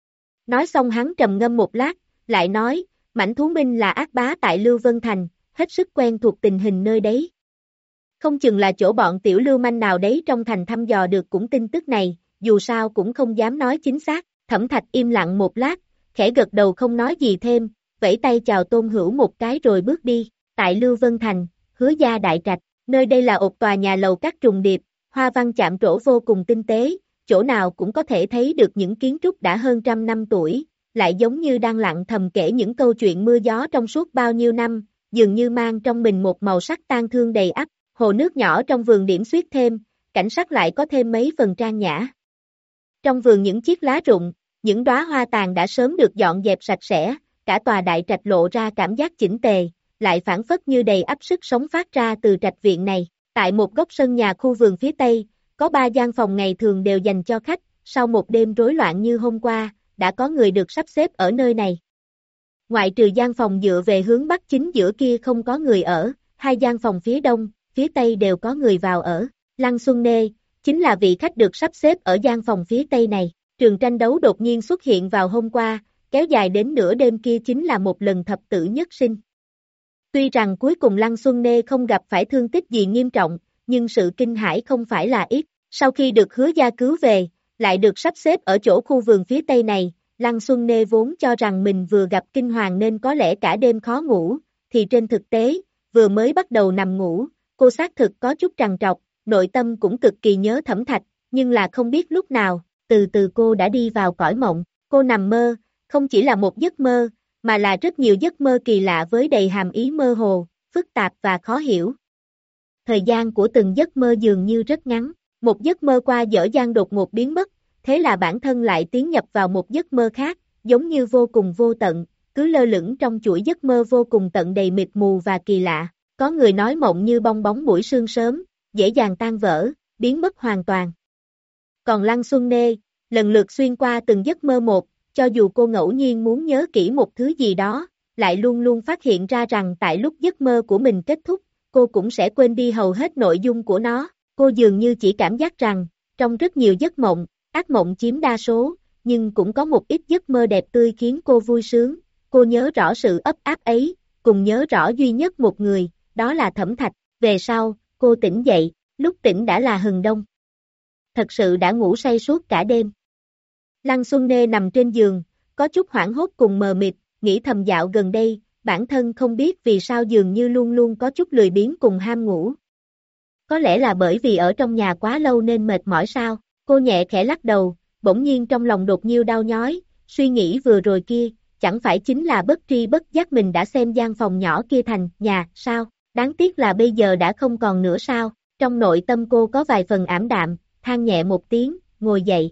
Nói xong hắn trầm ngâm một lát, lại nói, mãnh thú minh là ác bá tại Lưu Vân Thành, hết sức quen thuộc tình hình nơi đấy. Không chừng là chỗ bọn tiểu lưu manh nào đấy trong thành thăm dò được cũng tin tức này, dù sao cũng không dám nói chính xác. Thẩm Thạch im lặng một lát, khẽ gật đầu không nói gì thêm, vẫy tay chào Tôn Hữu một cái rồi bước đi. Tại Lưu Vân Thành, Hứa gia đại trạch, nơi đây là một tòa nhà lầu các trùng điệp, hoa văn chạm trổ vô cùng tinh tế, chỗ nào cũng có thể thấy được những kiến trúc đã hơn trăm năm tuổi, lại giống như đang lặng thầm kể những câu chuyện mưa gió trong suốt bao nhiêu năm, dường như mang trong mình một màu sắc tang thương đầy ắp, hồ nước nhỏ trong vườn điểm xuyết thêm, cảnh sắc lại có thêm mấy phần trang nhã. Trong vườn những chiếc lá rụng, những đóa hoa tàn đã sớm được dọn dẹp sạch sẽ, cả tòa đại trạch lộ ra cảm giác chỉnh tề, lại phảng phất như đầy ắp sức sống phát ra từ trạch viện này. Tại một góc sân nhà khu vườn phía tây, có ba gian phòng ngày thường đều dành cho khách, sau một đêm rối loạn như hôm qua, đã có người được sắp xếp ở nơi này. Ngoại trừ gian phòng dựa về hướng bắc chính giữa kia không có người ở, hai gian phòng phía đông, phía tây đều có người vào ở. Lăng Xuân Nê, chính là vị khách được sắp xếp ở gian phòng phía tây này. Trường tranh đấu đột nhiên xuất hiện vào hôm qua, kéo dài đến nửa đêm kia chính là một lần thập tử nhất sinh. Tuy rằng cuối cùng Lăng Xuân Nê không gặp phải thương tích gì nghiêm trọng, nhưng sự kinh hãi không phải là ít. Sau khi được Hứa gia cứu về, lại được sắp xếp ở chỗ khu vườn phía tây này, Lăng Xuân Nê vốn cho rằng mình vừa gặp kinh hoàng nên có lẽ cả đêm khó ngủ, thì trên thực tế, vừa mới bắt đầu nằm ngủ, cô xác thực có chút trằn trọc, nội tâm cũng cực kỳ nhớ Thẩm Thạch, nhưng là không biết lúc nào, từ từ cô đã đi vào cõi mộng. Cô nằm mơ, không chỉ là một giấc mơ, mà là rất nhiều giấc mơ kỳ lạ với đầy hàm ý mơ hồ, phức tạp và khó hiểu. Thời gian của từng giấc mơ dường như rất ngắn, một giấc mơ qua dở dang đột ngột biến mất, thế là bản thân lại tiến nhập vào một giấc mơ khác, giống như vô cùng vô tận, cứ lơ lửng trong chuỗi giấc mơ vô cùng tận đầy mịt mù và kỳ lạ. Có người nói mộng như bong bóng buổi sương sớm, dễ dàng tan vỡ, biến mất hoàn toàn. Còn Lăng Xuân Nê, lần lượt xuyên qua từng giấc mơ một, cho dù cô ngẫu nhiên muốn nhớ kỹ một thứ gì đó, lại luôn luôn phát hiện ra rằng tại lúc giấc mơ của mình kết thúc, cô cũng sẽ quên đi hầu hết nội dung của nó. Cô dường như chỉ cảm giác rằng, trong rất nhiều giấc mộng, ác mộng chiếm đa số, nhưng cũng có một ít giấc mơ đẹp tươi khiến cô vui sướng. Cô nhớ rõ sự ấp áp ấy, cùng nhớ rõ duy nhất một người, đó là Thẩm Thạch. Về sau, cô tỉnh dậy, lúc tỉnh đã là hừng đông. Thật sự đã ngủ say suốt cả đêm. Lăng Xuân Nê nằm trên giường, có chút hoảng hốt cùng mờ mịt, nghĩ thầm dạo gần đây, bản thân không biết vì sao dường như luôn luôn có chút lười biếng cùng ham ngủ. Có lẽ là bởi vì ở trong nhà quá lâu nên mệt mỏi sao, cô nhẹ khẽ lắc đầu, bỗng nhiên trong lòng đột nhiên đau nhói, suy nghĩ vừa rồi kia, chẳng phải chính là bất tri bất giác mình đã xem gian phòng nhỏ kia thành nhà, sao, đáng tiếc là bây giờ đã không còn nữa sao, trong nội tâm cô có vài phần ảm đạm, than nhẹ một tiếng, ngồi dậy.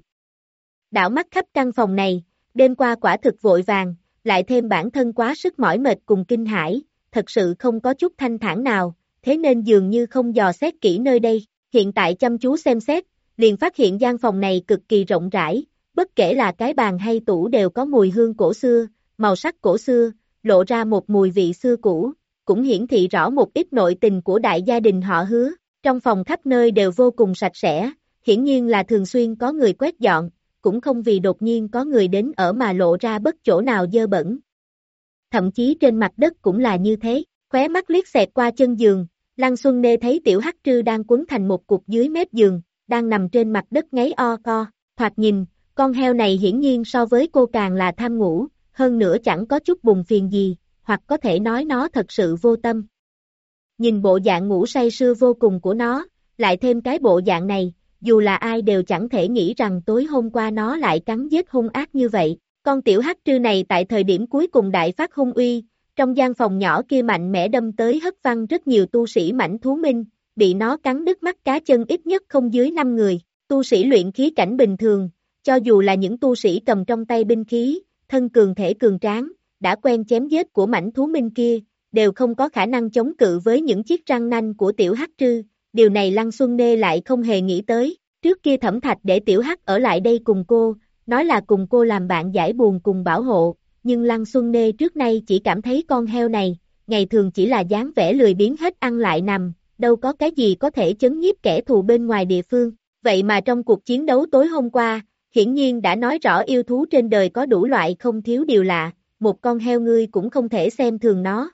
Đảo mắt khắp căn phòng này, đêm qua quả thực vội vàng, lại thêm bản thân quá sức mỏi mệt cùng kinh hãi, thật sự không có chút thanh thản nào, thế nên dường như không dò xét kỹ nơi đây, hiện tại chăm chú xem xét, liền phát hiện gian phòng này cực kỳ rộng rãi, bất kể là cái bàn hay tủ đều có mùi hương cổ xưa, màu sắc cổ xưa, lộ ra một mùi vị xưa cũ, cũng hiển thị rõ một ít nội tình của đại gia đình họ Hứa. Trong phòng khắp nơi đều vô cùng sạch sẽ, hiển nhiên là thường xuyên có người quét dọn, cũng không vì đột nhiên có người đến ở mà lộ ra bất chỗ nào dơ bẩn. Thậm chí trên mặt đất cũng là như thế, khóe mắt liếc xẹt qua chân giường, Lăng Xuân Nê thấy tiểu hắc trư đang quấn thành một cục dưới mép giường, đang nằm trên mặt đất ngáy o co, thoạt nhìn, con heo này hiển nhiên so với cô càng là tham ngủ, hơn nữa chẳng có chút buồn phiền gì, hoặc có thể nói nó thật sự vô tâm. Nhìn bộ dạng ngủ say sưa vô cùng của nó, lại thêm cái bộ dạng này, dù là ai đều chẳng thể nghĩ rằng tối hôm qua nó lại cắn giết hung ác như vậy. Con tiểu hắc trư này tại thời điểm cuối cùng đại phát hung uy, trong gian phòng nhỏ kia mạnh mẽ đâm tới hất văng rất nhiều tu sĩ mãnh thú minh, bị nó cắn đứt mắt cá chân ít nhất không dưới năm người. Tu sĩ luyện khí cảnh bình thường, cho dù là những tu sĩ cầm trong tay binh khí, thân cường thể cường tráng, đã quen chém giết của mãnh thú minh kia, đều không có khả năng chống cự với những chiếc răng nanh của tiểu hắc trư. Điều này Lăng Xuân Nê lại không hề nghĩ tới, trước kia Thẩm Thạch để tiểu hắc ở lại đây cùng cô, nói là cùng cô làm bạn giải buồn cùng bảo hộ, nhưng Lăng Xuân Nê trước nay chỉ cảm thấy con heo này, ngày thường chỉ là dáng vẻ lười biếng hết ăn lại nằm, đâu có cái gì có thể chấn nhiếp kẻ thù bên ngoài địa phương, vậy mà trong cuộc chiến đấu tối hôm qua, hiển nhiên đã nói rõ yêu thú trên đời có đủ loại không thiếu điều lạ, một con heo ngươi cũng không thể xem thường nó.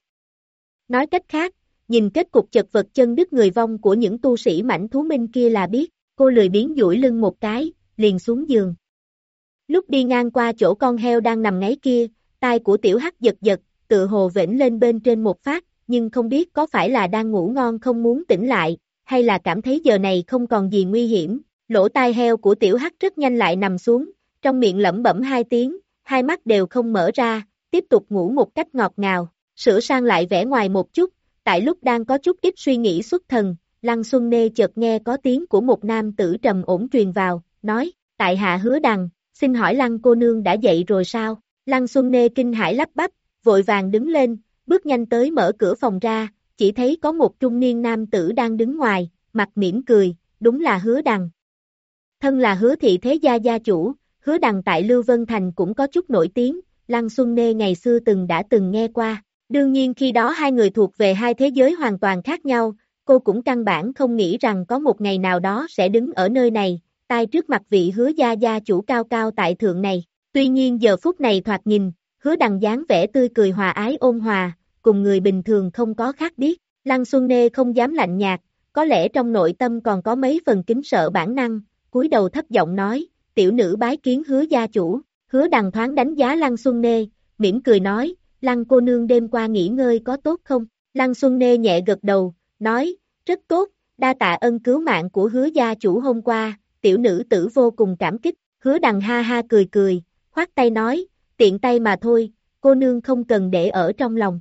Nói cách khác, nhìn kết cục chật vật chân đứt người vong của những tu sĩ mãnh thú minh kia là biết, cô lười biếng duỗi lưng một cái, liền xuống giường. Lúc đi ngang qua chỗ con heo đang nằm ngáy kia, tai của tiểu hắc giật giật, tự hồ vểnh lên bên trên một phát, nhưng không biết có phải là đang ngủ ngon không muốn tỉnh lại, hay là cảm thấy giờ này không còn gì nguy hiểm, lỗ tai heo của tiểu hắc rất nhanh lại nằm xuống, trong miệng lẩm bẩm hai tiếng, hai mắt đều không mở ra, tiếp tục ngủ một cách ngọt ngào, sửa sang lại vẻ ngoài một chút, tại lúc đang có chút ít suy nghĩ xuất thần, Lăng Xuân Nê chợt nghe có tiếng của một nam tử trầm ổn truyền vào, nói, tại hạ Hứa Đằng, xin hỏi Lăng cô nương đã dậy rồi sao? Lăng Xuân Nê kinh hãi lắp bắp, vội vàng đứng lên, bước nhanh tới mở cửa phòng ra, chỉ thấy có một trung niên nam tử đang đứng ngoài, mặt mỉm cười, đúng là Hứa Đằng. Thân là Hứa thị thế gia gia chủ, Hứa Đằng tại Lưu Vân Thành cũng có chút nổi tiếng, Lăng Xuân Nê ngày xưa từng đã từng nghe qua. Đương nhiên khi đó hai người thuộc về hai thế giới hoàn toàn khác nhau, cô cũng căn bản không nghĩ rằng có một ngày nào đó sẽ đứng ở nơi này, tai trước mặt vị Hứa gia gia chủ cao cao tại thượng này. Tuy nhiên giờ phút này thoạt nhìn, Hứa Đằng dáng vẻ tươi cười hòa ái ôn hòa, cùng người bình thường không có khác biệt. Lăng Xuân Nê không dám lạnh nhạt, có lẽ trong nội tâm còn có mấy phần kính sợ bản năng, cúi đầu thấp giọng nói, tiểu nữ bái kiến Hứa gia chủ. Hứa Đằng thoáng đánh giá Lăng Xuân Nê, mỉm cười nói, Lăng cô nương đêm qua nghỉ ngơi có tốt không? Lăng Xuân Nê nhẹ gật đầu, nói, rất tốt, đa tạ ân cứu mạng của Hứa gia chủ hôm qua, tiểu nữ tử vô cùng cảm kích. Hứa Đằng ha ha cười cười, khoát tay nói, tiện tay mà thôi, cô nương không cần để ở trong lòng.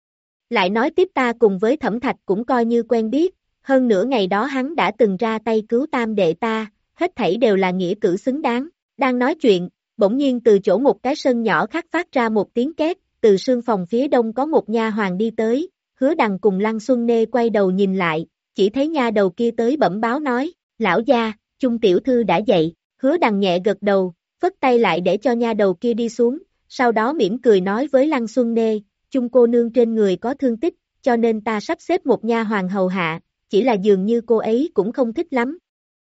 Lại nói tiếp ta cùng với Thẩm Thạch cũng coi như quen biết, hơn nữa ngày đó hắn đã từng ra tay cứu tam đệ ta, hết thảy đều là nghĩa cử xứng đáng. Đang nói chuyện, bỗng nhiên từ chỗ một cái sân nhỏ khác phát ra một tiếng két, từ sương phòng phía đông có một nha hoàng đi tới, Hứa Đằng cùng Lăng Xuân Nê quay đầu nhìn lại, chỉ thấy nha đầu kia tới bẩm báo nói, lão gia, Chung tiểu thư đã dậy. Hứa Đằng nhẹ gật đầu, phất tay lại để cho nha đầu kia đi xuống, sau đó mỉm cười nói với Lăng Xuân Nê, Chung cô nương trên người có thương tích, cho nên ta sắp xếp một nha hoàng hầu hạ, chỉ là dường như cô ấy cũng không thích lắm.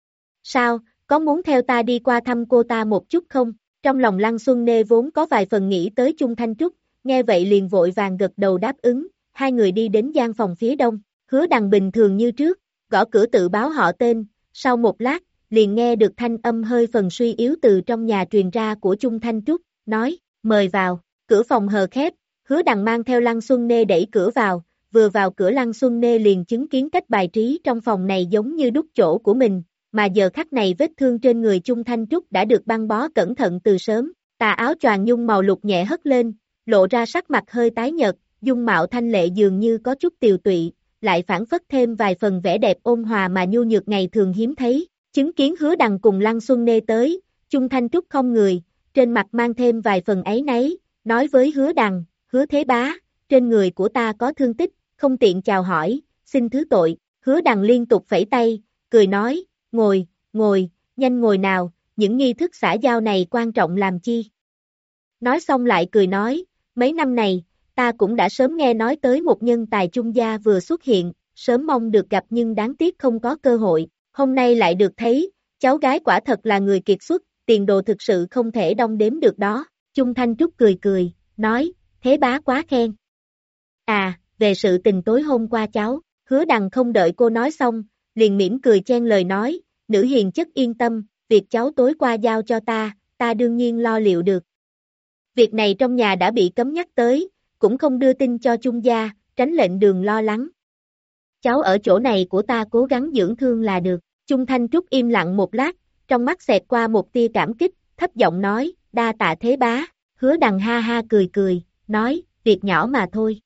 Sao, có muốn theo ta đi qua thăm cô ta một chút không? Trong lòng Lăng Xuân Nê vốn có vài phần nghĩ tới Chung Thanh Trúc, nghe vậy liền vội vàng gật đầu đáp ứng, hai người đi đến gian phòng phía đông, Hứa Đằng bình thường như trước, gõ cửa tự báo họ tên, sau một lát, liền nghe được thanh âm hơi phần suy yếu từ trong nhà truyền ra của Chung Thanh Trúc, nói, mời vào, cửa phòng hờ khép, Hứa Đằng mang theo Lăng Xuân Nê đẩy cửa vào, vừa vào cửa Lăng Xuân Nê liền chứng kiến cách bài trí trong phòng này giống như đúc chỗ của mình, mà giờ khắc này vết thương trên người Chung Thanh Trúc đã được băng bó cẩn thận từ sớm, tà áo choàng nhung màu lục nhẹ hất lên, lộ ra sắc mặt hơi tái nhợt, dung mạo thanh lệ dường như có chút tiều tụy, lại phản phất thêm vài phần vẻ đẹp ôn hòa mà nhu nhược ngày thường hiếm thấy. Chứng kiến Hứa Đằng cùng Lăng Xuân Nê tới, Chung Thanh Trúc không người, trên mặt mang thêm vài phần áy náy, nói với Hứa Đằng, Hứa thế bá, trên người của ta có thương tích, không tiện chào hỏi, xin thứ tội. Hứa Đằng liên tục phẩy tay, cười nói, ngồi, ngồi, nhanh ngồi nào, những nghi thức xã giao này quan trọng làm chi. Nói xong lại cười nói, mấy năm này, ta cũng đã sớm nghe nói tới một nhân tài Chung gia vừa xuất hiện, sớm mong được gặp nhưng đáng tiếc không có cơ hội. Hôm nay lại được thấy, cháu gái quả thật là người kiệt xuất, tiền đồ thực sự không thể đong đếm được đó. Chung Thanh Trúc cười cười, nói, thế bá quá khen. À, về sự tình tối hôm qua cháu, Hứa Đằng không đợi cô nói xong, liền mỉm cười chen lời nói, nữ hiền chất yên tâm, việc cháu tối qua giao cho ta, ta đương nhiên lo liệu được. Việc này trong nhà đã bị cấm nhắc tới, cũng không đưa tin cho Chung gia, tránh lệnh đường lo lắng. Cháu ở chỗ này của ta cố gắng dưỡng thương là được. Chung Thanh Trúc im lặng một lát, trong mắt xẹt qua một tia cảm kích, thấp giọng nói, đa tạ thế bá. Hứa Đằng ha ha cười cười, nói, việc nhỏ mà thôi.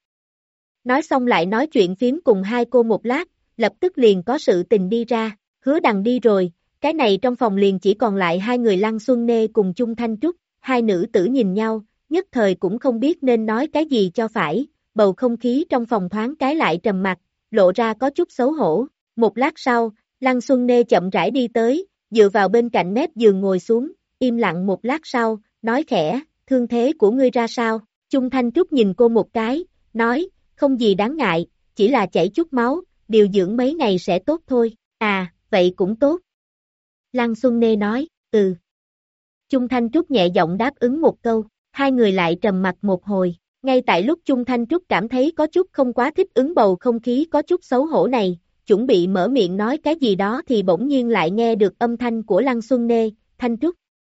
Nói xong lại nói chuyện phím cùng hai cô một lát, lập tức liền có sự tình đi ra. Hứa Đằng đi rồi, cái này trong phòng liền chỉ còn lại hai người Lăng Xuân Nê cùng Chung Thanh Trúc, hai nữ tử nhìn nhau, nhất thời cũng không biết nên nói cái gì cho phải, bầu không khí trong phòng thoáng cái lại trầm mặc, lộ ra có chút xấu hổ. Một lát sau, Lăng Xuân Nê chậm rãi đi tới, dựa vào bên cạnh mép giường ngồi xuống, im lặng một lát sau, nói khẽ, thương thế của ngươi ra sao? Chung Thanh Trúc nhìn cô một cái, nói, không gì đáng ngại, chỉ là chảy chút máu, điều dưỡng mấy ngày sẽ tốt thôi. À, vậy cũng tốt. Lăng Xuân Nê nói, ừ. Chung Thanh Trúc nhẹ giọng đáp ứng một câu, hai người lại trầm mặc một hồi. Ngay tại lúc Chung Thanh Trúc cảm thấy có chút không quá thích ứng bầu không khí có chút xấu hổ này, chuẩn bị mở miệng nói cái gì đó thì bỗng nhiên lại nghe được âm thanh của Lăng Xuân Nê, Thanh Trúc.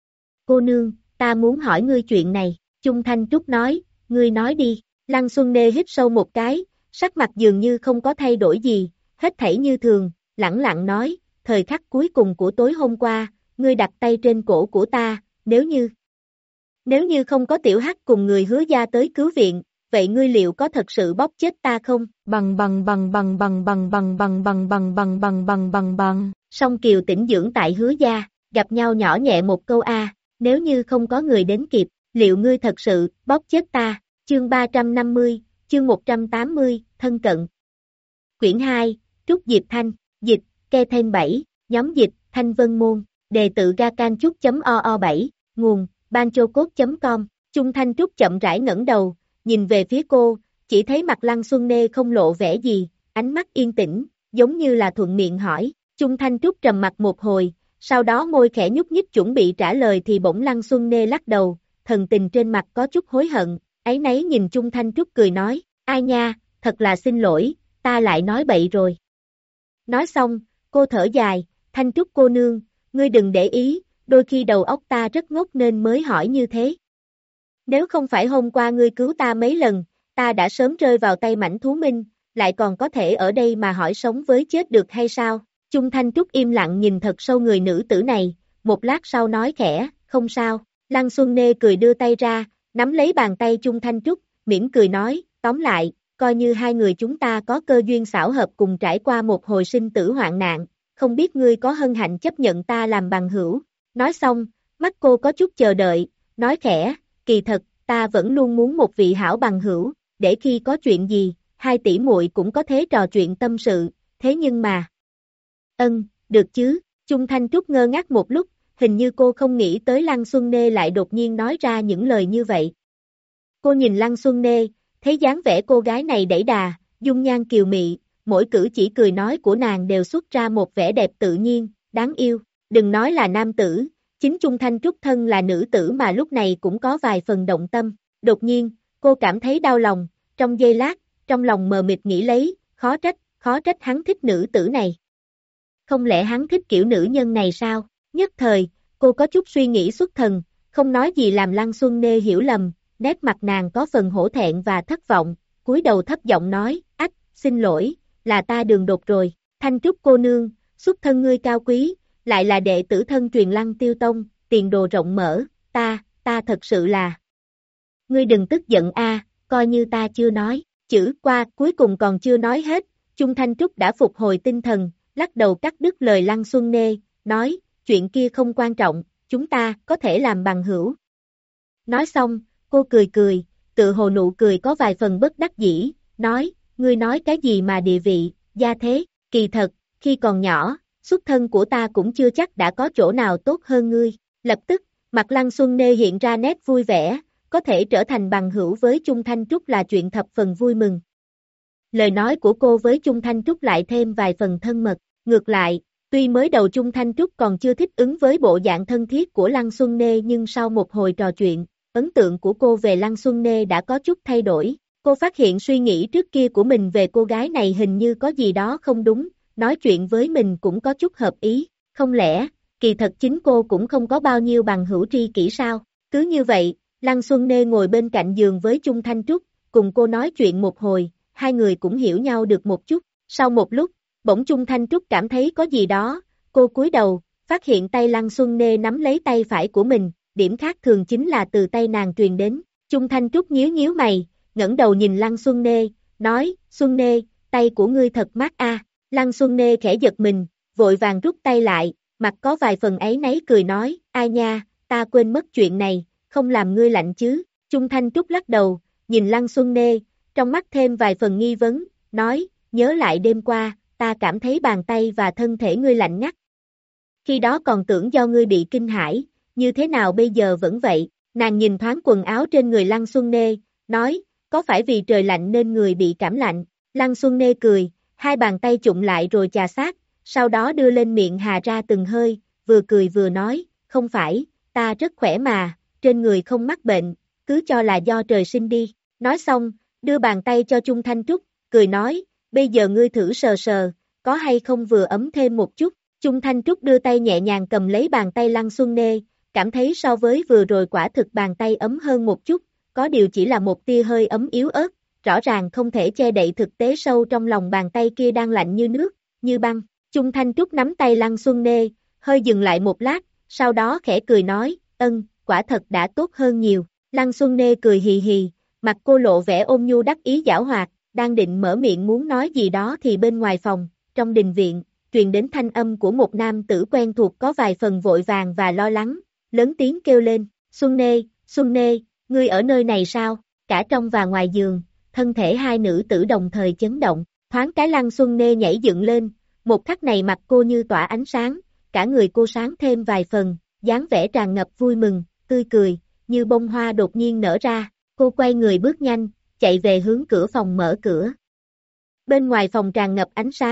Cô nương, ta muốn hỏi ngươi chuyện này. Chung Thanh Trúc nói, ngươi nói đi. Lăng Xuân Nê hít sâu một cái, sắc mặt dường như không có thay đổi gì, hết thảy như thường, lẳng lặng nói, thời khắc cuối cùng của tối hôm qua, ngươi đặt tay trên cổ của ta, nếu như Nếu như không có tiểu hắc cùng người Hứa gia tới cứu viện, vậy ngươi liệu có thật sự bóp chết ta không? Bằng bằng bằng bằng bằng bằng bằng bằng bằng bằng bằng bằng bằng bằng bằng. Song Kiều tĩnh dưỡng tại Hứa gia, gặp nhau nhỏ nhẹ một câu a, nếu như không có người đến kịp, liệu ngươi thật sự bóp chết ta? Chương ba trăm năm mươi, chương một trăm tám mươi, thân cận. Quyển hai, Trúc Diệp Thanh, dịch, ke thêm bảy, nhóm dịch, Thanh Vân Môn, đề tự gacanchúc.oo bảy, nguồn, banchocode chấm com. Chung Thanh Trúc chậm rãi ngẩng đầu, nhìn về phía cô, chỉ thấy mặt Lăng Xuân Nê không lộ vẻ gì, ánh mắt yên tĩnh, giống như là thuận miệng hỏi. Chung Thanh Trúc trầm mặt một hồi, sau đó môi khẽ nhúc nhích chuẩn bị trả lời thì bỗng Lăng Xuân Nê lắc đầu, thần tình trên mặt có chút hối hận, áy náy nhìn Chung Thanh Trúc cười nói, ai nha, thật là xin lỗi, ta lại nói bậy rồi. Nói xong, cô thở dài, Thanh Trúc cô nương, ngươi đừng để ý, đôi khi đầu óc ta rất ngốc nên mới hỏi như thế. Nếu không phải hôm qua ngươi cứu ta mấy lần, ta đã sớm rơi vào tay mãnh thú minh, lại còn có thể ở đây mà hỏi sống với chết được hay sao? Chung Thanh Trúc im lặng nhìn thật sâu người nữ tử này, một lát sau nói khẽ, không sao. Lăng Xuân Nê cười đưa tay ra, nắm lấy bàn tay Chung Thanh Trúc, mỉm cười nói, tóm lại, coi như hai người chúng ta có cơ duyên xảo hợp cùng trải qua một hồi sinh tử hoạn nạn, không biết ngươi có hân hạnh chấp nhận ta làm bằng hữu. Nói xong, mắt cô có chút chờ đợi, nói khẽ, kỳ thật, ta vẫn luôn muốn một vị hảo bằng hữu, để khi có chuyện gì, hai tỷ muội cũng có thể trò chuyện tâm sự, thế nhưng mà... Ân, được chứ, Chung Thanh Trúc ngơ ngác một lúc, hình như cô không nghĩ tới Lăng Xuân Nê lại đột nhiên nói ra những lời như vậy. Cô nhìn Lăng Xuân Nê, thấy dáng vẻ cô gái này đẩy đà, dung nhan kiều mị, mỗi cử chỉ cười nói của nàng đều xuất ra một vẻ đẹp tự nhiên, đáng yêu, đừng nói là nam tử, chính Chung Thanh Trúc thân là nữ tử mà lúc này cũng có vài phần động tâm, đột nhiên, cô cảm thấy đau lòng, trong giây lát, trong lòng mờ mịt nghĩ lấy, khó trách, khó trách hắn thích nữ tử này. Không lẽ hắn thích kiểu nữ nhân này sao? Nhất thời, cô có chút suy nghĩ xuất thần, không nói gì làm Lăng Xuân Nê hiểu lầm, nét mặt nàng có phần hổ thẹn và thất vọng, cúi đầu thấp giọng nói, ách, xin lỗi, là ta đường đột rồi, Thanh Trúc cô nương, xuất thân ngươi cao quý, lại là đệ tử thân truyền Lăng Tiêu Tông, tiền đồ rộng mở, ta, ta thật sự là... Ngươi đừng tức giận a, coi như ta chưa nói, chữ qua cuối cùng còn chưa nói hết, Chung Thanh Trúc đã phục hồi tinh thần, lắc đầu cắt đứt lời Lăng Xuân Nê, nói, chuyện kia không quan trọng, chúng ta có thể làm bằng hữu. Nói xong, cô cười cười, tự hồ nụ cười có vài phần bất đắc dĩ, nói, ngươi nói cái gì mà địa vị, gia thế, kỳ thật, khi còn nhỏ, xuất thân của ta cũng chưa chắc đã có chỗ nào tốt hơn ngươi. Lập tức, mặt Lăng Xuân Nê hiện ra nét vui vẻ, có thể trở thành bằng hữu với Chung Thanh Trúc là chuyện thập phần vui mừng. Lời nói của cô với Chung Thanh Trúc lại thêm vài phần thân mật, ngược lại, tuy mới đầu Chung Thanh Trúc còn chưa thích ứng với bộ dạng thân thiết của Lăng Xuân Nê nhưng sau một hồi trò chuyện, ấn tượng của cô về Lăng Xuân Nê đã có chút thay đổi, cô phát hiện suy nghĩ trước kia của mình về cô gái này hình như có gì đó không đúng, nói chuyện với mình cũng có chút hợp ý, không lẽ, kỳ thật chính cô cũng không có bao nhiêu bằng hữu tri kỷ sao, cứ như vậy, Lăng Xuân Nê ngồi bên cạnh giường với Chung Thanh Trúc, cùng cô nói chuyện một hồi, hai người cũng hiểu nhau được một chút, sau một lúc, bỗng Chung Thanh Trúc cảm thấy có gì đó, cô cúi đầu, phát hiện tay Lăng Xuân Nê nắm lấy tay phải của mình, điểm khác thường chính là từ tay nàng truyền đến, Chung Thanh Trúc nhíu nhíu mày, ngẩng đầu nhìn Lăng Xuân Nê, nói, Xuân Nê, tay của ngươi thật mát a. Lăng Xuân Nê khẽ giật mình, vội vàng rút tay lại, mặt có vài phần áy náy cười nói, ai nha, ta quên mất chuyện này, không làm ngươi lạnh chứ, Chung Thanh Trúc lắc đầu, nhìn Lăng Xuân Nê, trong mắt thêm vài phần nghi vấn, nói, nhớ lại đêm qua, ta cảm thấy bàn tay và thân thể ngươi lạnh ngắt. Khi đó còn tưởng do ngươi bị kinh hãi, như thế nào bây giờ vẫn vậy, nàng nhìn thoáng quần áo trên người Lăng Xuân Nê, nói, có phải vì trời lạnh nên người bị cảm lạnh, Lăng Xuân Nê cười, hai bàn tay chụm lại rồi chà sát, sau đó đưa lên miệng hà ra từng hơi, vừa cười vừa nói, không phải, ta rất khỏe mà, trên người không mắc bệnh, cứ cho là do trời sinh đi, nói xong, đưa bàn tay cho Chung Thanh Trúc, cười nói, bây giờ ngươi thử sờ sờ, có hay không vừa ấm thêm một chút, Chung Thanh Trúc đưa tay nhẹ nhàng cầm lấy bàn tay Lăng Xuân Nê, cảm thấy so với vừa rồi quả thực bàn tay ấm hơn một chút, có điều chỉ là một tia hơi ấm yếu ớt, rõ ràng không thể che đậy thực tế sâu trong lòng bàn tay kia đang lạnh như nước, như băng, Chung Thanh Trúc nắm tay Lăng Xuân Nê, hơi dừng lại một lát, sau đó khẽ cười nói, ân, quả thật đã tốt hơn nhiều, Lăng Xuân Nê cười hì hì, mặt cô lộ vẻ ôn nhu đắc ý giảo hoạt, đang định mở miệng muốn nói gì đó thì bên ngoài phòng, trong đình viện, truyền đến thanh âm của một nam tử quen thuộc có vài phần vội vàng và lo lắng, lớn tiếng kêu lên, Xuân Nê, Xuân Nê, ngươi ở nơi này sao, cả trong và ngoài giường, thân thể hai nữ tử đồng thời chấn động, thoáng cái Lăng Xuân Nê nhảy dựng lên, một khắc này mặt cô như tỏa ánh sáng, cả người cô sáng thêm vài phần, dáng vẻ tràn ngập vui mừng, tươi cười, như bông hoa đột nhiên nở ra, cô quay người bước nhanh, chạy về hướng cửa phòng mở cửa. Bên ngoài phòng tràn ngập ánh sáng,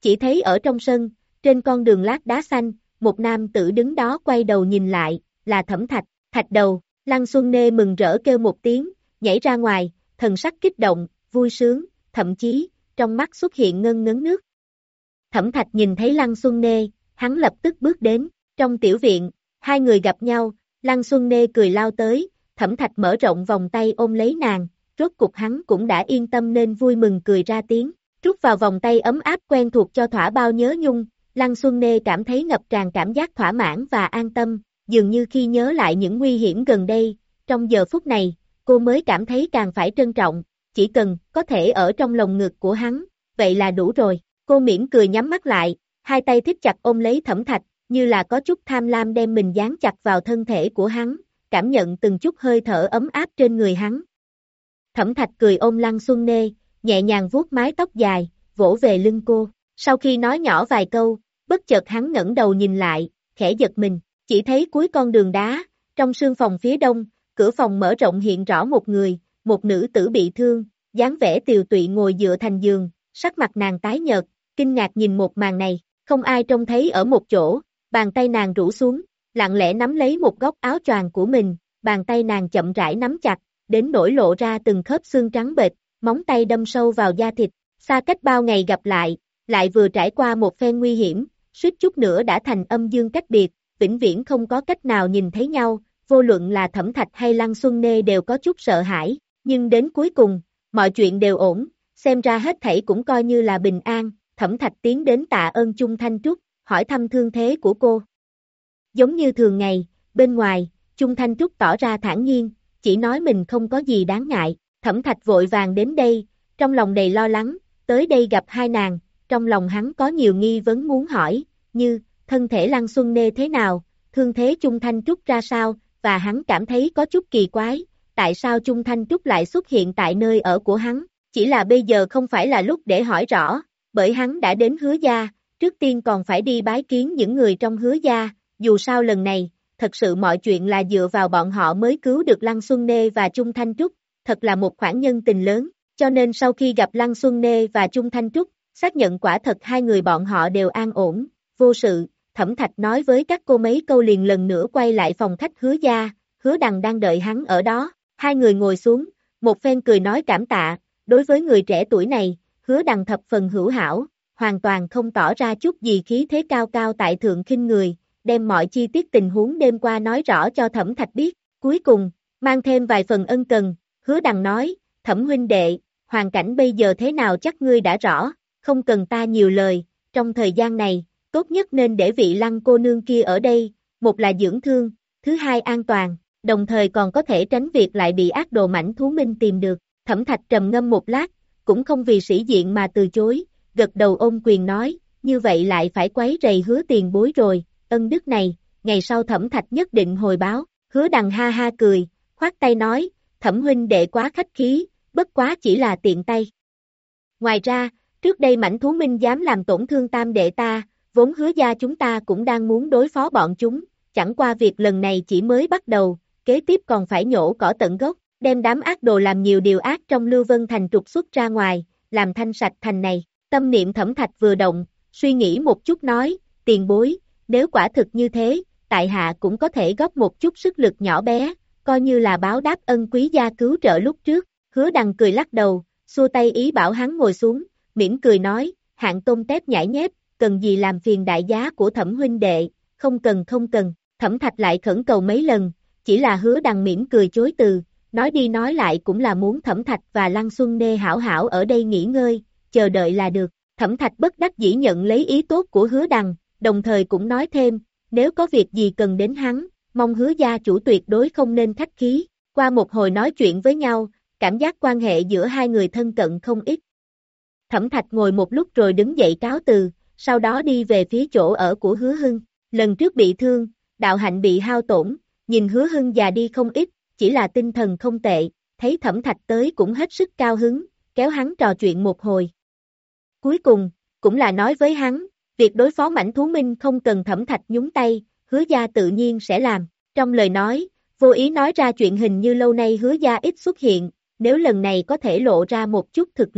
chỉ thấy ở trong sân, trên con đường lát đá xanh, một nam tử đứng đó quay đầu nhìn lại, là Thẩm Thạch, Thạch đầu, Lăng Xuân Nê mừng rỡ kêu một tiếng, nhảy ra ngoài, thần sắc kích động, vui sướng, thậm chí, trong mắt xuất hiện ngân ngấn nước. Thẩm Thạch nhìn thấy Lăng Xuân Nê, hắn lập tức bước đến, trong tiểu viện, hai người gặp nhau, Lăng Xuân Nê cười lao tới, Thẩm Thạch mở rộng vòng tay ôm lấy nàng, rốt cục hắn cũng đã yên tâm nên vui mừng cười ra tiếng, trút vào vòng tay ấm áp quen thuộc cho thỏa bao nhớ nhung, Lăng Xuân Nê cảm thấy ngập tràn cảm giác thỏa mãn và an tâm, dường như khi nhớ lại những nguy hiểm gần đây, trong giờ phút này, cô mới cảm thấy càng phải trân trọng, chỉ cần có thể ở trong lồng ngực của hắn, vậy là đủ rồi. Cô mỉm cười nhắm mắt lại, hai tay thít chặt ôm lấy Thẩm Thạch, như là có chút tham lam đem mình dán chặt vào thân thể của hắn, cảm nhận từng chút hơi thở ấm áp trên người hắn. Thẩm Thạch cười ôm Lăng Xuân Nê, nhẹ nhàng vuốt mái tóc dài, vỗ về lưng cô. Sau khi nói nhỏ vài câu, bất chợt hắn ngẩng đầu nhìn lại, khẽ giật mình, chỉ thấy cuối con đường đá, trong sương phòng phía đông, cửa phòng mở rộng hiện rõ một người, một nữ tử bị thương, dáng vẻ tiều tụy ngồi dựa thành giường, sắc mặt nàng tái nhợt, kinh ngạc nhìn một màn này, không ai trông thấy ở một chỗ, bàn tay nàng rũ xuống, lặng lẽ nắm lấy một góc áo choàng của mình, bàn tay nàng chậm rãi nắm chặt, đến nỗi lộ ra từng khớp xương trắng bệch, móng tay đâm sâu vào da thịt, xa cách bao ngày gặp lại, lại vừa trải qua một phen nguy hiểm, suýt chút nữa đã thành âm dương cách biệt, vĩnh viễn không có cách nào nhìn thấy nhau, vô luận là Thẩm Thạch hay Lăng Xuân Nê đều có chút sợ hãi, nhưng đến cuối cùng, mọi chuyện đều ổn, xem ra hết thảy cũng coi như là bình an, Thẩm Thạch tiến đến tạ ơn Chung Thanh Trúc, hỏi thăm thương thế của cô. Giống như thường ngày, bên ngoài, Chung Thanh Trúc tỏ ra thản nhiên, chỉ nói mình không có gì đáng ngại, Thẩm Thạch vội vàng đến đây, trong lòng đầy lo lắng, tới đây gặp hai nàng, trong lòng hắn có nhiều nghi vấn muốn hỏi, như, thân thể Lăng Xuân Nê thế nào, thương thế Chung Thanh Trúc ra sao, và hắn cảm thấy có chút kỳ quái, tại sao Chung Thanh Trúc lại xuất hiện tại nơi ở của hắn, chỉ là bây giờ không phải là lúc để hỏi rõ, bởi hắn đã đến Hứa gia, trước tiên còn phải đi bái kiến những người trong Hứa gia, dù sao lần này, thật sự mọi chuyện là dựa vào bọn họ mới cứu được Lăng Xuân Nê và Chung Thanh Trúc, thật là một khoản nhân tình lớn, cho nên sau khi gặp Lăng Xuân Nê và Chung Thanh Trúc, xác nhận quả thật hai người bọn họ đều an ổn, vô sự, Thẩm Thạch nói với các cô mấy câu liền lần nữa quay lại phòng khách Hứa gia, Hứa Đằng đang đợi hắn ở đó, hai người ngồi xuống, một phen cười nói cảm tạ, đối với người trẻ tuổi này, Hứa Đằng thập phần hữu hảo, hoàn toàn không tỏ ra chút gì khí thế cao cao tại thượng khinh người, đem mọi chi tiết tình huống đêm qua nói rõ cho Thẩm Thạch biết, cuối cùng, mang thêm vài phần ân cần, Hứa Đằng nói, Thẩm huynh đệ, hoàn cảnh bây giờ thế nào chắc ngươi đã rõ, không cần ta nhiều lời, trong thời gian này, tốt nhất nên để vị Lăng cô nương kia ở đây, một là dưỡng thương, thứ hai an toàn, đồng thời còn có thể tránh việc lại bị ác đồ mãnh thú minh tìm được, Thẩm Thạch trầm ngâm một lát, cũng không vì sĩ diện mà từ chối, gật đầu ôm quyền nói, như vậy lại phải quấy rầy Hứa tiền bối rồi, ân đức này, ngày sau Thẩm Thạch nhất định hồi báo, Hứa Đằng ha ha cười, khoát tay nói, Thẩm huynh đệ quá khách khí, bất quá chỉ là tiện tay. Ngoài ra, trước đây mãnh thú minh dám làm tổn thương tam đệ ta, vốn Hứa gia chúng ta cũng đang muốn đối phó bọn chúng, chẳng qua việc lần này chỉ mới bắt đầu, kế tiếp còn phải nhổ cỏ tận gốc, đem đám ác đồ làm nhiều điều ác trong Lưu Vân Thành trục xuất ra ngoài, làm thanh sạch thành này, tâm niệm Thẩm Thạch vừa động, suy nghĩ một chút nói, tiền bối, nếu quả thực như thế, tại hạ cũng có thể góp một chút sức lực nhỏ bé, coi như là báo đáp ân quý gia cứu trợ lúc trước, Hứa Đằng cười lắc đầu, xua tay ý bảo hắn ngồi xuống, mỉm cười nói, hạng tôm tép nhảy nhép, cần gì làm phiền đại giá của Thẩm huynh đệ, không cần không cần, Thẩm Thạch lại khẩn cầu mấy lần, chỉ là Hứa Đằng mỉm cười chối từ, nói đi nói lại cũng là muốn Thẩm Thạch và Lăng Xuân Nê hảo hảo ở đây nghỉ ngơi, chờ đợi là được, Thẩm Thạch bất đắc dĩ nhận lấy ý tốt của Hứa Đằng, đồng thời cũng nói thêm, nếu có việc gì cần đến hắn, mong Hứa gia chủ tuyệt đối không nên khách khí, qua một hồi nói chuyện với nhau, cảm giác quan hệ giữa hai người thân cận không ít. Thẩm Thạch ngồi một lúc rồi đứng dậy cáo từ, sau đó đi về phía chỗ ở của Hứa Hưng, lần trước bị thương, đạo hạnh bị hao tổn, nhìn Hứa Hưng già đi không ít, chỉ là tinh thần không tệ, thấy Thẩm Thạch tới cũng hết sức cao hứng, kéo hắn trò chuyện một hồi. Cuối cùng, cũng là nói với hắn, việc đối phó mãnh thú minh không cần Thẩm Thạch nhúng tay, Hứa gia tự nhiên sẽ làm, trong lời nói, vô ý nói ra chuyện hình như lâu nay Hứa gia ít xuất hiện, nếu lần này có thể lộ ra một chút thực lực,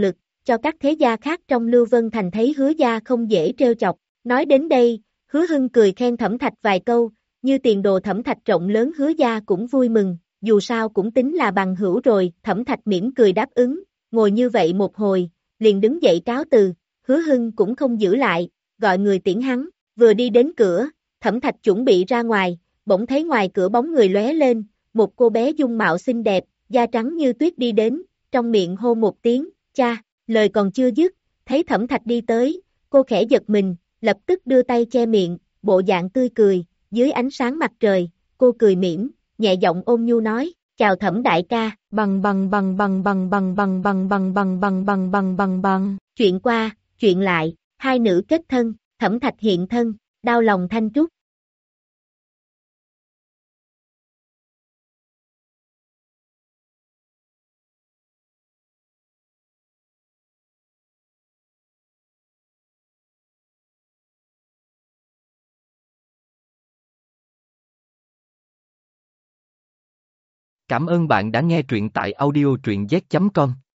cho các thế gia khác trong Lưu Vân Thành thấy Hứa gia không dễ trêu chọc. Nói đến đây, Hứa Hưng cười khen Thẩm Thạch vài câu, như tiền đồ Thẩm Thạch rộng lớn Hứa gia cũng vui mừng, dù sao cũng tính là bằng hữu rồi. Thẩm Thạch mỉm cười đáp ứng, ngồi như vậy một hồi, liền đứng dậy cáo từ. Hứa Hưng cũng không giữ lại, gọi người tiễn hắn, vừa đi đến cửa, Thẩm Thạch chuẩn bị ra ngoài, bỗng thấy ngoài cửa bóng người lóe lên, một cô bé dung mạo xinh đẹp, da trắng như tuyết đi đến, trong miệng hô một tiếng, cha, lời còn chưa dứt, thấy Thẩm Thạch đi tới, cô khẽ giật mình, lập tức đưa tay che miệng, bộ dạng tươi cười, dưới ánh sáng mặt trời, cô cười mỉm, nhẹ giọng ôn nhu nói, chào Thẩm đại ca. Bằng bằng bằng bằng bằng bằng bằng bằng bằng bằng bằng bằng bằng bằng bằng. Chuyện qua, chuyện lại, hai nữ kết thân, Thẩm Thạch hiện thân, đau lòng Thanh Trúc. Cảm ơn bạn đã nghe truyện tại audio truyện z chấm com.